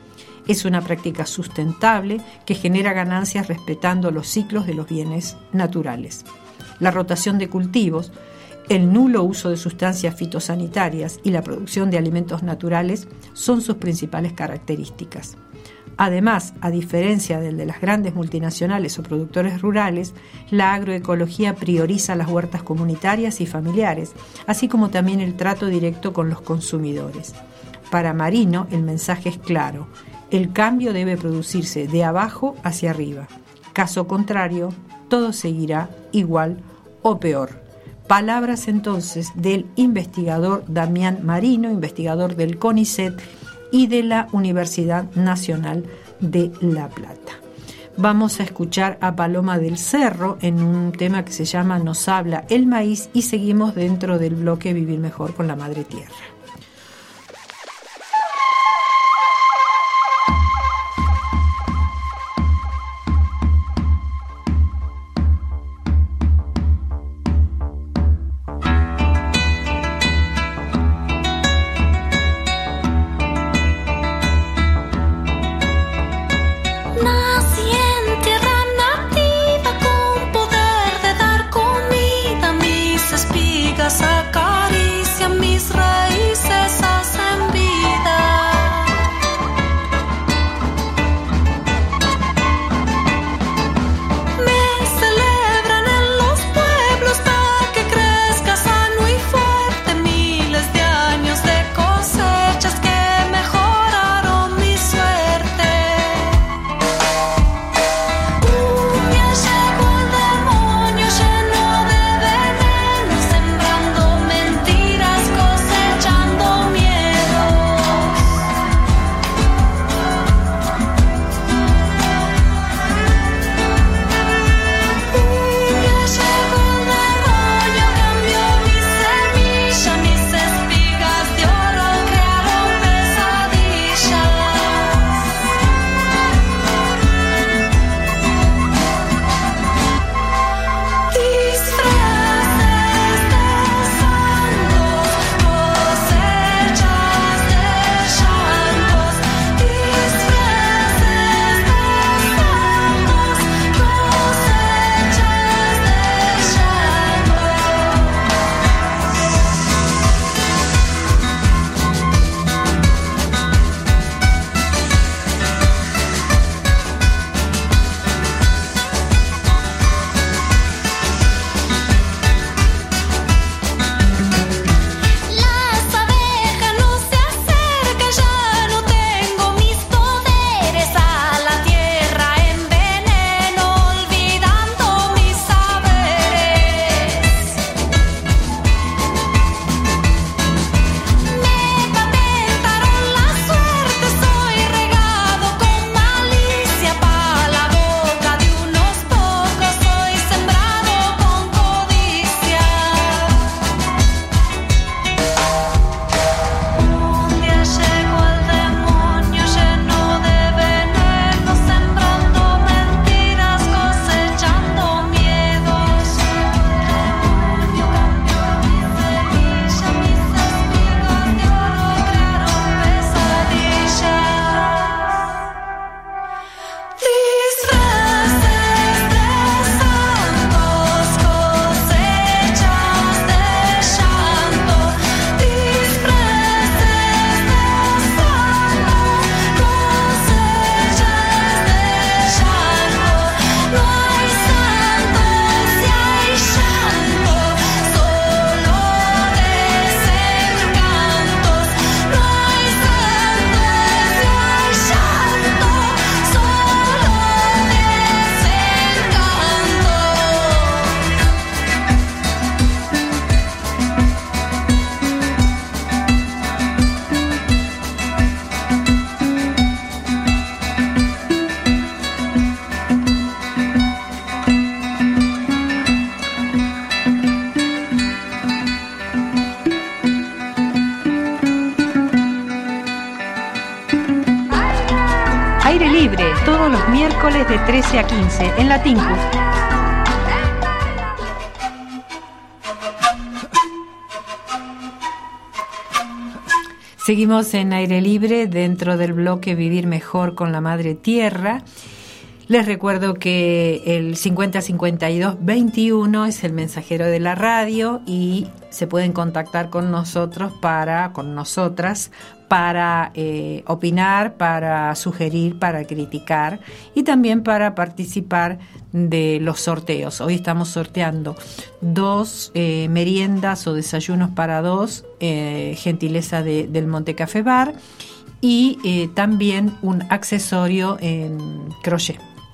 Es una práctica sustentable que genera ganancias respetando los ciclos de los bienes naturales. La rotación de cultivos, el nulo uso de sustancias fitosanitarias y la producción de alimentos naturales son sus principales características. Además, a diferencia del de las grandes multinacionales o productores rurales, la agroecología prioriza las huertas comunitarias y familiares, así como también el trato directo con los consumidores. Para Marino, el mensaje es claro: el cambio debe producirse de abajo hacia arriba. Caso contrario, todo seguirá igual o peor. Palabras entonces del investigador Damián Marino, investigador del CONICET y de la Universidad Nacional de La Plata. Vamos a escuchar a Paloma del Cerro en un tema que se llama Nos habla el maíz y seguimos dentro del bloque Vivir mejor con la Madre Tierra. Acarician mis raíces, hacen vida. Me celebran en los pueblos para que crezca sano y fuerte. Miles de años de cosechas que mejoraron mi suerte. Un día llegó el demonio lleno de veneno, sembrando mentiras, cosechando miedos. Un día llegó el demonio, cambió mi semilla, mis espigas de oro crearon pesadillas. Disfraces de santos, cosechas de llantos. Disfraces de santos, cosechas de Las abejas no se acercan, ya no tengo mis poderes. A la tierra enveneno, olvidando mis saberes. Me patentaron la suerte, soy regado con malicia. Pa' la boca de unos pocos, soy sembrado con codicia. Un día llegó el demonio lleno de veneno, sembrando mentiras, cosechando miedos. El demonio cambió mi semilla, mis espigas de oro crearon pesadillas. Disfraces de santos, cosechas de llanto. Disfraces de santos, cosechas de llanto. No hay santos si hay llanto, solo desencantos. No hay santos si hay llanto, solo Aire Libre, todos los miércoles de 13 a 15 en la Tinku. Seguimos en Aire Libre dentro del bloque Vivir Mejor con la Madre Tierra. Les recuerdo que el 505221 es el mensajero de la radio y se pueden contactar con nosotras para opinar, para sugerir, para criticar y también para participar de los sorteos. Hoy estamos sorteando 2 meriendas o desayunos para 2, gentileza del Monte Café Bar, y también un accesorio en crochet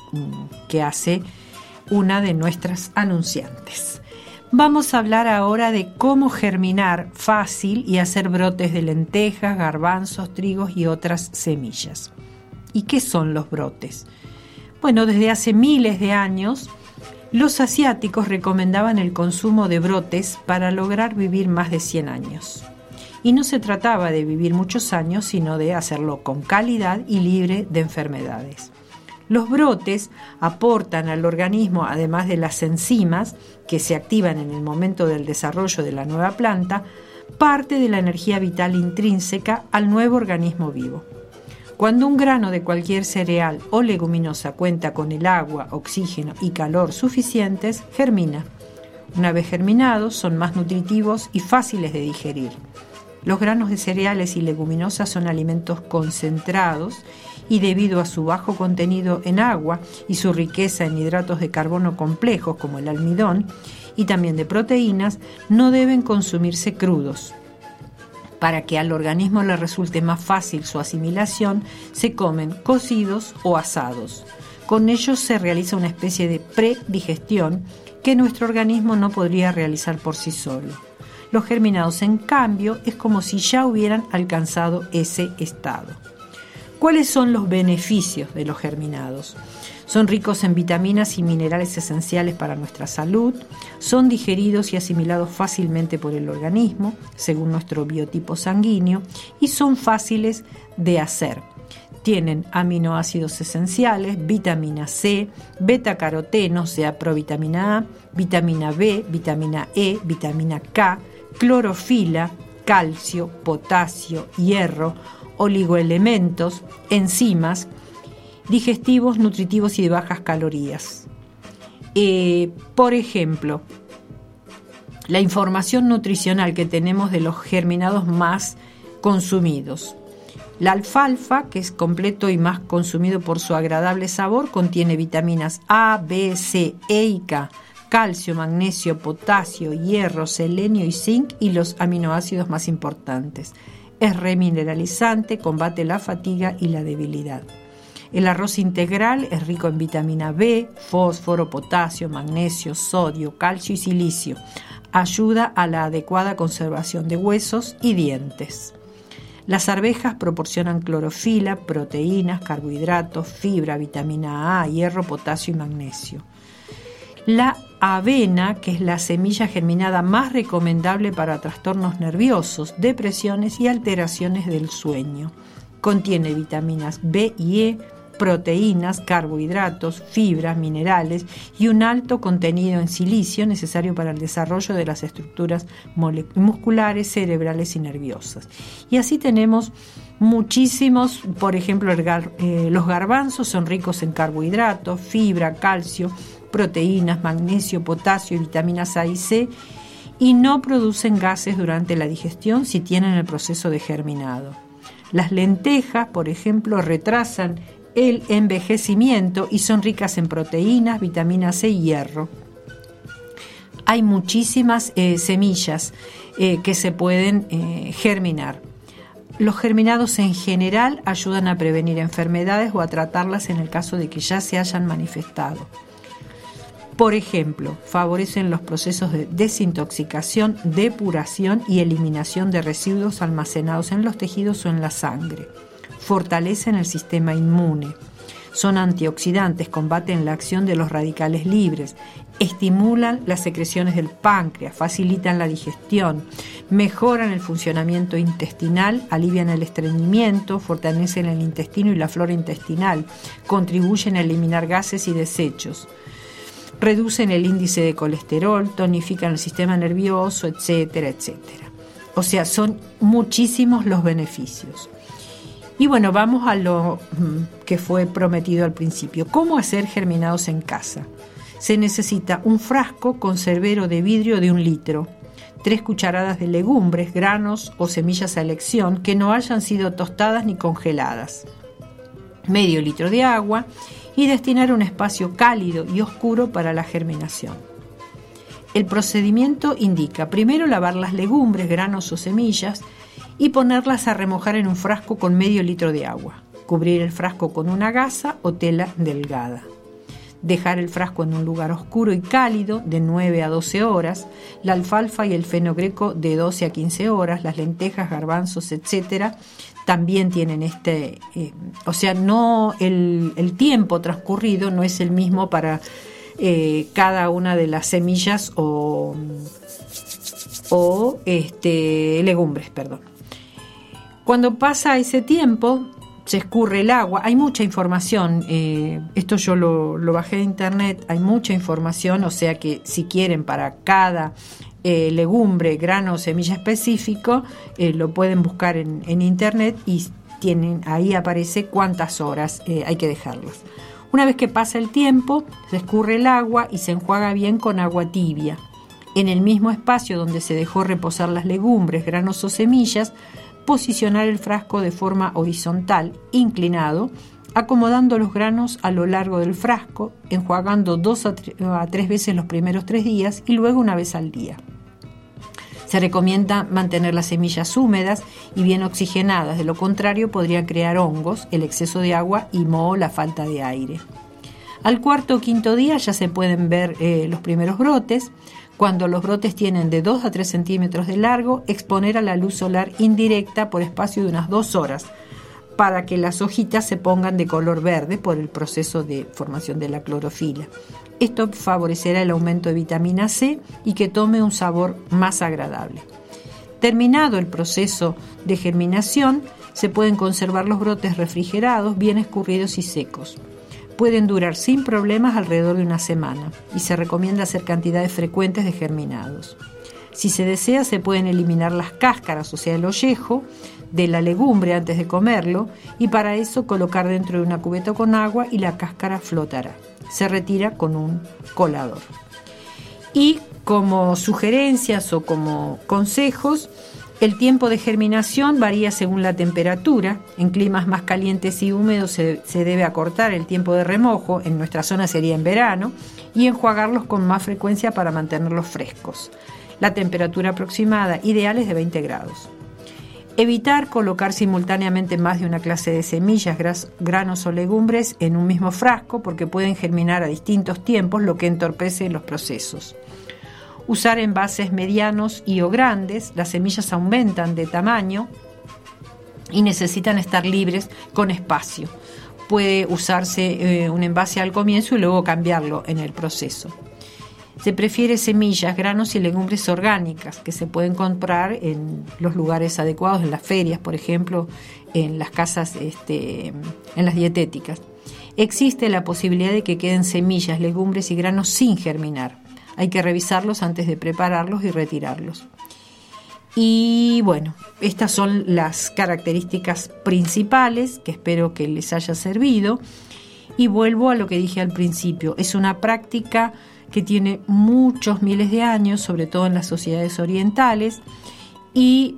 que hace una de nuestras anunciantes. Vamos a hablar ahora de cómo germinar fácil y hacer brotes de lentejas, garbanzos, trigos y otras semillas. ¿Y qué son los brotes? Bueno, desde hace miles de años, los asiáticos recomendaban el consumo de brotes para lograr vivir más de 100 años. Y no se trataba de vivir muchos años, sino de hacerlo con calidad y libre de enfermedades. Los brotes aportan al organismo, además de las enzimas que se activan en el momento del desarrollo de la nueva planta, parte de la energía vital intrínseca al nuevo organismo vivo. Cuando un grano de cualquier cereal o leguminosa cuenta con el agua, oxígeno y calor suficientes, germina. Una vez germinados, son más nutritivos y fáciles de digerir. Los granos de cereales y leguminosas son alimentos concentrados y debido a su bajo contenido en agua y su riqueza en hidratos de carbono complejos como el almidón y también de proteínas, no deben consumirse crudos. Para que al organismo le resulte más fácil su asimilación, se comen cocidos o asados. Con ellos se realiza una especie de predigestión que nuestro organismo no podría realizar por sí solo. Los germinados, en cambio, es como si ya hubieran alcanzado ese estado. ¿Cuáles son los beneficios de los germinados? Son ricos en vitaminas y minerales esenciales para nuestra salud, son digeridos y asimilados fácilmente por el organismo, según nuestro biotipo sanguíneo, y son fáciles de hacer. Tienen aminoácidos esenciales, vitamina C, beta-caroteno, o sea, provitamina A, vitamina B, vitamina E, vitamina K, clorofila, calcio, potasio, hierro, oligoelementos, enzimas, digestivos, nutritivos y de bajas calorías. Por ejemplo, la información nutricional que tenemos de los germinados más consumidos. La alfalfa, que es completo y más consumido por su agradable sabor, contiene vitaminas A, B, C, E y K, calcio, magnesio, potasio, hierro, selenio y zinc y los aminoácidos más importantes. Es remineralizante, combate la fatiga y la debilidad. El arroz integral es rico en vitamina B, fósforo, potasio, magnesio, sodio, calcio y silicio. Ayuda a la adecuada conservación de huesos y dientes. Las arvejas proporcionan clorofila, proteínas, carbohidratos, fibra, vitamina A, hierro, potasio y magnesio. La avena, que es la semilla germinada más recomendable para trastornos nerviosos, depresiones y alteraciones del sueño. Contiene vitaminas B y E, proteínas, carbohidratos, fibras, minerales y un alto contenido en silicio necesario para el desarrollo de las estructuras musculares, cerebrales y nerviosas. Y así tenemos muchísimos, por ejemplo, los garbanzos son ricos en carbohidratos, fibra, calcio, proteínas, magnesio, potasio y vitaminas A y C, y no producen gases durante la digestión si tienen el proceso de germinado. Las lentejas, por ejemplo, retrasan el envejecimiento y son ricas en proteínas, vitamina C y hierro. Hay muchísimas semillas que se pueden germinar. Los germinados en general ayudan a prevenir enfermedades o a tratarlas en el caso de que ya se hayan manifestado. Por ejemplo, favorecen los procesos de desintoxicación, depuración y eliminación de residuos almacenados en los tejidos o en la sangre. Fortalecen el sistema inmune. Son antioxidantes, combaten la acción de los radicales libres, estimulan las secreciones del páncreas, facilitan la digestión, mejoran el funcionamiento intestinal, alivian el estreñimiento, fortalecen el intestino y la flora intestinal, contribuyen a eliminar gases y desechos. Reducen el índice de colesterol, tonifican el sistema nervioso, etcétera, etcétera. O sea, son muchísimos los beneficios. Y bueno, vamos a lo que fue prometido al principio. ¿Cómo hacer germinados en casa? Se necesita un frasco conservero de vidrio de 1 litro, 3 cucharadas de legumbres, granos o semillas a elección que no hayan sido tostadas ni congeladas, medio litro de agua y destinar un espacio cálido y oscuro para la germinación. El procedimiento indica primero lavar las legumbres, granos o semillas y ponerlas a remojar en un frasco con medio litro de agua. Cubrir el frasco con una gasa o tela delgada. Dejar el frasco en un lugar oscuro y cálido de 9 a 12 horas, la alfalfa y el fenogreco de 12 a 15 horas, las lentejas, garbanzos, etcétera, también tienen o sea, no el tiempo transcurrido no es el mismo para cada una de las semillas o legumbres, perdón. Cuando pasa ese tiempo, se escurre el agua. Hay mucha información, esto yo lo bajé de internet, hay mucha información, o sea que si quieren para cada legumbre, grano o semilla específico, lo pueden buscar en internet y ahí aparece cuántas horas hay que dejarlas. Una vez que pasa el tiempo, se escurre el agua y se enjuaga bien con agua tibia. En el mismo espacio donde se dejó reposar las legumbres, granos o semillas, posicionar el frasco de forma horizontal, inclinado, acomodando los granos a lo largo del frasco, enjuagando 2 a 3 veces los primeros 3 días y luego una vez al día. Se recomienda mantener las semillas húmedas y bien oxigenadas, de lo contrario podrían crear hongos, el exceso de agua y la falta de aire. Al 4º o 5º día ya se pueden ver los primeros brotes. Cuando los brotes tienen de 2 a 3 centímetros de largo, exponer a la luz solar indirecta por espacio de unas 2 horas para que las hojitas se pongan de color verde por el proceso de formación de la clorofila. Esto favorecerá el aumento de vitamina C y que tome un sabor más agradable. Terminado el proceso de germinación, se pueden conservar los brotes refrigerados, bien escurridos y secos. Pueden durar sin problemas alrededor de una semana y se recomienda hacer cantidades frecuentes de germinados. Si se desea, se pueden eliminar las cáscaras, o sea, el ollejo de la legumbre antes de comerlo, y para eso colocar dentro de una cubeta con agua y la cáscara flotará. Se retira con un colador. Y como sugerencias o como consejos, el tiempo de germinación varía según la temperatura. En climas más calientes y húmedos se debe acortar el tiempo de remojo, en nuestra zona sería en verano, y enjuagarlos con más frecuencia para mantenerlos frescos. La temperatura aproximada ideal es de 20 grados. Evitar colocar simultáneamente más de una clase de semillas, granos o legumbres en un mismo frasco porque pueden germinar a distintos tiempos, lo que entorpece los procesos. Usar envases medianos y o grandes. Las semillas aumentan de tamaño y necesitan estar libres con espacio. Puede usarse un envase al comienzo y luego cambiarlo en el proceso. Se prefiere semillas, granos y legumbres orgánicas que se pueden comprar en los lugares adecuados, en las ferias, por ejemplo, en las casas, en las dietéticas. Existe la posibilidad de que queden semillas, legumbres y granos sin germinar. Hay que revisarlos antes de prepararlos y retirarlos. Y bueno, estas son las características principales que espero que les haya servido. Y vuelvo a lo que dije al principio, es una práctica que tiene muchos miles de años, sobre todo en las sociedades orientales, y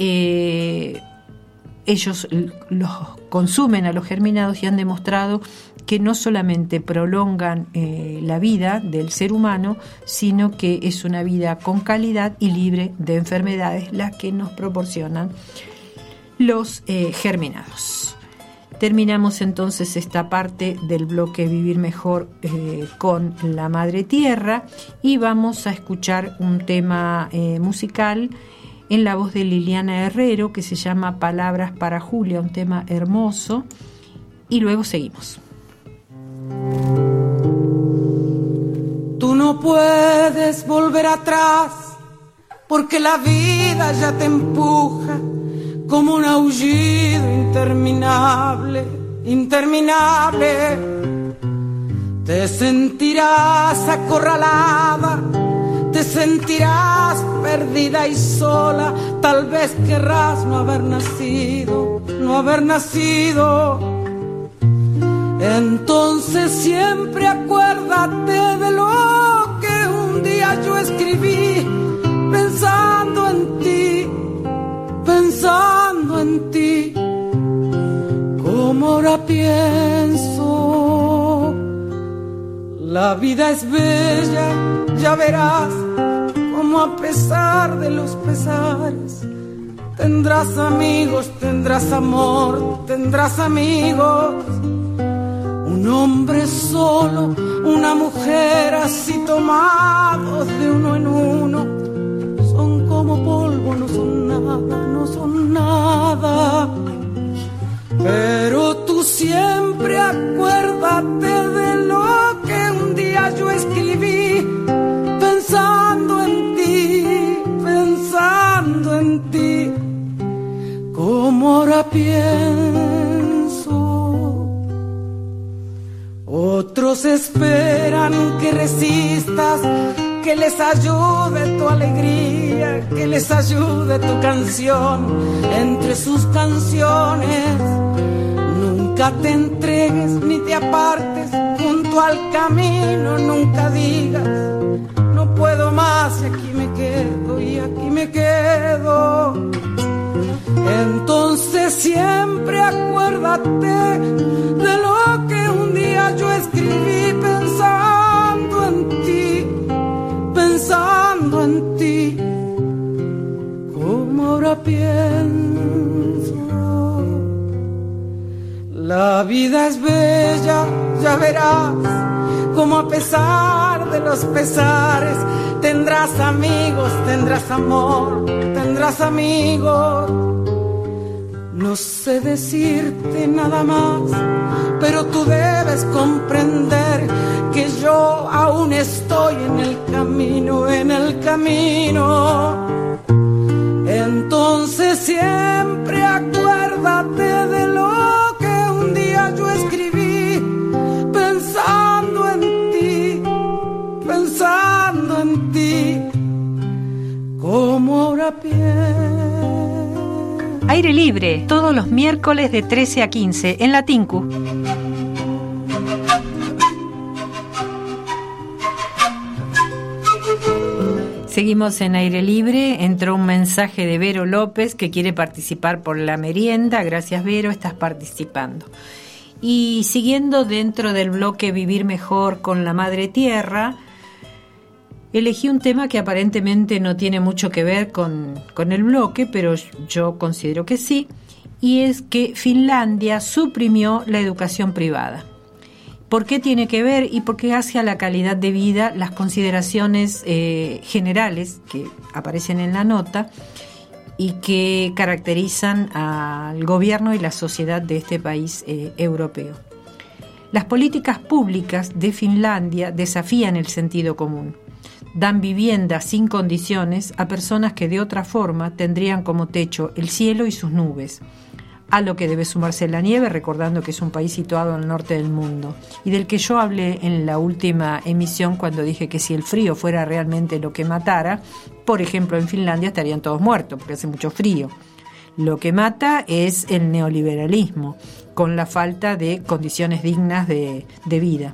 ellos los consumen a los germinados y han demostrado que no solamente prolongan la vida del ser humano, sino que es una vida con calidad y libre de enfermedades las que nos proporcionan los germinados. Terminamos entonces esta parte del bloque Vivir Mejor con la Madre Tierra y vamos a escuchar un tema musical en la voz de Liliana Herrero que se llama Palabras para Julia, un tema hermoso, y luego seguimos. Tú no puedes volver atrás porque la vida ya te empuja como un aullido interminable, interminable. Te sentirás acorralada te sentirás perdida y sola, tal vez querrás no haber nacido, no haber nacido. Entonces siempre acuérdate de lo que un día yo escribí, pensando en ti, pensando en ti. Como ahora pienso, la vida es bella, ya verás, como a pesar de los pesares, tendrás amigos, tendrás amor, tendrás amigos. Un hombre solo, una mujer así tomados de uno en uno, son como polvo, no son nada, no son nada. Pero tú siempre acuérdate de lo que un día yo escribí, pensando en ti, pensando en ti. Como ahora pienso, otros esperan que resistas, que les ayude tu alegría, que les ayude tu canción entre sus canciones. Nunca te entregues ni te apartes junto al camino, nunca digas no puedo más y aquí me quedo, y aquí me quedo. Entonces siempre acuérdate de lo que un día yo escribí, pensando en ti, pensando en ti. Como ahora pienso, la vida es bella, ya verás, como a pesar de los pesares, tendrás amigos, tendrás amor, tendrás amigos. No sé decirte nada más, pero tú debes comprender que yo aún estoy en el camino, en el camino. Entonces siempre acuérdate de lo que un día yo escribí, pensando en ti, pensando en ti, como ahora pienso. Aire Libre, todos los miércoles de 13 a 15 en la Tinku. Seguimos en Aire Libre. Entró un mensaje de Vero López que quiere participar por la merienda. Gracias, Vero, estás participando. Y siguiendo dentro del bloque Vivir Mejor con la Madre Tierra, elegí un tema que aparentemente no tiene mucho que ver con el bloque, pero yo considero que sí, y es que Finlandia suprimió la educación privada. ¿Por qué tiene que ver y por qué hace a la calidad de vida las consideraciones generales que aparecen en la nota y que caracterizan al gobierno y la sociedad de este país europeo? Las políticas públicas de Finlandia desafían el sentido común. Dan vivienda sin condiciones a personas que de otra forma tendrían como techo el cielo y sus nubes, a lo que debe sumarse la nieve, recordando que es un país situado al norte del mundo, y del que yo hablé en la última emisión cuando dije que si el frío fuera realmente lo que matara, por ejemplo en Finlandia estarían todos muertos porque hace mucho frío. Lo que mata es el neoliberalismo, con la falta de condiciones dignas de vida.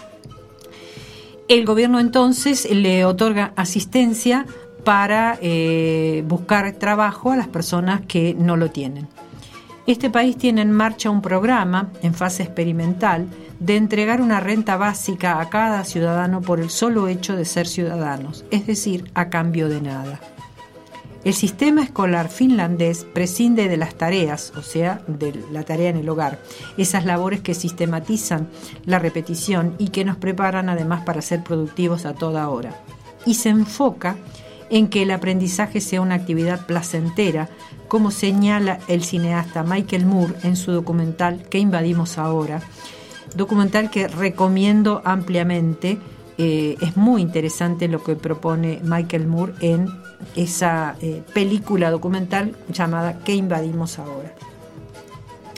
El gobierno entonces le otorga asistencia para buscar trabajo a las personas que no lo tienen. Este país tiene en marcha un programa en fase experimental de entregar una renta básica a cada ciudadano por el solo hecho de ser ciudadanos, es decir, a cambio de nada. El sistema escolar finlandés prescinde de las tareas, o sea, de la tarea en el hogar, esas labores que sistematizan la repetición y que nos preparan además para ser productivos a toda hora. Y se enfoca en que el aprendizaje sea una actividad placentera, como señala el cineasta Michael Moore en su documental ¿Qué invadimos ahora?, documental que recomiendo ampliamente. Es muy interesante lo que propone Michael Moore en esa película documental llamada ¿Qué invadimos ahora?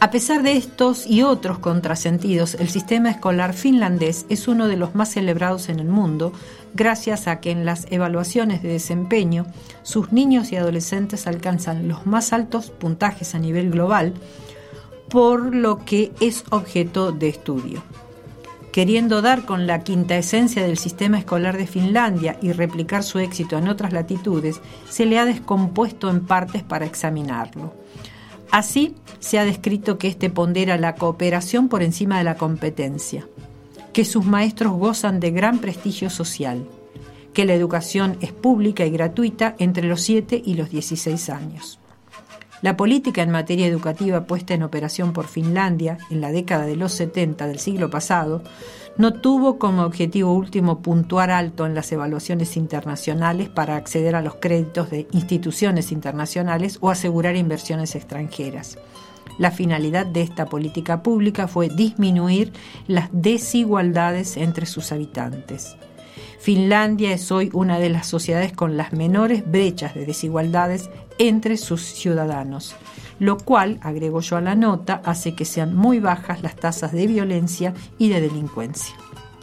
A pesar de estos y otros contrasentidos, el sistema escolar finlandés es uno de los más celebrados en el mundo, gracias a que en las evaluaciones de desempeño sus niños y adolescentes alcanzan los más altos puntajes a nivel global, por lo que es objeto de estudio. Queriendo dar con la quinta esencia del sistema escolar de Finlandia y replicar su éxito en otras latitudes, se le ha descompuesto en partes para examinarlo. Así, se ha descrito que este pondera la cooperación por encima de la competencia, que sus maestros gozan de gran prestigio social, que la educación es pública y gratuita entre los 7 y los 16 años. La política en materia educativa puesta en operación por Finlandia en la década de los 70 del siglo pasado no tuvo como objetivo último puntuar alto en las evaluaciones internacionales para acceder a los créditos de instituciones internacionales o asegurar inversiones extranjeras. La finalidad de esta política pública fue disminuir las desigualdades entre sus habitantes. Finlandia es hoy una de las sociedades con las menores brechas de desigualdades entre sus ciudadanos, lo cual, agrego yo a la nota, hace que sean muy bajas las tasas de violencia y de delincuencia.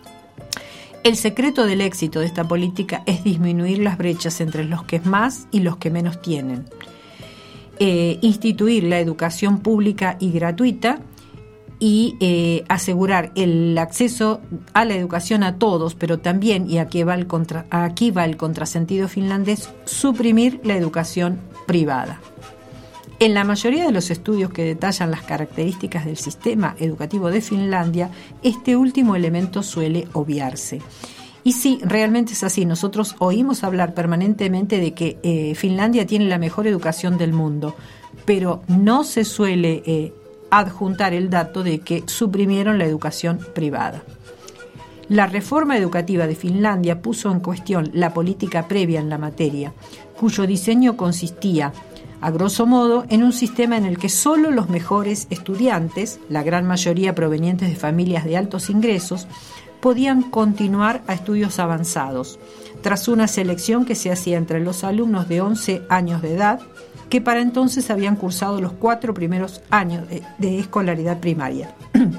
El secreto del éxito de esta política es disminuir las brechas entre los que más y los que menos tienen, instituir la educación pública y gratuita y asegurar el acceso a la educación a todos, pero también, y aquí va el contrasentido finlandés, suprimir la educación privada. En la mayoría de los estudios que detallan las características del sistema educativo de Finlandia, este último elemento suele obviarse. Y sí, realmente es así. Nosotros oímos hablar permanentemente de que Finlandia tiene la mejor educación del mundo, pero no se suele adjuntar el dato de que suprimieron la educación privada. La reforma educativa de Finlandia puso en cuestión la política previa en la materia, cuyo diseño consistía, a grosso modo, en un sistema en el que solo los mejores estudiantes, la gran mayoría provenientes de familias de altos ingresos, podían continuar a estudios avanzados, tras una selección que se hacía entre los alumnos de 11 años de edad, que para entonces habían cursado los 4 primeros años de escolaridad primaria.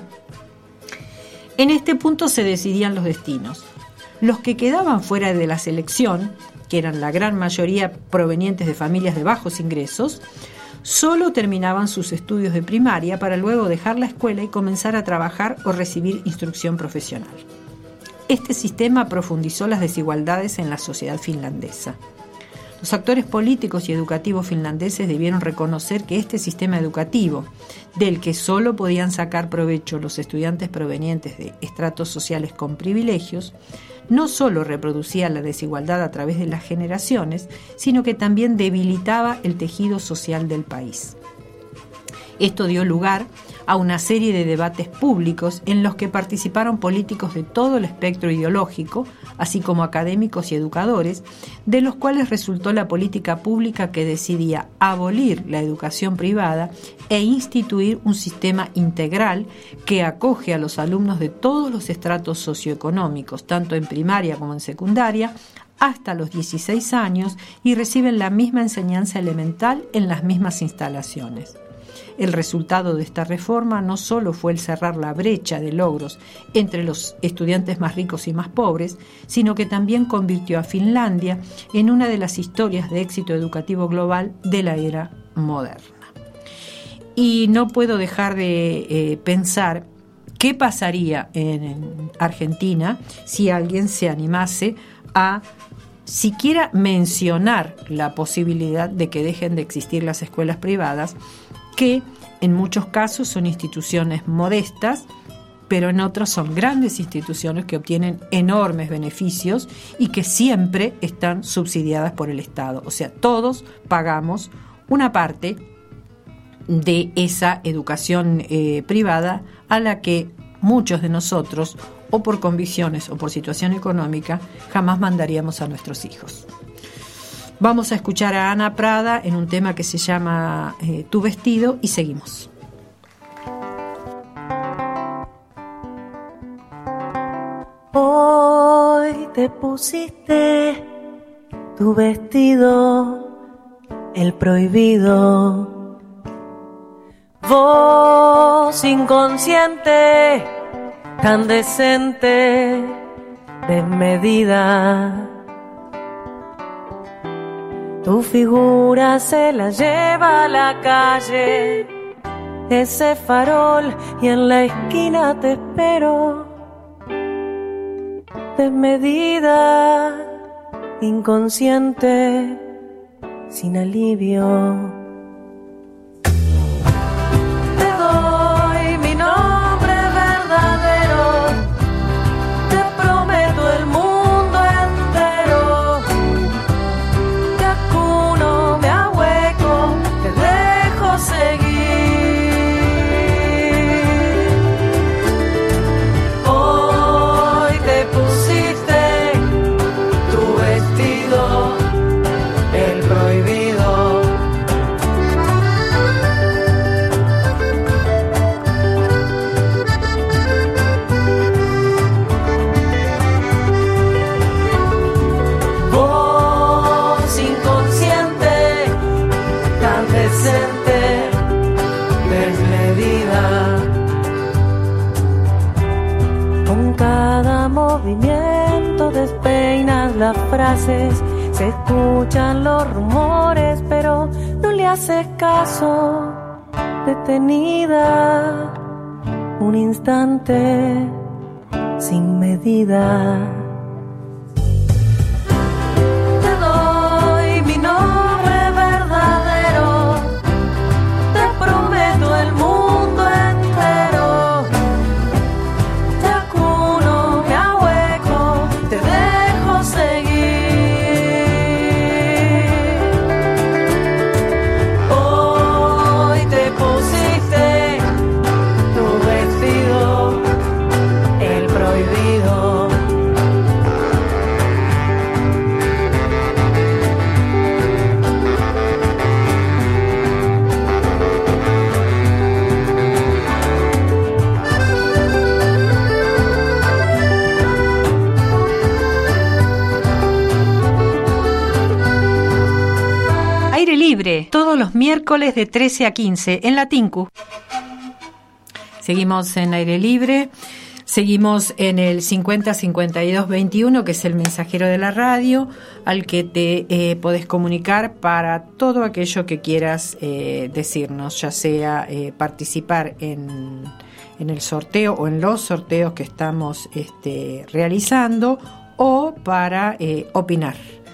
En este punto se decidían los destinos. Los que quedaban fuera de la selección, que eran la gran mayoría provenientes de familias de bajos ingresos, solo terminaban sus estudios de primaria para luego dejar la escuela y comenzar a trabajar o recibir instrucción profesional. Este sistema profundizó las desigualdades en la sociedad finlandesa. Los actores políticos y educativos finlandeses debieron reconocer que este sistema educativo, del que solo podían sacar provecho los estudiantes provenientes de estratos sociales con privilegios, no solo reproducía la desigualdad a través de las generaciones, sino que también debilitaba el tejido social del país. Esto dio lugar a una serie de debates públicos en los que participaron políticos de todo el espectro ideológico, así como académicos y educadores, de los cuales resultó la política pública que decidía abolir la educación privada e instituir un sistema integral que acoge a los alumnos de todos los estratos socioeconómicos, tanto en primaria como en secundaria, hasta los 16 años y reciben la misma enseñanza elemental en las mismas instalaciones. El resultado de esta reforma no solo fue el cerrar la brecha de logros entre los estudiantes más ricos y más pobres, sino que también convirtió a Finlandia en una de las historias de éxito educativo global de la era moderna. Y no puedo dejar de pensar qué pasaría en Argentina si alguien se animase a siquiera mencionar la posibilidad de que dejen de existir las escuelas privadas, que en muchos casos son instituciones modestas, pero en otros son grandes instituciones que obtienen enormes beneficios y que siempre están subsidiadas por el Estado. O sea, todos pagamos una parte de esa educación privada a la que muchos de nosotros, o por convicciones o por situación económica, jamás mandaríamos a nuestros hijos. Vamos a escuchar a Ana Prada en un tema que se llama Tu vestido y seguimos. Hoy te pusiste tu vestido, el prohibido. Vos Vos inconsciente, tan decente, desmedida. Tu figura se la lleva a la calle, ese farol, y en la esquina te espero. Desmedida, inconsciente, sin alivio. Te doy mi nombre verdadero, te prometo el mundo entero. Te acuno, me ahueco, te dejo seguir. Hoy te pusiste tu vestido, el prohibido. Vos inconsciente, tan decente, desmedida. Con cada movimiento despeinas las frases, se escuchan los rumores, pero no le haces caso. Detenida, un instante, sin medida. Te doy mi nombre verdadero, te prometo el mundo entero. Te acuno, me ahueco, te dejo seguir. Hoy te pusiste tu vestido, el prohibido. Aire Libre, todos los miércoles de 13 a 15 en la Tinku. Seguimos en Aire Libre, seguimos en el 50 52 21, que es el mensajero de la radio, al que te podés comunicar para todo aquello que quieras decirnos, ya sea participar en el sorteo o en los sorteos que estamos realizando, o para opinar.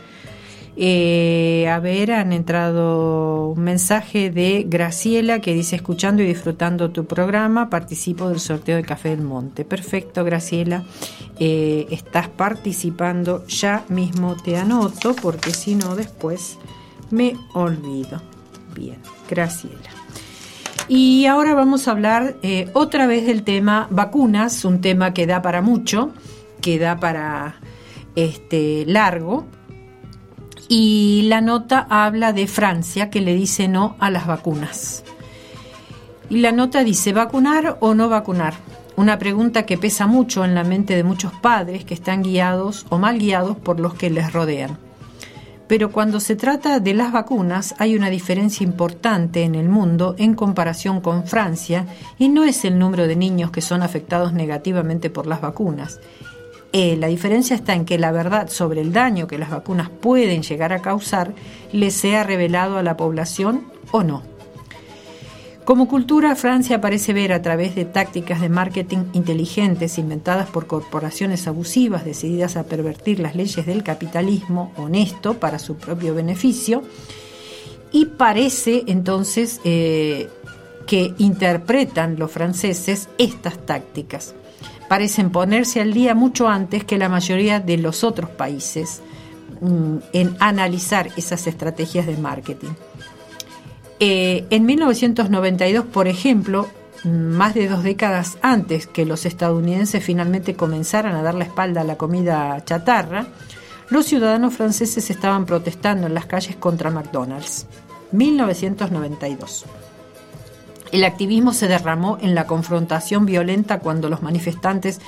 Han entrado un mensaje de Graciela que dice: escuchando y disfrutando tu programa, participo del sorteo de Café del Monte. Perfecto, Graciela, estás participando, ya mismo te anoto, porque si no después me olvido. Bien, Graciela. Y ahora vamos a hablar otra vez del tema vacunas, un tema que da para mucho, que da para largo. Y la nota habla de Francia, que le dice no a las vacunas. Y la nota dice: ¿vacunar o no vacunar? Una pregunta que pesa mucho en la mente de muchos padres que están guiados o mal guiados por los que les rodean. Pero cuando se trata de las vacunas hay una diferencia importante en el mundo en comparación con Francia, y no es el número de niños que son afectados negativamente por las vacunas. La diferencia está en que la verdad sobre el daño que las vacunas pueden llegar a causar les sea revelado a la población o no. Como cultura, Francia parece ver, a través de tácticas de marketing inteligentes inventadas por corporaciones abusivas decididas a pervertir las leyes del capitalismo honesto para su propio beneficio, y parece entonces que interpretan los franceses estas tácticas. Parecen ponerse al día mucho antes que la mayoría de los otros países en analizar esas estrategias de marketing. En 1992, por ejemplo, más de 2 décadas antes que los estadounidenses finalmente comenzaran a dar la espalda a la comida chatarra, los ciudadanos franceses estaban protestando en las calles contra McDonald's. 1992. El activismo se derramó en la confrontación violenta cuando los manifestantes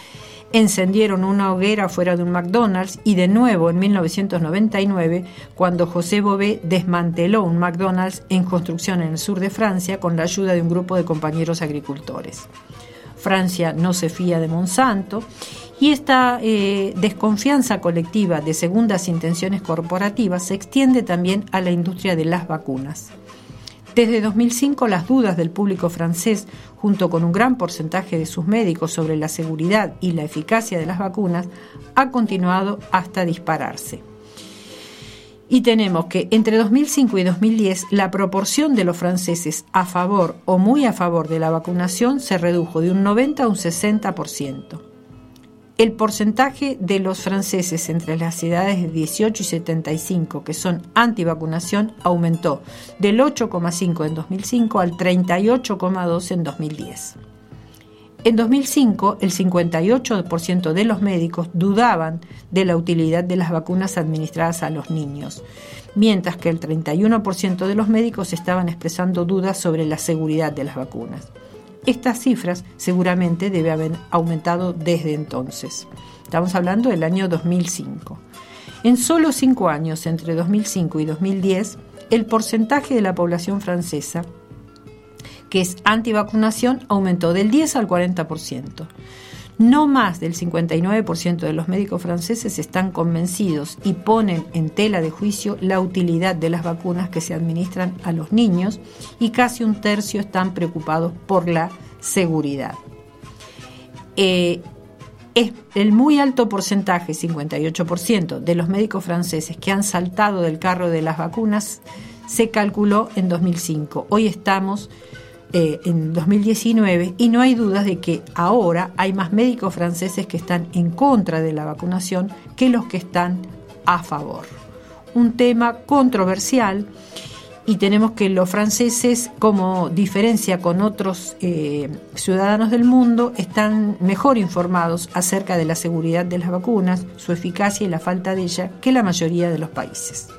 encendieron una hoguera fuera de un McDonald's y de nuevo en 1999 cuando José Bové desmanteló un McDonald's en construcción en el sur de Francia con la ayuda de un grupo de compañeros agricultores. Francia no se fía de Monsanto y esta desconfianza colectiva de segundas intenciones corporativas se extiende también a la industria de las vacunas. Desde 2005, las dudas del público francés, junto con un gran porcentaje de sus médicos sobre la seguridad y la eficacia de las vacunas, ha continuado hasta dispararse. Y tenemos que entre 2005 y 2010 la proporción de los franceses a favor o muy a favor de la vacunación se redujo de un 90 a un 60%. El porcentaje de los franceses entre las edades de 18 y 75 que son antivacunación aumentó del 8,5 en 2005 al 38,2 en 2010. En 2005, el 58% de los médicos dudaban de la utilidad de las vacunas administradas a los niños, mientras que el 31% de los médicos estaban expresando dudas sobre la seguridad de las vacunas. Estas cifras seguramente deben haber aumentado desde entonces. Estamos hablando del año 2005. En solo 5 años, entre 2005 y 2010, el porcentaje de la población francesa que es antivacunación aumentó del 10 al 40%. No más del 59% de los médicos franceses están convencidos y ponen en tela de juicio la utilidad de las vacunas que se administran a los niños y casi un tercio están preocupados por la seguridad. Es el muy alto porcentaje, 58%, de los médicos franceses que han saltado del carro de las vacunas se calculó en 2005. Hoy estamos en 2019 y no hay dudas de que ahora hay más médicos franceses que están en contra de la vacunación que los que están a favor. Un tema controversial y tenemos que los franceses, como diferencia con otros ciudadanos del mundo, están mejor informados acerca de la seguridad de las vacunas, su eficacia y la falta de ella que la mayoría de los países.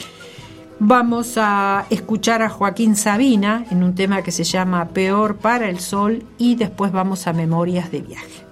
Vamos a escuchar a Joaquín Sabina en un tema que se llama Peor para el Sol y después vamos a Memorias de Viaje.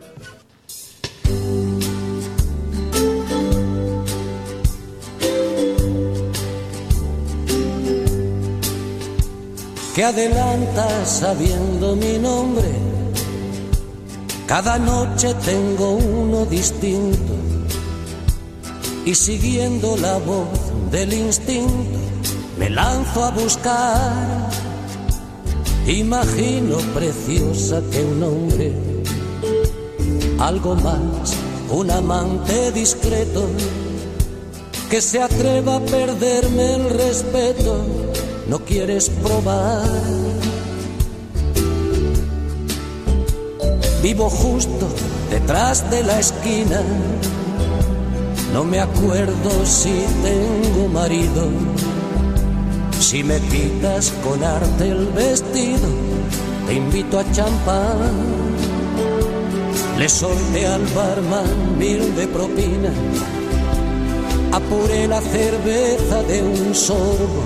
Que adelantas sabiendo mi nombre, cada noche tengo uno distinto y siguiendo la voz del instinto me lanzo a buscar. Imagino preciosa que un hombre, algo más, un amante discreto, que se atreva a perderme el respeto. ¿No quieres probar? Vivo justo detrás de la esquina, no me acuerdo si tengo marido. Si me quitas con arte el vestido, te invito a champán. Le solté al barman 1000 de propina, apuré la cerveza de un sorbo.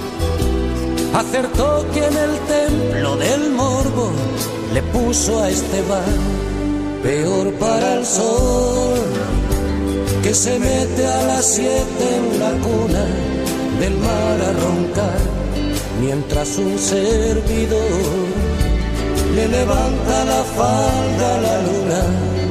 Acertó que en el templo del morbo le puso a este bar peor para el sol, que se mete a las 7 en la cuna del mar a roncar, mientras un servidor le levanta la falda a la luna.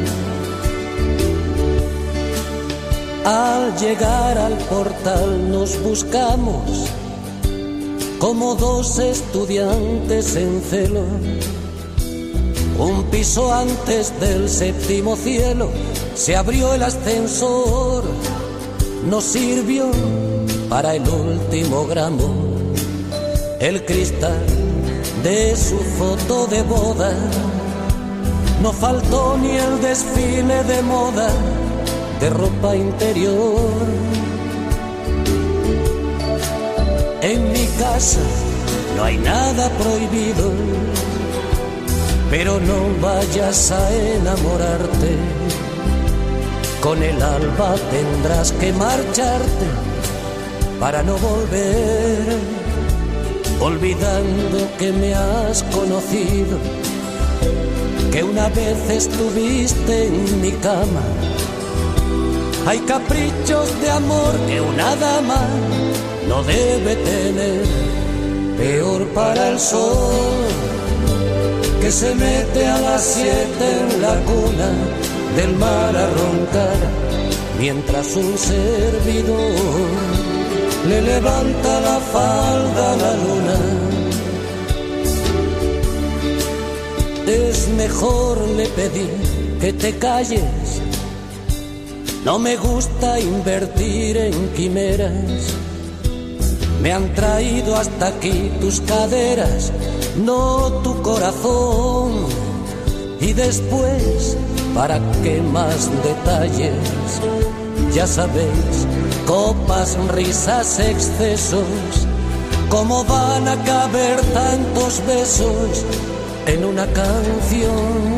Al llegar al portal nos buscamos como dos estudiantes en celo. Un piso antes del 7º cielo se abrió el ascensor, nos sirvió para el último gramo el cristal de su foto de boda. No faltó ni el desfile de moda de ropa interior. En mi casa no hay nada prohibido, pero no vayas a enamorarte. Con el alba tendrás que marcharte para no volver, olvidando que me has conocido, que una vez estuviste en mi cama. Hay caprichos de amor que una dama no debe tener. Peor para el sol que se mete a las 7 en la cuna del mar a roncar, mientras un servidor le levanta la falda a la luna. Es mejor, le pedí, que te calles. No me gusta invertir en quimeras. Me han traído hasta aquí tus caderas, no tu corazón. Y después, ¿para qué más detalles? Ya sabéis, copas, risas, excesos. ¿Cómo van a caber tantos besos en una canción?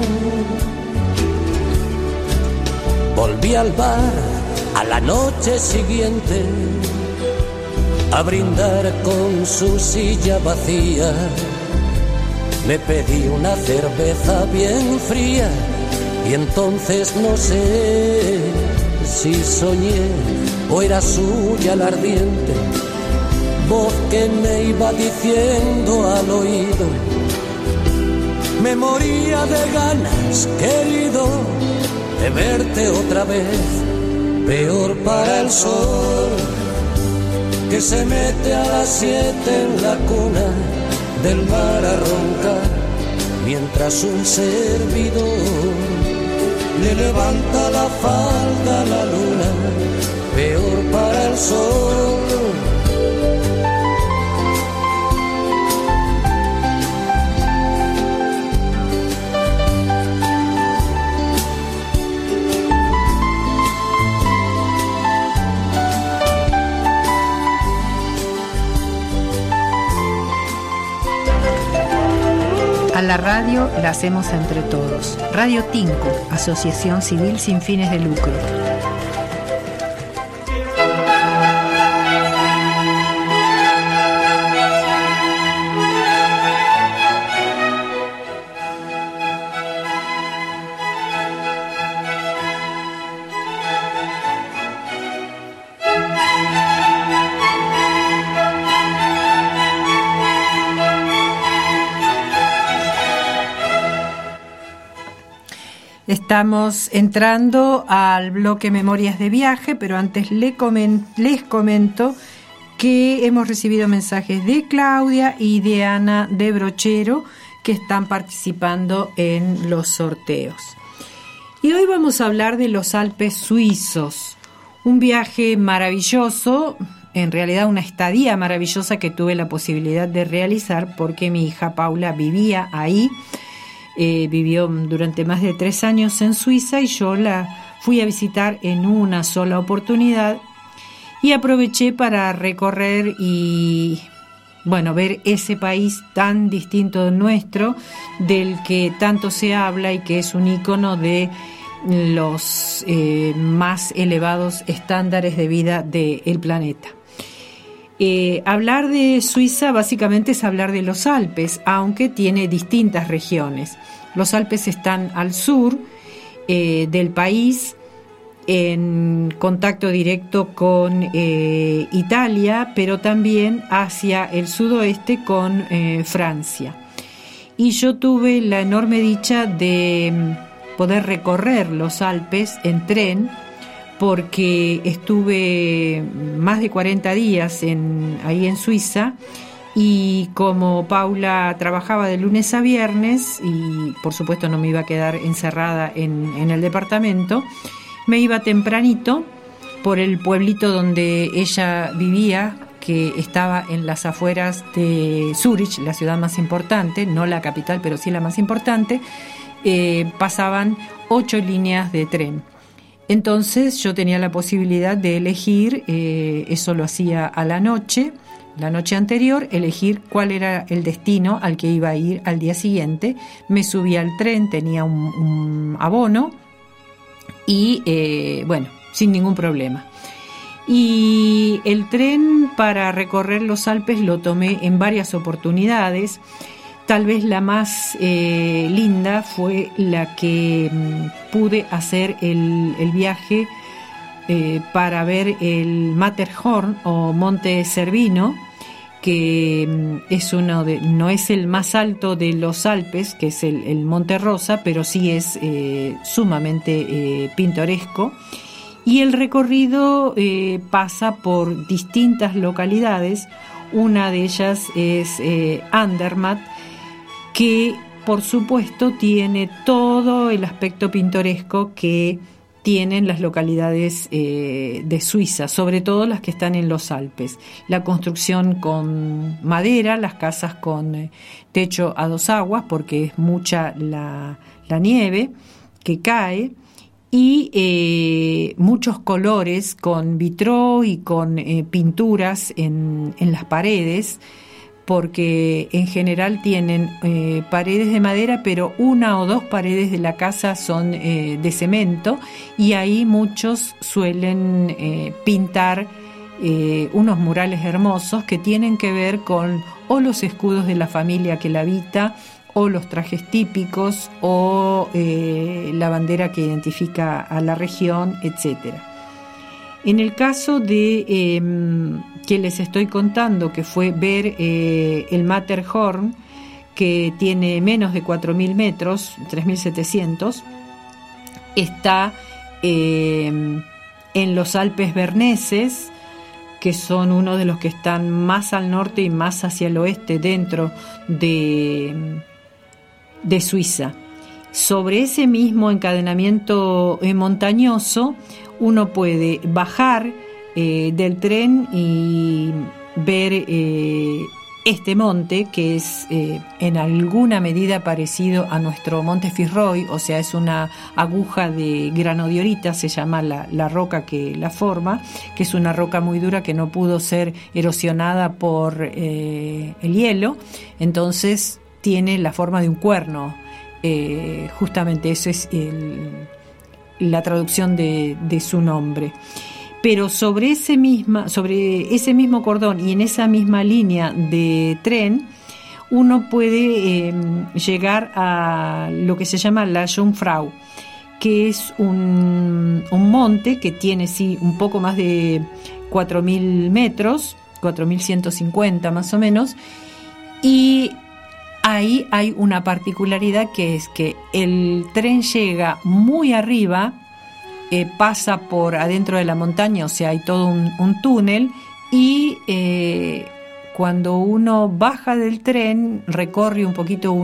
Volví al bar a la noche siguiente a brindar con su silla vacía. Me pedí una cerveza bien fría y entonces no sé si soñé o era suya la ardiente voz que me iba diciendo al oído. Me moría de ganas, querido, de verte otra vez. Peor para el sol que se mete a las 7 en la cuna del mar a roncar, mientras un servidor le levanta la falda a la luna. Peor para el sol. A la radio la hacemos entre todos. Radio Tinku, Asociación Civil sin fines de lucro. Estamos entrando al bloque Memorias de Viaje, pero antes les comento que hemos recibido mensajes de Claudia y de Ana de Brochero, que están participando en los sorteos. Y hoy vamos a hablar de los Alpes suizos, un viaje maravilloso, en realidad una estadía maravillosa que tuve la posibilidad de realizar porque mi hija Paula vivía ahí. Vivió durante más de 3 años en Suiza y yo la fui a visitar en una sola oportunidad y aproveché para recorrer y ver ese país tan distinto del nuestro, del que tanto se habla y que es un ícono de los más elevados estándares de vida del planeta. Hablar de Suiza básicamente es hablar de los Alpes, aunque tiene distintas regiones. Los Alpes están al sur del país, en contacto directo con Italia, pero también hacia el sudoeste con Francia. Y yo tuve la enorme dicha de poder recorrer los Alpes en tren, porque estuve más de 40 días ahí en Suiza, y como Paula trabajaba de lunes a viernes y por supuesto no me iba a quedar encerrada en el departamento, me iba tempranito por el pueblito donde ella vivía, que estaba en las afueras de Zúrich, la ciudad más importante, no la capital, pero sí la más importante. Pasaban 8 líneas de tren. Entonces yo tenía la posibilidad de elegir, eso lo hacía a la noche anterior, elegir cuál era el destino al que iba a ir al día siguiente. Me subí al tren, tenía un abono y sin ningún problema. Y el tren para recorrer los Alpes lo tomé en varias oportunidades. Tal vez la más linda fue la que pude hacer el viaje para ver el Matterhorn o Monte Cervino, que es no es el más alto de los Alpes, que es el Monte Rosa, pero sí es sumamente pintoresco. Y el recorrido pasa por distintas localidades. Una de ellas es Andermatt, que por supuesto tiene todo el aspecto pintoresco que tienen las localidades de Suiza, sobre todo las que están en los Alpes. La construcción con madera, las casas con techo a dos aguas, porque es mucha la nieve que cae, y muchos colores con vitró y con pinturas en las paredes, porque en general tienen paredes de madera, pero una o dos paredes de la casa son de cemento, y ahí muchos suelen pintar unos murales hermosos que tienen que ver con o los escudos de la familia que la habita, o los trajes típicos, o la bandera que identifica a la región, etcétera. En el caso de que les estoy contando, que fue ver el Matterhorn, que tiene menos de 4.000 metros, 3.700, está en los Alpes berneses, que son uno de los que están más al norte y más hacia el oeste dentro de Suiza. Sobre ese mismo encadenamiento montañoso, uno puede bajar del tren y ver este monte, que es en alguna medida parecido a nuestro Monte Fitzroy, o sea, es una aguja de granodiorita, se llama la roca que la forma, que es una roca muy dura que no pudo ser erosionada por el hielo, entonces tiene la forma de un cuerno. Justamente eso es la traducción de su nombre. Pero sobre ese mismo cordón y en esa misma línea de tren, uno puede llegar a lo que se llama la Jungfrau, que es un monte que tiene sí un poco más de 4.000 metros, 4.150 más o menos, y ahí hay una particularidad, que es que el tren llega muy arriba, pasa por adentro de la montaña, o sea, hay todo un túnel, y cuando uno baja del tren recorre un poquito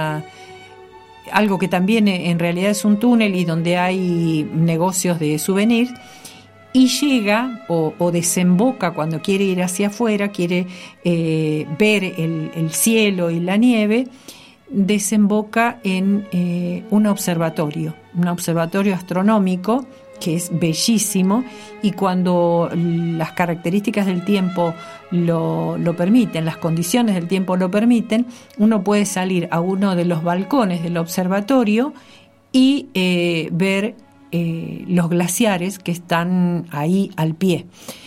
algo que también en realidad es un túnel y donde hay negocios de souvenirs, y llega o desemboca cuando quiere ir hacia afuera, quiere ver el cielo y la nieve, desemboca en un observatorio astronómico que es bellísimo, y cuando las características del tiempo lo permiten, las condiciones del tiempo lo permiten, uno puede salir a uno de los balcones del observatorio y ver los glaciares que están ahí al pie.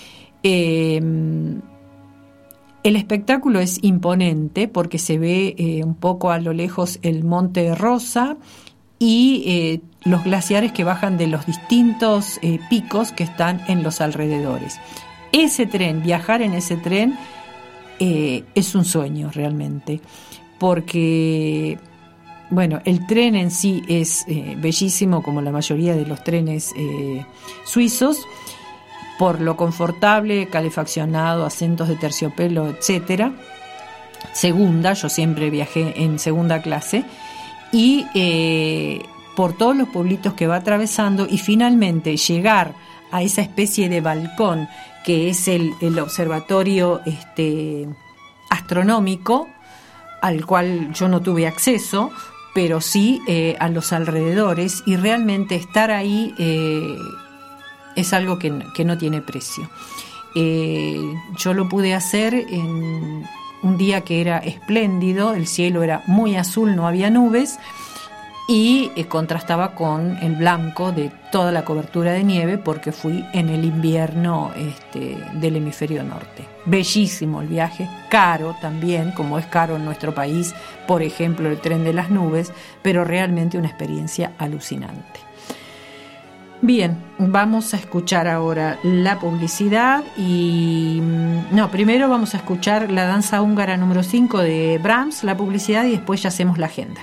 El espectáculo es imponente porque se ve un poco a lo lejos el Monte Rosa y los glaciares que bajan de los distintos picos que están en los alrededores. Viajar en ese tren es un sueño realmente, porque bueno, el tren en sí es bellísimo, como la mayoría de los trenes suizos, por lo confortable, calefaccionado, asientos de terciopelo, etcétera. Yo siempre viajé en segunda clase, y por todos los pueblitos que va atravesando, y finalmente llegar a esa especie de balcón que es el observatorio astronómico, al cual yo no tuve acceso, pero sí a los alrededores, y realmente estar ahí es algo que no tiene precio. Yo lo pude hacer en un día que era espléndido, el cielo era muy azul, no había nubes, y contrastaba con el blanco de toda la cobertura de nieve porque fui en el invierno del hemisferio norte. Bellísimo el viaje, caro también, como es caro en nuestro país, por ejemplo, el tren de las nubes, pero realmente una experiencia alucinante. Bien, vamos a escuchar ahora la publicidad primero vamos a escuchar la danza húngara número 5 de Brahms, la publicidad, y después ya hacemos la agenda.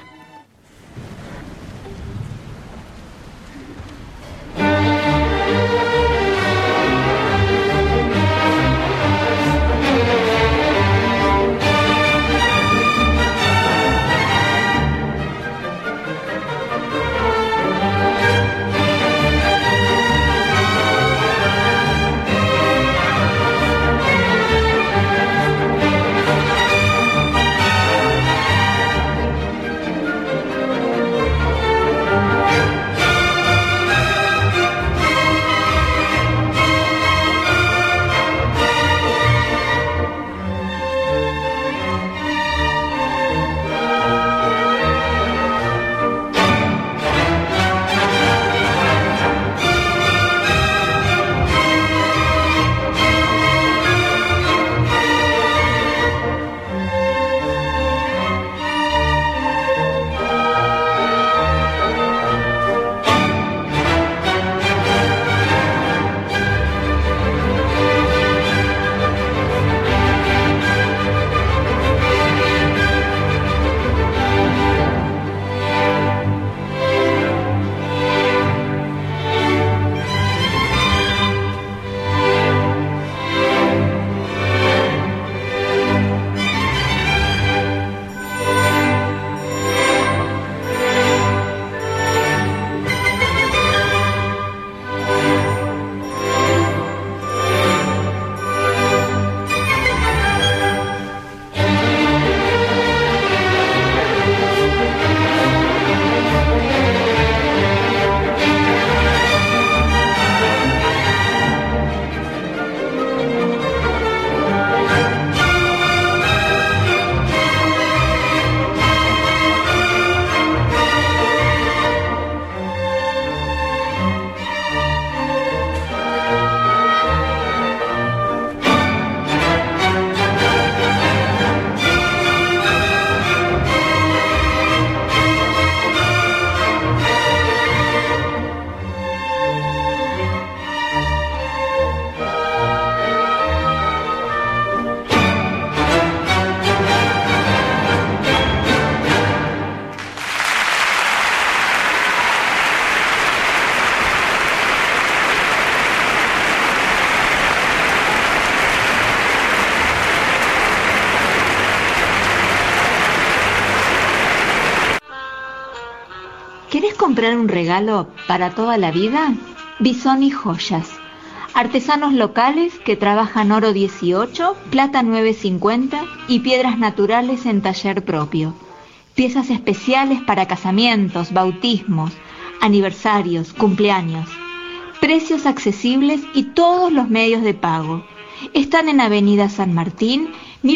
¿Querés comprar un regalo para toda la vida? Bisoni Joyas. Artesanos locales que trabajan oro 18, plata 9.50 y piedras naturales en taller propio. Piezas especiales para casamientos, bautismos, aniversarios, cumpleaños. Precios accesibles y todos los medios de pago. Están en Avenida San Martín,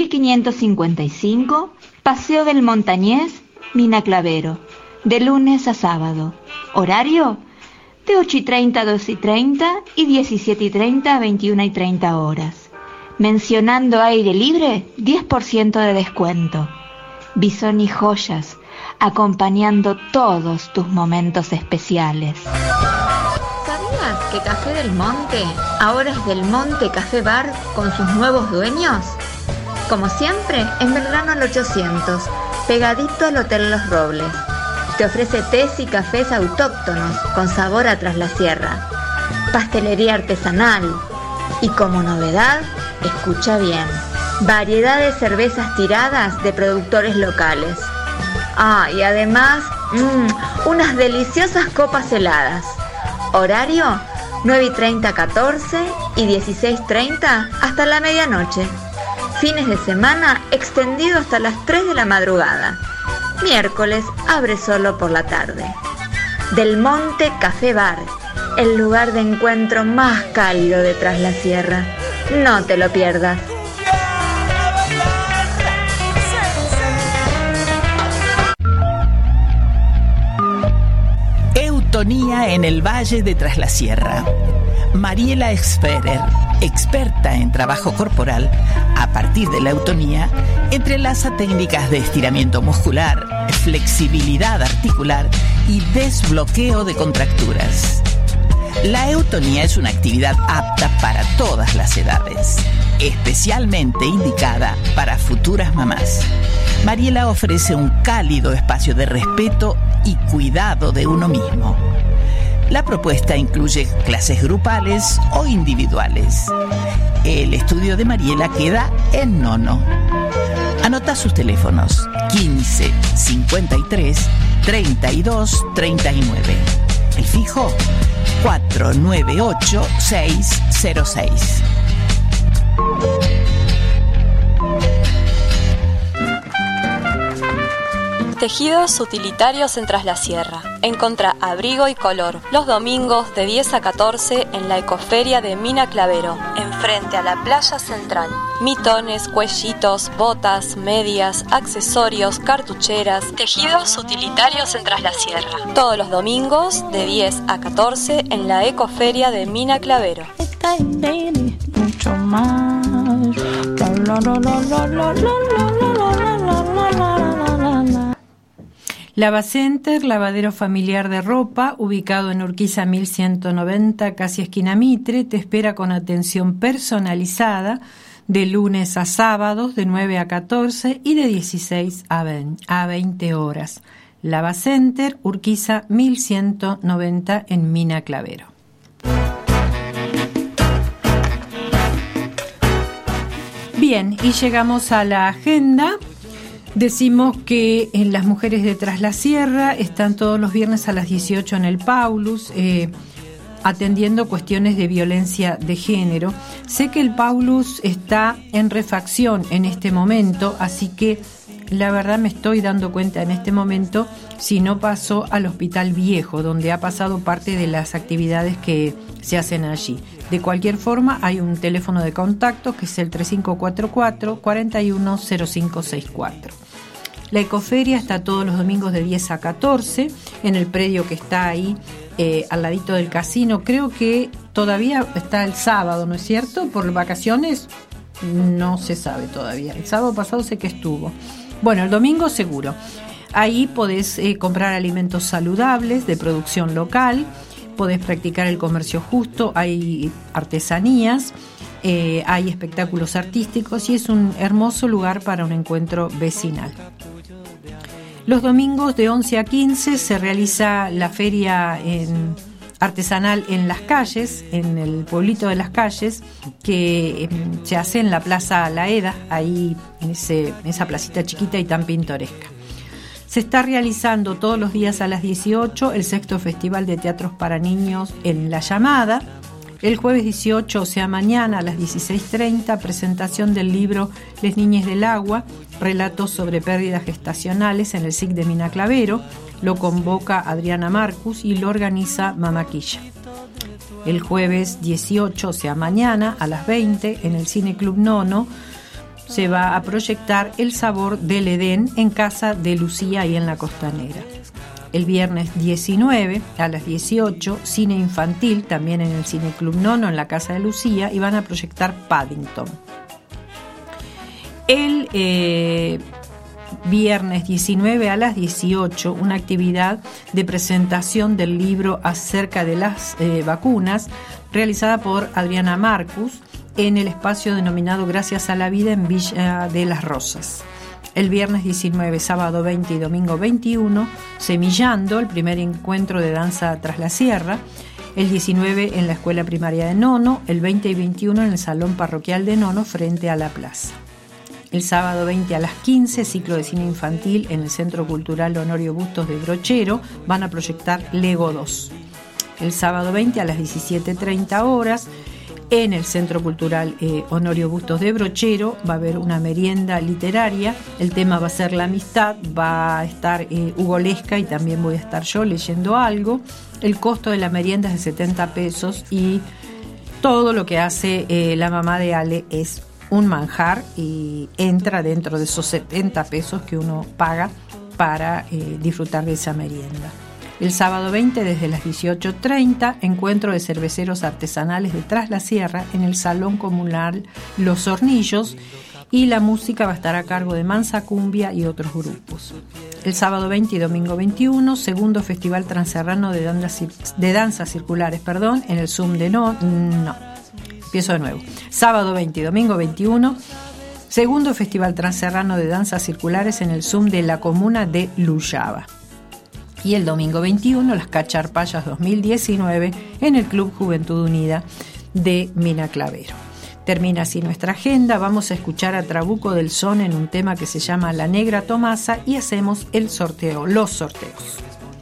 1555, Paseo del Montañés, Mina Clavero. De lunes a sábado. Horario de 8:30 a 2:30 y 17:30 a 21:30 horas. Mencionando aire libre, 10% de descuento. Bisoni Joyas, acompañando todos tus momentos especiales. ¿Sabías que Café del Monte ahora es Del Monte Café Bar con sus nuevos dueños? Como siempre, en Belgrano al 800, pegadito al Hotel Los Robles. Te ofrece tés y cafés autóctonos con sabor a Tras la Sierra, pastelería artesanal y como novedad, escucha bien, variedad de cervezas tiradas de productores locales. Y además, unas deliciosas copas heladas. Horario 9:30 a 14 y 16:30 hasta la medianoche. Fines de semana extendido hasta las 3 de la madrugada. Miércoles abre solo por la tarde. Del Monte Café Bar, el lugar de encuentro más cálido de Tras la Sierra. No te lo pierdas. Eutonía en el Valle de Tras la Sierra. Mariela Exferer, experta en trabajo corporal, a partir de la eutonía, entrelaza técnicas de estiramiento muscular, flexibilidad articular y desbloqueo de contracturas. La eutonía es una actividad apta para todas las edades, especialmente indicada para futuras mamás. Mariela ofrece un cálido espacio de respeto y cuidado de uno mismo. La propuesta incluye clases grupales o individuales. El estudio de Mariela queda en Nono. Anota sus teléfonos: 15 53 32 39. El fijo 498 606. Tejidos utilitarios en Tras la Sierra. Encontrá abrigo y color los domingos de 10 a 14 en la Ecoferia de Mina Clavero, enfrente a la playa central. Mitones, cuellitos, botas, medias, accesorios, cartucheras. Tejidos utilitarios en Tras la Sierra. Todos los domingos de 10 a 14 en la Ecoferia de Mina Clavero. Mucho más. Lavacenter, lavadero familiar de ropa, ubicado en Urquiza 1190, casi esquina Mitre, te espera con atención personalizada de lunes a sábados de 9 a 14 y de 16 a 20 horas. Lavacenter, Urquiza 1190 en Mina Clavero. Bien, y llegamos a la agenda. Decimos que en las mujeres de Tras la Sierra están todos los viernes a las 18 en el Paulus, atendiendo cuestiones de violencia de género. Sé que el Paulus está en refacción en este momento, así que la verdad me estoy dando cuenta en este momento si no pasó al Hospital Viejo, donde ha pasado parte de las actividades que se hacen allí. De cualquier forma, hay un teléfono de contacto que es el 3544-410564. La Ecoferia está todos los domingos de 10 a 14 en el predio que está ahí al ladito del casino. Creo que todavía está el sábado, ¿no es cierto? Por vacaciones no se sabe todavía. El sábado pasado sé que estuvo. Bueno, el domingo seguro. Ahí podés comprar alimentos saludables de producción local, podés practicar el comercio justo, hay artesanías, hay espectáculos artísticos y es un hermoso lugar para un encuentro vecinal. Los domingos de 11 a 15 se realiza la feria artesanal en Las Calles, en el pueblito de Las Calles, que se hace en la Plaza Laeda, ahí en esa placita chiquita y tan pintoresca. Se está realizando todos los días a las 18 el 6º Festival de Teatros para Niños en La Llamada. El jueves 18, o sea mañana a las 16:30, presentación del libro Les Niñes del Agua, relatos sobre pérdidas gestacionales en el SIC de Mina Clavero. Lo convoca Adriana Marcus y lo organiza Mamaquilla. El jueves 18, o sea mañana a las 20, en el Cine Club Nono, se va a proyectar El Sabor del Edén en casa de Lucía y en la Costanera. El viernes 19 a las 18, cine infantil, también en el Cine Club Nono, en la casa de Lucía, y van a proyectar Paddington. El viernes 19 a las 18, una actividad de presentación del libro acerca de las vacunas, realizada por Adriana Marcus, en el espacio denominado Gracias a la Vida en Villa de las Rosas. El viernes 19, sábado 20 y domingo 21, Semillando, el primer encuentro de danza Tras la Sierra. El 19 en la escuela primaria de Nono, el 20 y 21 en el salón parroquial de Nono frente a la plaza. El sábado 20 a las 15, ciclo de cine infantil en el Centro Cultural Honorio Bustos de Brochero, van a proyectar Lego 2. El sábado 20 a las 17:30 horas, en el Centro Cultural Honorio Bustos de Brochero va a haber una merienda literaria. El tema va a ser la amistad, va a estar Hugo Lesca y también voy a estar yo leyendo algo. El costo de la merienda es de 70 pesos y todo lo que hace la mamá de Ale es un manjar y entra dentro de esos 70 pesos que uno paga para disfrutar de esa merienda. El sábado 20 desde las 18:30, encuentro de cerveceros artesanales de Tras la Sierra en el Salón Comunal Los Hornillos, y la música va a estar a cargo de Mansa Cumbia y otros grupos. El sábado 20 y domingo 21, segundo Festival Transerrano de Danzas Circulares, en el Zoom de empiezo de nuevo. Sábado 20 y domingo 21, segundo Festival Transerrano de Danzas Circulares en el Zoom de la comuna de Luyaba. Y el domingo 21, las Cacharpayas 2019 en el Club Juventud Unida de Mina Clavero. Termina así nuestra agenda. Vamos a escuchar a Trabuco del Son en un tema que se llama La Negra Tomasa y hacemos los sorteos.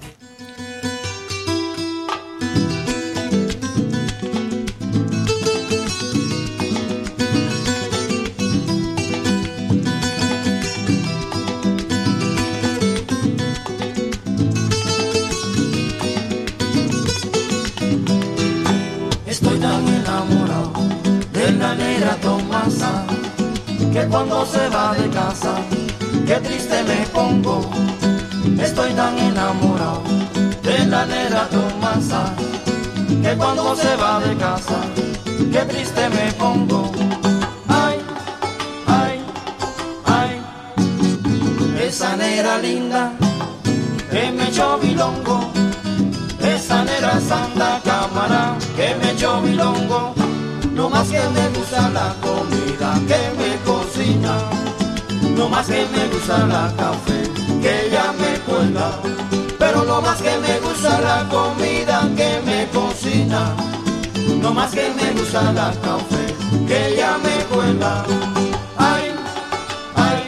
Estoy tan enamorado de la negra Tomasa, que cuando se va de casa, qué triste me pongo. Estoy tan enamorado de la negra Tomasa, que cuando se va de casa, qué triste me pongo. Ay, ay, ay, esa negra linda que me echó bilongo, esa negra santa cámara que me echó bilongo. No más que me gusta la comida que me cocina, no más que me gusta la café que ella me cuela, pero no más que me gusta la comida que me cocina, no más que me gusta la café que ella me cuela. Ay, ay,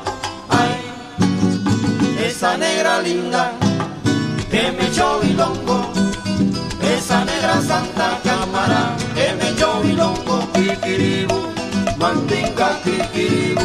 ay, esa negra linda que me echó bilongo, esa negra santa cámara que me echó bilongo, kikiribu, mandinga kikiribu.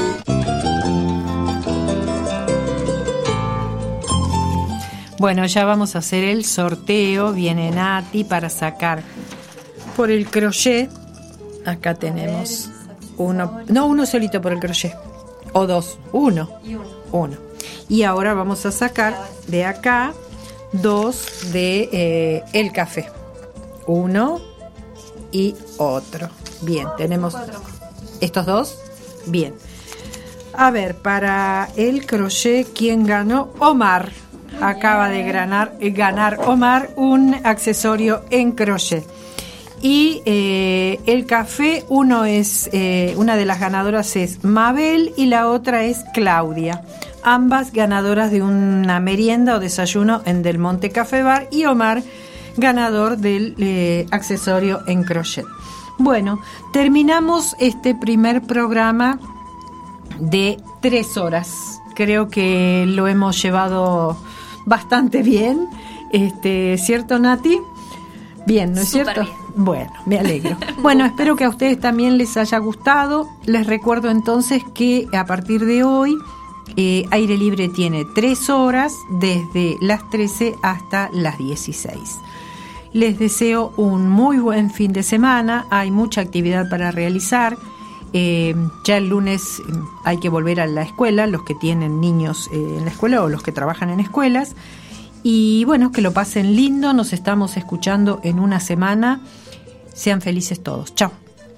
Bueno, ya vamos a hacer el sorteo. Viene Nati para sacar por el crochet. Acá tenemos uno solito por el crochet. O dos, uno. Y ahora vamos a sacar de acá 2 de el café. Uno y otro. Bien, tenemos estos 2. Bien. A ver, para el crochet, ¿quién ganó? Omar. Acaba de ganar Omar un accesorio en crochet. Y el café, una de las ganadoras es Mabel y la otra es Claudia. Ambas ganadoras de una merienda o desayuno en Del Monte Café Bar, y Omar ganador del accesorio en crochet. Bueno, terminamos este primer programa de 3 horas. Creo que lo hemos llevado bastante bien, ¿cierto, Nati? Bien, ¿no es cierto? Bien. Bueno, me alegro. Bueno, espero que a ustedes también les haya gustado. Les recuerdo entonces que a partir de hoy Aire Libre tiene 3 horas desde las 13 hasta las 16. Les deseo un muy buen fin de semana. Hay mucha actividad para realizar. Ya el lunes hay que volver a la escuela, los que tienen niños en la escuela o los que trabajan en escuelas. Y bueno, que lo pasen lindo. Nos estamos escuchando en una semana. Sean felices todos. Chao.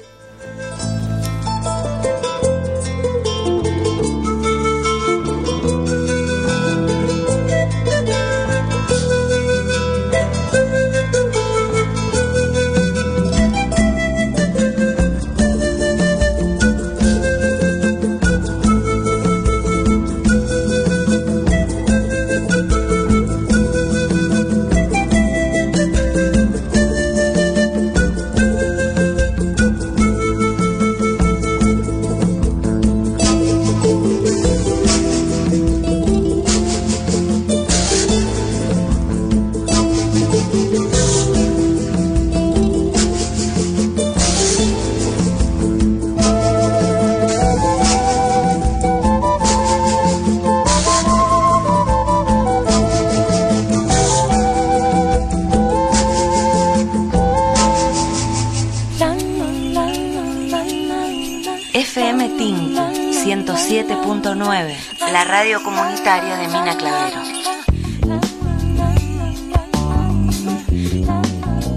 FM Tinku 107.9, la radio comunitaria de Mina Clavero.